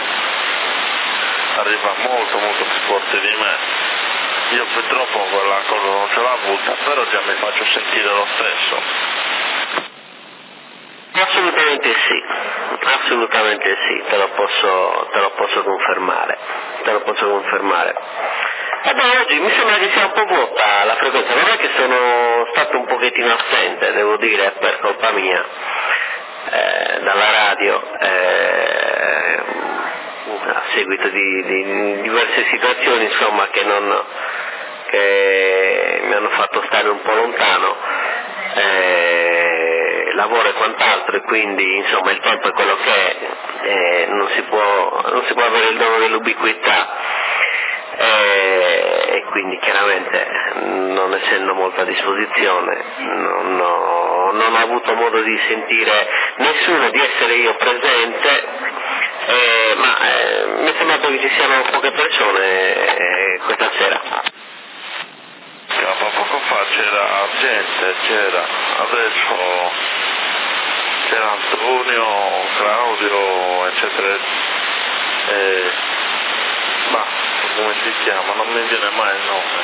arriva molto molto più forte di me. Io purtroppo quella cosa non ce l'ho avuta, però già mi faccio sentire lo stesso. Assolutamente sì, te lo posso confermare. E beh, oggi mi sembra che sia un po' vuota la frequenza, non è che sono stato un pochettino assente, devo dire, per colpa mia, dalla radio, a seguito di diverse situazioni, insomma, che mi hanno fatto stare un po' lontano, lavoro e quant'altro, e quindi insomma il tempo è quello che è, non si può avere il dono dell'ubiquità, e quindi chiaramente, non essendo molto a disposizione, non ho avuto modo di sentire nessuno, di essere io presente, ma mi è sembrato che ci siano poche persone questa sera. Poco fa c'era gente, adesso c'era Antonio, Claudio, eccetera, ma come si chiama? Non mi viene mai il nome.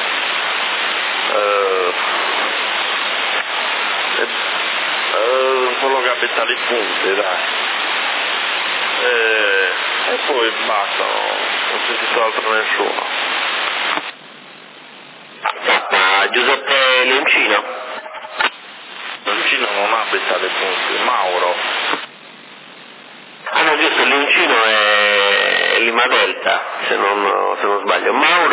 Quello che abita lì Punti, dai. E poi basta, non c'è sentito altro nessuno. Giuseppe Leoncino non abita lì Punti, Mauro. Ah no, giusto, Leoncino è Lima Delta, se non sbaglio.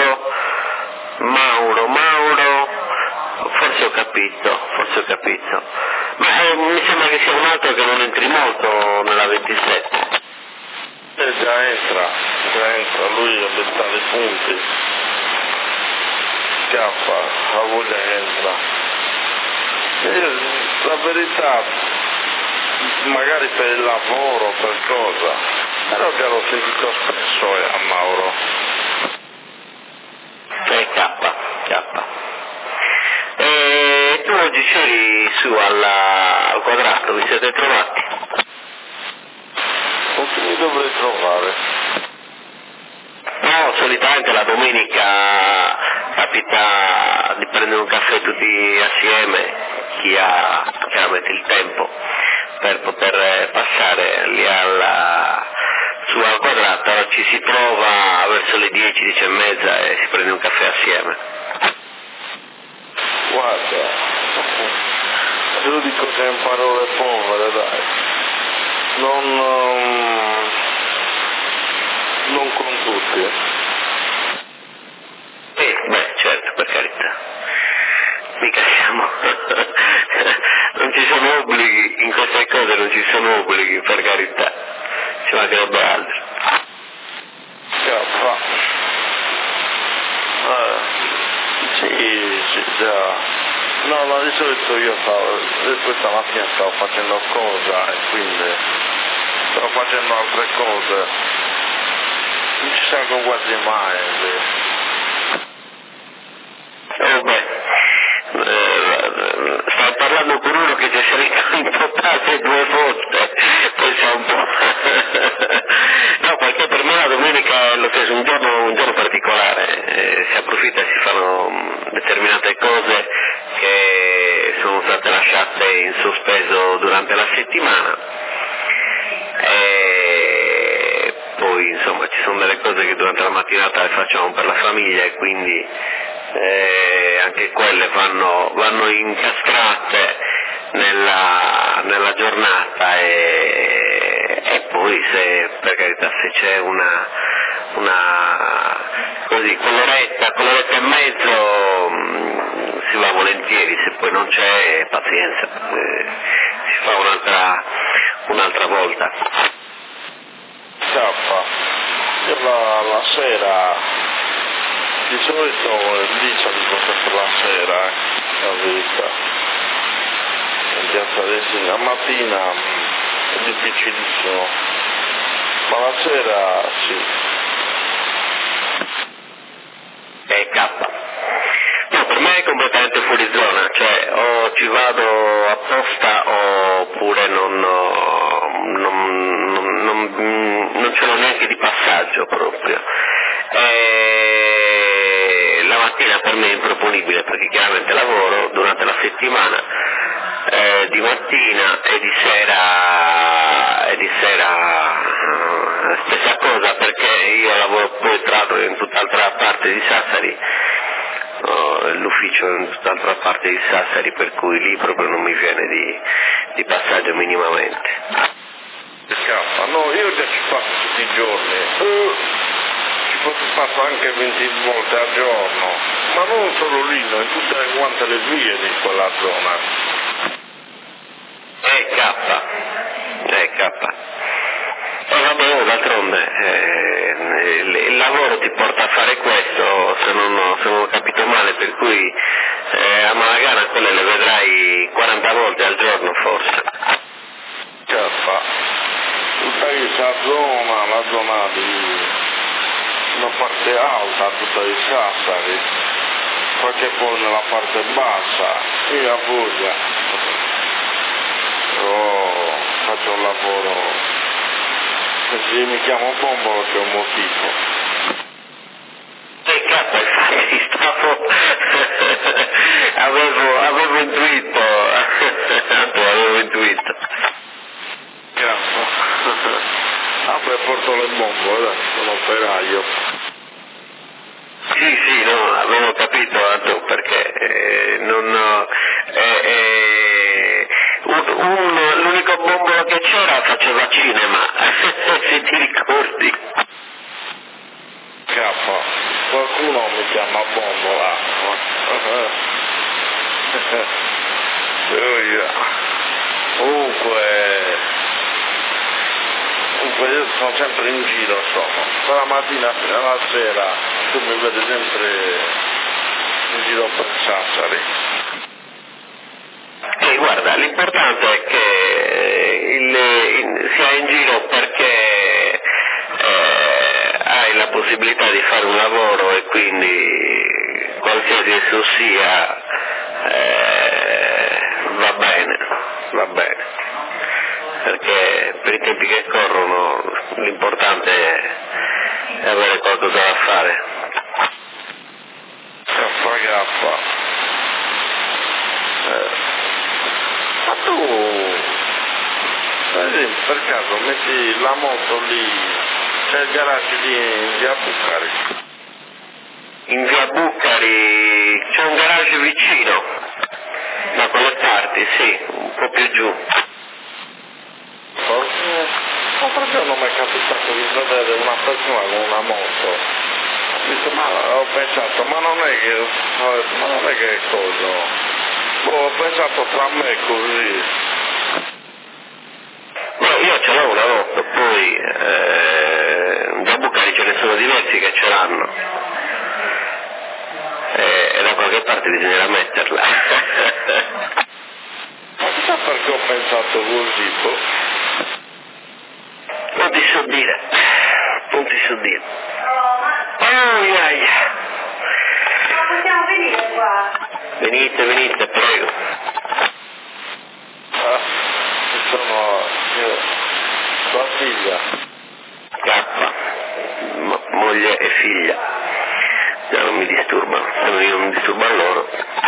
Mauro, forse ho capito, ma mi sembra che sia un altro che non entri molto nella 27. Già entra, lui abita lì Punti, scappa, la voglia entra. La verità, magari per il lavoro, per cosa, però già l'ho sentito spesso a Mauro. K. E tu oggi c'eri su al Quadrato, vi siete trovati? Con chi mi dovrei trovare? No, solitamente la domenica capita di prendere un caffè tutti assieme, chi ha chiaramente il tempo per poter passare lì su al Quadrato. Allora ci si trova verso le 10, 10 e mezza e si prende un caffè assieme. Guarda, te lo dico che in parole povere, dai, non con tutti. Beh, certo, per carità. Mica siamo... non ci sono obblighi, in queste cose non ci sono obblighi, per carità. Ci mancherebbe altro. Sì, già. No, ma di solito io questa mattina stavo facendo cosa e quindi stavo facendo altre cose. Non ci salgo quasi mai. Stai parlando con uno che ti è salito in totale 2 volte, pensa un po'. No, perché per me la domenica è lo stesso, un giorno particolare, si approfitta e si fanno determinate cose che sono state lasciate in sospeso durante la settimana, e poi insomma ci sono delle cose che durante la mattinata le facciamo per la famiglia e quindi anche quelle vanno incastrate nella giornata, e poi se per carità se c'è una così quell'oretta e mezzo si va volentieri, se poi non c'è pazienza, si fa un'altra volta. Io la sera di solito lì salgo sempre la sera, la verità, in piazza del Signore. La mattina è difficilissimo, ma la sera sì. No, per me è completamente fuori zona, cioè o ci vado apposta oppure non settimana, di mattina e di sera stessa cosa, perché io lavoro poi tra l'altro in tutt'altra parte di Sassari, l'ufficio in tutt'altra parte di Sassari, per cui lì proprio non mi viene di passaggio minimamente. Scappa, no, io già ci passo tutti i giorni, ci passo anche 20 volte al giorno, ma non solo lì, in tutte quante le vie di quella zona. Vabbè, d'altronde il lavoro ti porta a fare questo, se non ho capito male, per cui a Malagana quelle le vedrai 40 volte al giorno forse. Tutta questa zona, la zona di una parte alta tutta di Sassari, qualche po' nella parte bassa, io a Puglia faccio un lavoro. Se mi chiamo Bombolo c'è un motivo. Infatti avevo intuito. Vabbè, porto le bombole, sono operaio. Sì, no, avevo capito, Anto, perché l'unico bombolo che c'era faceva cinema, se ti ricordi. Qualcuno mi chiama Bombola. Comunque io sono sempre in giro, insomma. Dalla mattina fino alla sera tu mi vedi sempre in giro per Sassari. Guarda, l'importante è che sia in giro perché hai la possibilità di fare un lavoro e quindi qualsiasi esso sia va bene, perché per i tempi che corrono l'importante è avere qualcosa da fare. Gaffa. Ma tu, per caso, metti la moto lì, c'è il garage lì in via Bucari? In via Bucari c'è un garage vicino, da quelle parti, sì, un po' più giù. L'altro giorno mi è capitato di vedere una persona con una moto. Ho pensato, ma non è che cosa? Ho pensato tra me così. No, io ce l'ho una moto, poi da Bucari ce ne sono diversi che ce l'hanno. E da qualche parte bisognerà metterla. Ma chissà perché ho pensato così, Non ti so dire. Possiamo venire qua? Venite, prego. Sono tua figlia. Moglie e figlia. Già non mi disturbano, se no io non disturbo loro.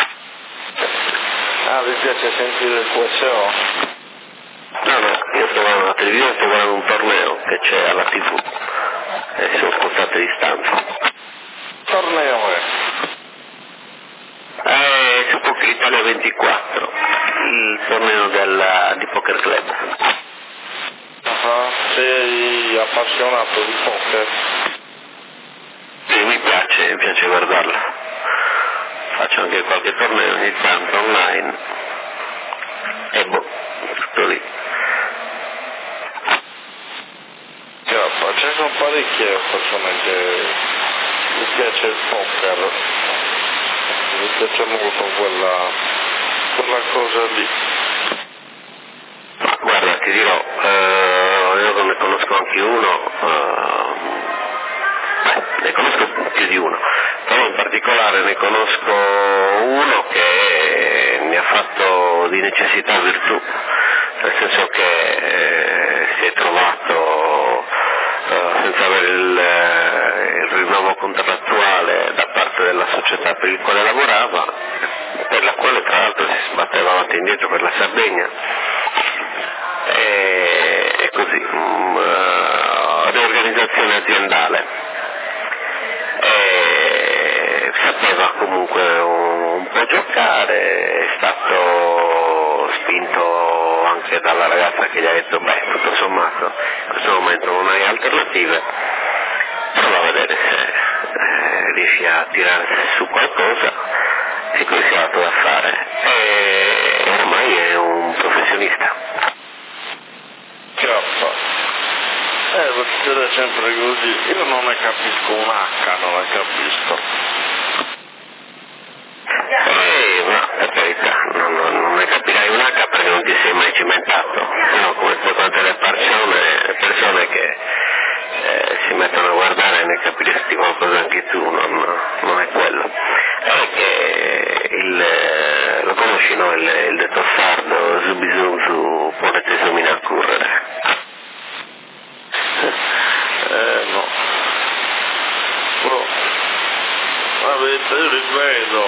Vi piace sentire il QSO? No, io sto guardando la televisione, sto guardando un torneo che c'è alla TV e sono spostato di stanza. Torneo è? Su Poker Italia 24, il torneo di Poker Club. Sei appassionato di poker? Sì, mi piace guardarla. Faccio anche qualche torneo ogni tanto online. E tutto lì. Ce ne sono parecchie persone che mi piace il poker. Mi piace molto quella cosa lì. Guarda, ti dirò, io ne conosco anche uno, ne conosco più di uno, però in particolare ne conosco uno che mi ha fatto di necessità virtù, nel senso che si è trovato senza avere il rinnovo contrattuale da parte della società per il quale lavorava, per la quale tra l'altro si è avanti e indietro per la Sardegna, e così, riorganizzazione aziendale. Sapeva comunque un po' giocare, è stato spinto anche dalla ragazza che gli ha detto tutto sommato in questo momento non hai alternative, prova a vedere se riesci a tirare su qualcosa, e così si è dato da fare, e ormai è un professionista. Succede sempre così, io non ne capisco un H, non ne capisco. Ma per carità, non ne capirai un H perché non ti sei mai cimentato, no, come tutte le persone che si mettono a guardare e ne capiresti qualcosa anche tu, non è quello. È che lo conosci, no? Il detto sardo, zubizunzu, ponete sumina a correre. No. Io ripeto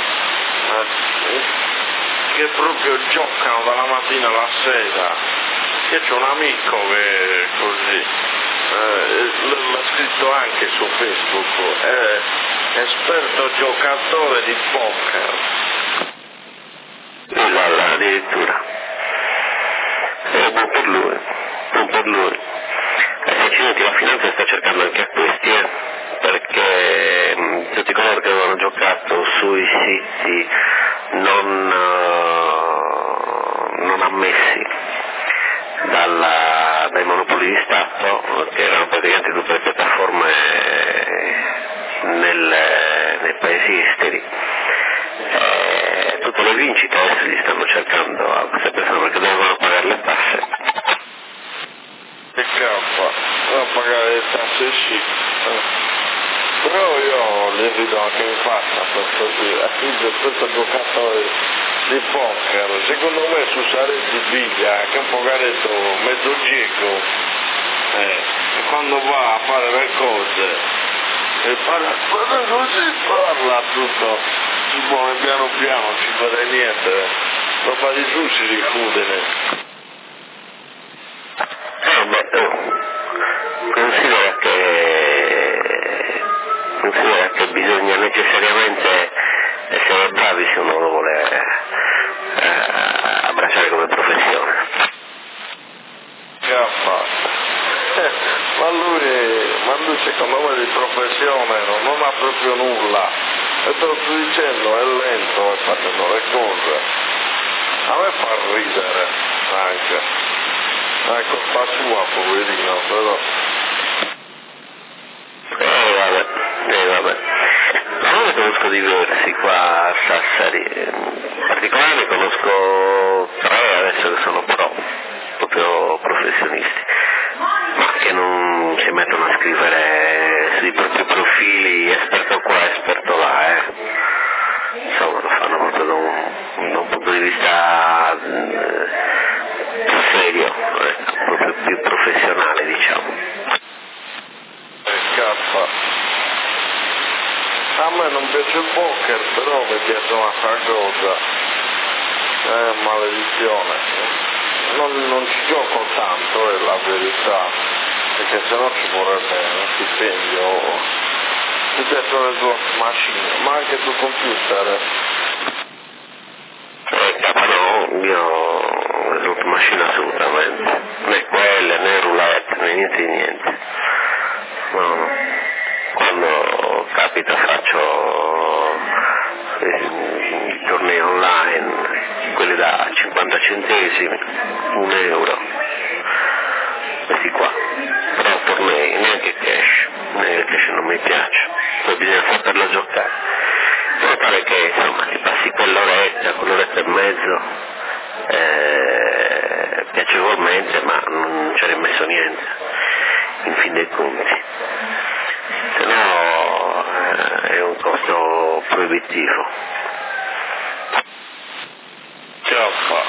che proprio giocano dalla mattina alla sera. Io c'ho un amico che è così, l'ha scritto anche su Facebook, è esperto giocatore di poker. Addirittura. Buon per lui. Accidenti, la finanza sta cercando anche a questi, perché tutti coloro che avevano giocato sui siti non ammessi dai monopoli di Stato, che erano praticamente tutte le piattaforme nei paesi esteri, tutte le vincite adesso gli stanno cercando a queste persone perché devono pagare le tasse. Che cazzo, devo pagare le tasse sì. Però io li vedo anche in faccia questo giocatore di poker, secondo me su Saretti Biglia, che è un pocaretto mezzo cieco, e quando va a fare le cose e parla tutto, si muove piano piano, non ci vede niente, roba di su si richiude. Considera che bisogna necessariamente essere bravi se uno lo vuole abbracciare come professione. Che ha fatto? Ma lui secondo me di professione non ha proprio nulla, e te lo sto dicendo, è lento e facendo le cose. A me fa ridere anche, è colpa sua poverino, però. Vabbè. Io ne conosco diversi qua a Sassari, in particolare ne conosco 3 adesso che sono proprio professionisti, ma che non si mettono a scrivere sui propri profili esperto qua, esperto là, insomma lo fanno proprio da un punto di vista serio, proprio più professionale, diciamo. A me non piace il poker, però mi piace un'altra cosa, maledizione. Non ci gioco tanto, è la verità, perché sennò ci vorrebbe uno stipendio. Mi piacciono le slot machine, ma anche sul computer. No, io le slot machine assolutamente, né quelle, né roulette, né niente di niente. No. Quando capita faccio i tornei online, quelli da 50 centesimi, €1, questi qua, però tornei, neanche cash non mi piace, poi bisogna saperlo giocare, in modo tale che insomma ti passi quell'oretta e mezzo piacevolmente, ma non ci hai messo niente, in fin dei conti. Se no è un costo proibitivo. Che fa?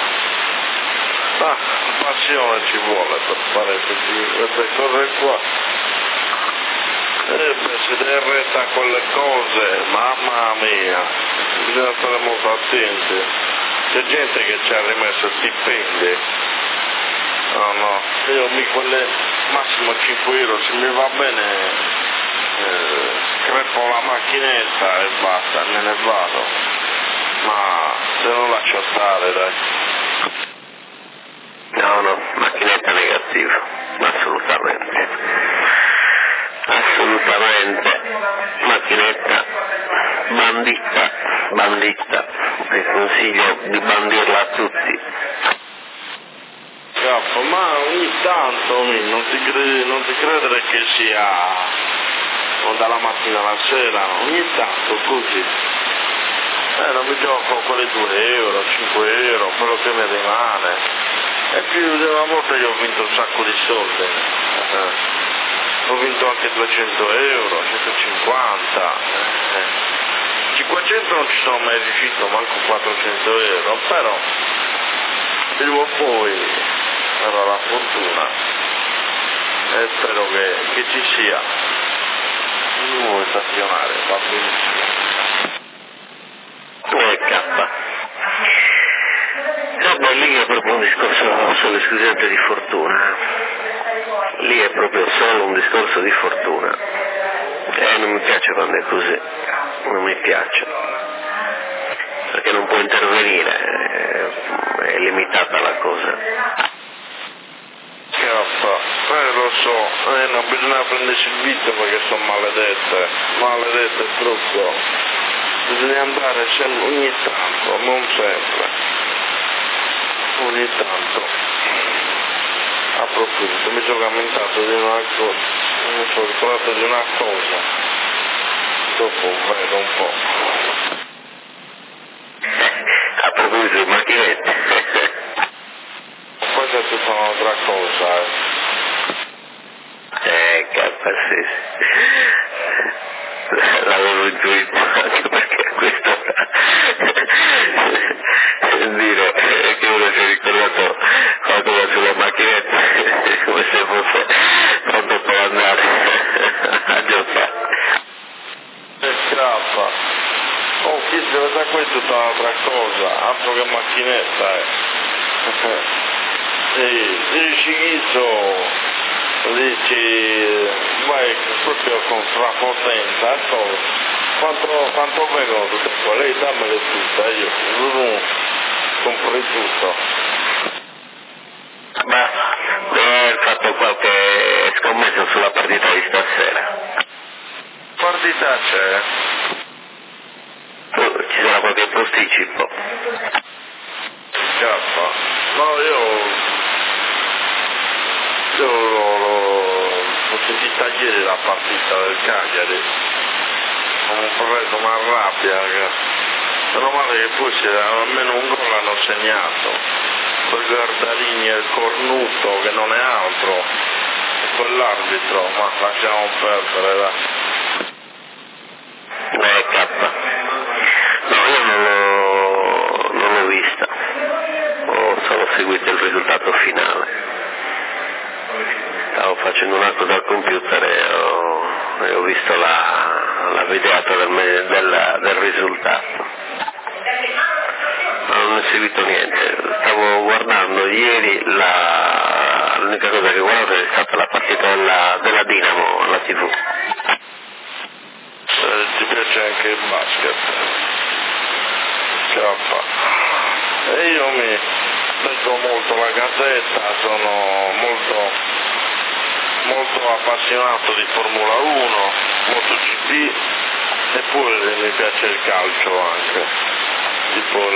Passione ci vuole per fare queste cose qua. Se dai retta a quelle cose, mamma mia, bisogna stare molto attenti. c'è gente che ci ha rimesso stipendi. No, io quelle massimo 5 euro, se mi va bene crepo la macchinetta e basta, me ne vado, ma se non lascio stare, dai. No, macchinetta negativa, assolutamente, macchinetta bandita, vi consiglio di bandirla a tutti. Ma ogni tanto non ti credere che sia dalla mattina alla sera, ogni tanto così. Non mi gioco quelle 2 euro, 5 euro, quello che mi rimane. E più di una volta io ho vinto un sacco di soldi. Ho vinto anche 200 euro, 150. 500 non ci sono mai riuscito, manco 400 euro, però prima o poi era la fortuna e spero che ci sia un nuovo stazionario, va benissimo. Lì è proprio un discorso solo esclusivamente di fortuna, lì è proprio solo un discorso di fortuna e non mi piace quando è così, non mi piace, perché non può intervenire, è limitata la cosa. Lo so, non bisogna prendersi il vizio perché sono maledette troppo, bisogna andare ogni tanto, non sempre, ogni tanto. A proposito, mi sono lamentato di una cosa, mi sono ricordato di una cosa, dopo vedo un po'. A proposito di macchinette. Poi c'è tutta un'altra cosa, sì. L'avevo intuito anche perché questo dire che uno si è ricordato qualcosa sulle macchinette come se fosse pronto per andare a giocare. Scappa. Oh, chi se lo sa, questa è tutta un'altra cosa, altro che macchinetta, dici, vai proprio con strapotenza, quanto vengono tutte quelle, lei dammele tutte, io compri tutto. Ma hai fatto qualche scommesso sulla partita di stasera? Partita c'è? Ci sarà qualche posticipo? Scappa. No, io ho sentito ieri la partita del Cagliari, ho preso una rabbia, meno male che poi almeno un gol hanno segnato, quel Guardarini e il cornuto che non è altro, e quell'arbitro, ma lasciamo perdere, dai. No, io non l'ho vista, ho solo seguito il risultato finale. Stavo facendo un altro dal computer e ho visto la videata del risultato. Ma non ho seguito niente, stavo guardando ieri l'unica cosa che ho guardato è stata la partita della Dinamo alla TV. Ti piace anche il basket? E io mi leggo molto la Gazzetta, sono molto appassionato di Formula 1, MotoGP e poi mi piace il calcio anche, tipo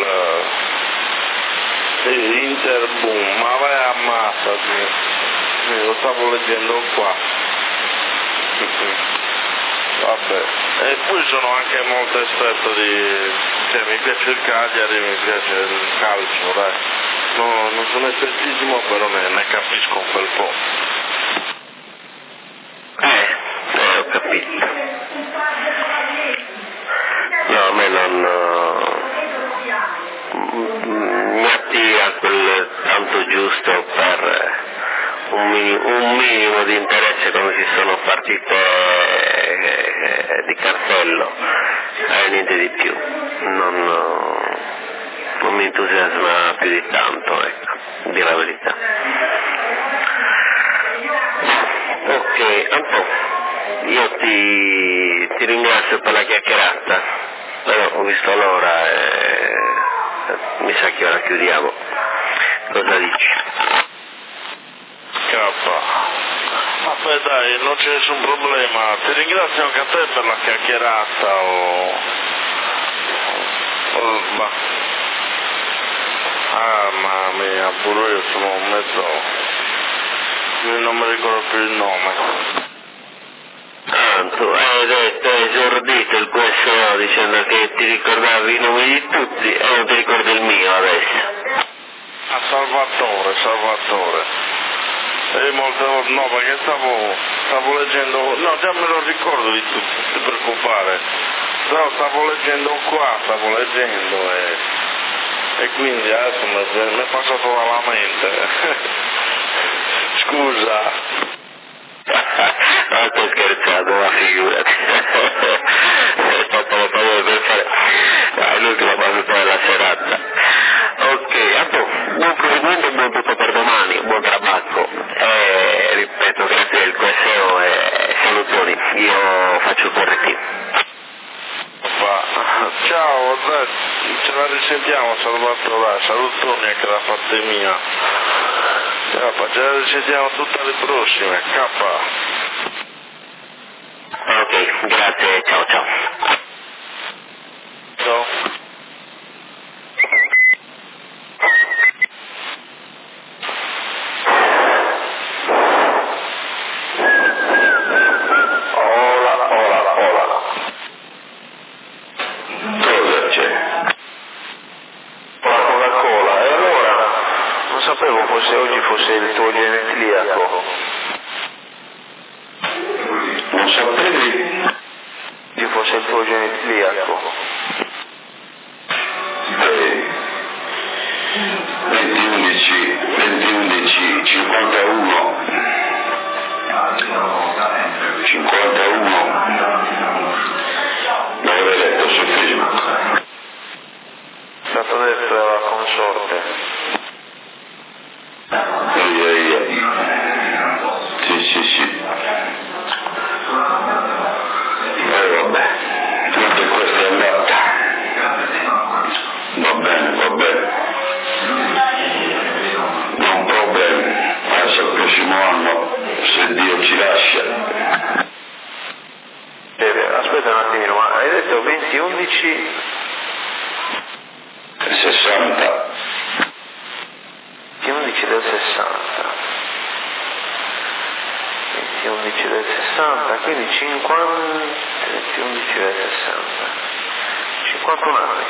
l'Inter Boom, ma vai ammazzati, lo stavo leggendo qua. Vabbè, e poi sono anche molto esperto mi piace il Cagliari, mi piace il calcio, dai. No, non sono espertissimo, però ne capisco un bel po'. Ho capito. No, a me non mi attira quel tanto giusto per un minimo di interesse quando ci sono partite di cartello, niente di più. non mi entusiasma più di tanto, ecco, di la verità. Ok, Anto, io ti ringrazio per la chiacchierata, però ho visto l'ora e mi sa che ora chiudiamo. Cosa dici? Vabbè dai, non c'è nessun problema, ti ringrazio anche a te per la chiacchierata mamma mia, pure io sono mezzo, non mi ricordo più il nome. Tu hai esordito il QSO dicendo che ti ricordavi i nomi di tutti e non ti ricordi il mio adesso. Salvatore. E molte volte no, perché stavo leggendo, no già me lo ricordo di tutto, non ti preoccupare, però stavo leggendo e quindi adesso mi è passato dalla mente. Scusa. Non sto scherzando, ma figurati. È stata la parola per fare l'ultima battuta della serata. Ok, buon proseguimento e buon tutto per domani, buon tabacco. Ripeto, grazie del QSO e salutoni. Io faccio il correttivo. Ciao, ce la risentiamo Salvatore, salutoni anche da parte mia. Ce la risentiamo tutte le prossime, Ok, grazie, ciao. Ciao. Cosa c'è? La Coca-Cola, e allora? Non sapevo oggi fosse il tuo genitiliaco. Non sapevi? Ci fosse il tuo genitiliaco. 2011 51 l'avrei letto su Facebook. È stato detto dalla consorte. Sì. Vabbè, anche questa è andata. Va bene. Non problemi, verso il prossimo anno, se Dio ci lascia. Aspetta un attimino, ma hai detto 2011? 60. 11 del 60. 11 del 60, quindi 50, 11 del 60. 51 anni.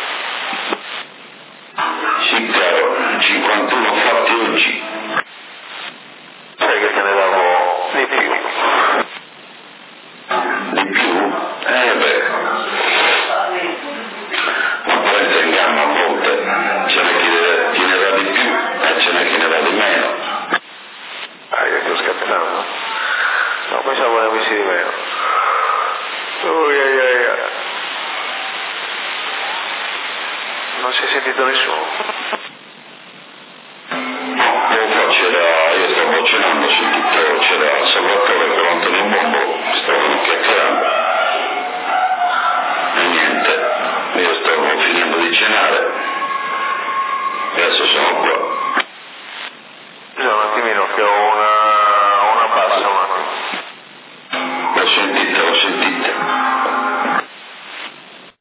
Sì, caro, 51 fatti oggi. Sai che te ne davo di più. Di più? Beh. Ma questo è inganno a volte. Ce n'è chi ne dà di più e ce n'è chi ne dà di meno. Che sto scherzando? No, pensavo ne avessi di meno. Non si è sentito nessuno. Io stavo cenando, ho sentito, c'era Salvatore con Antonio Bombo, stavano chiacchierando. E niente, io stavo finendo di cenare. Adesso sono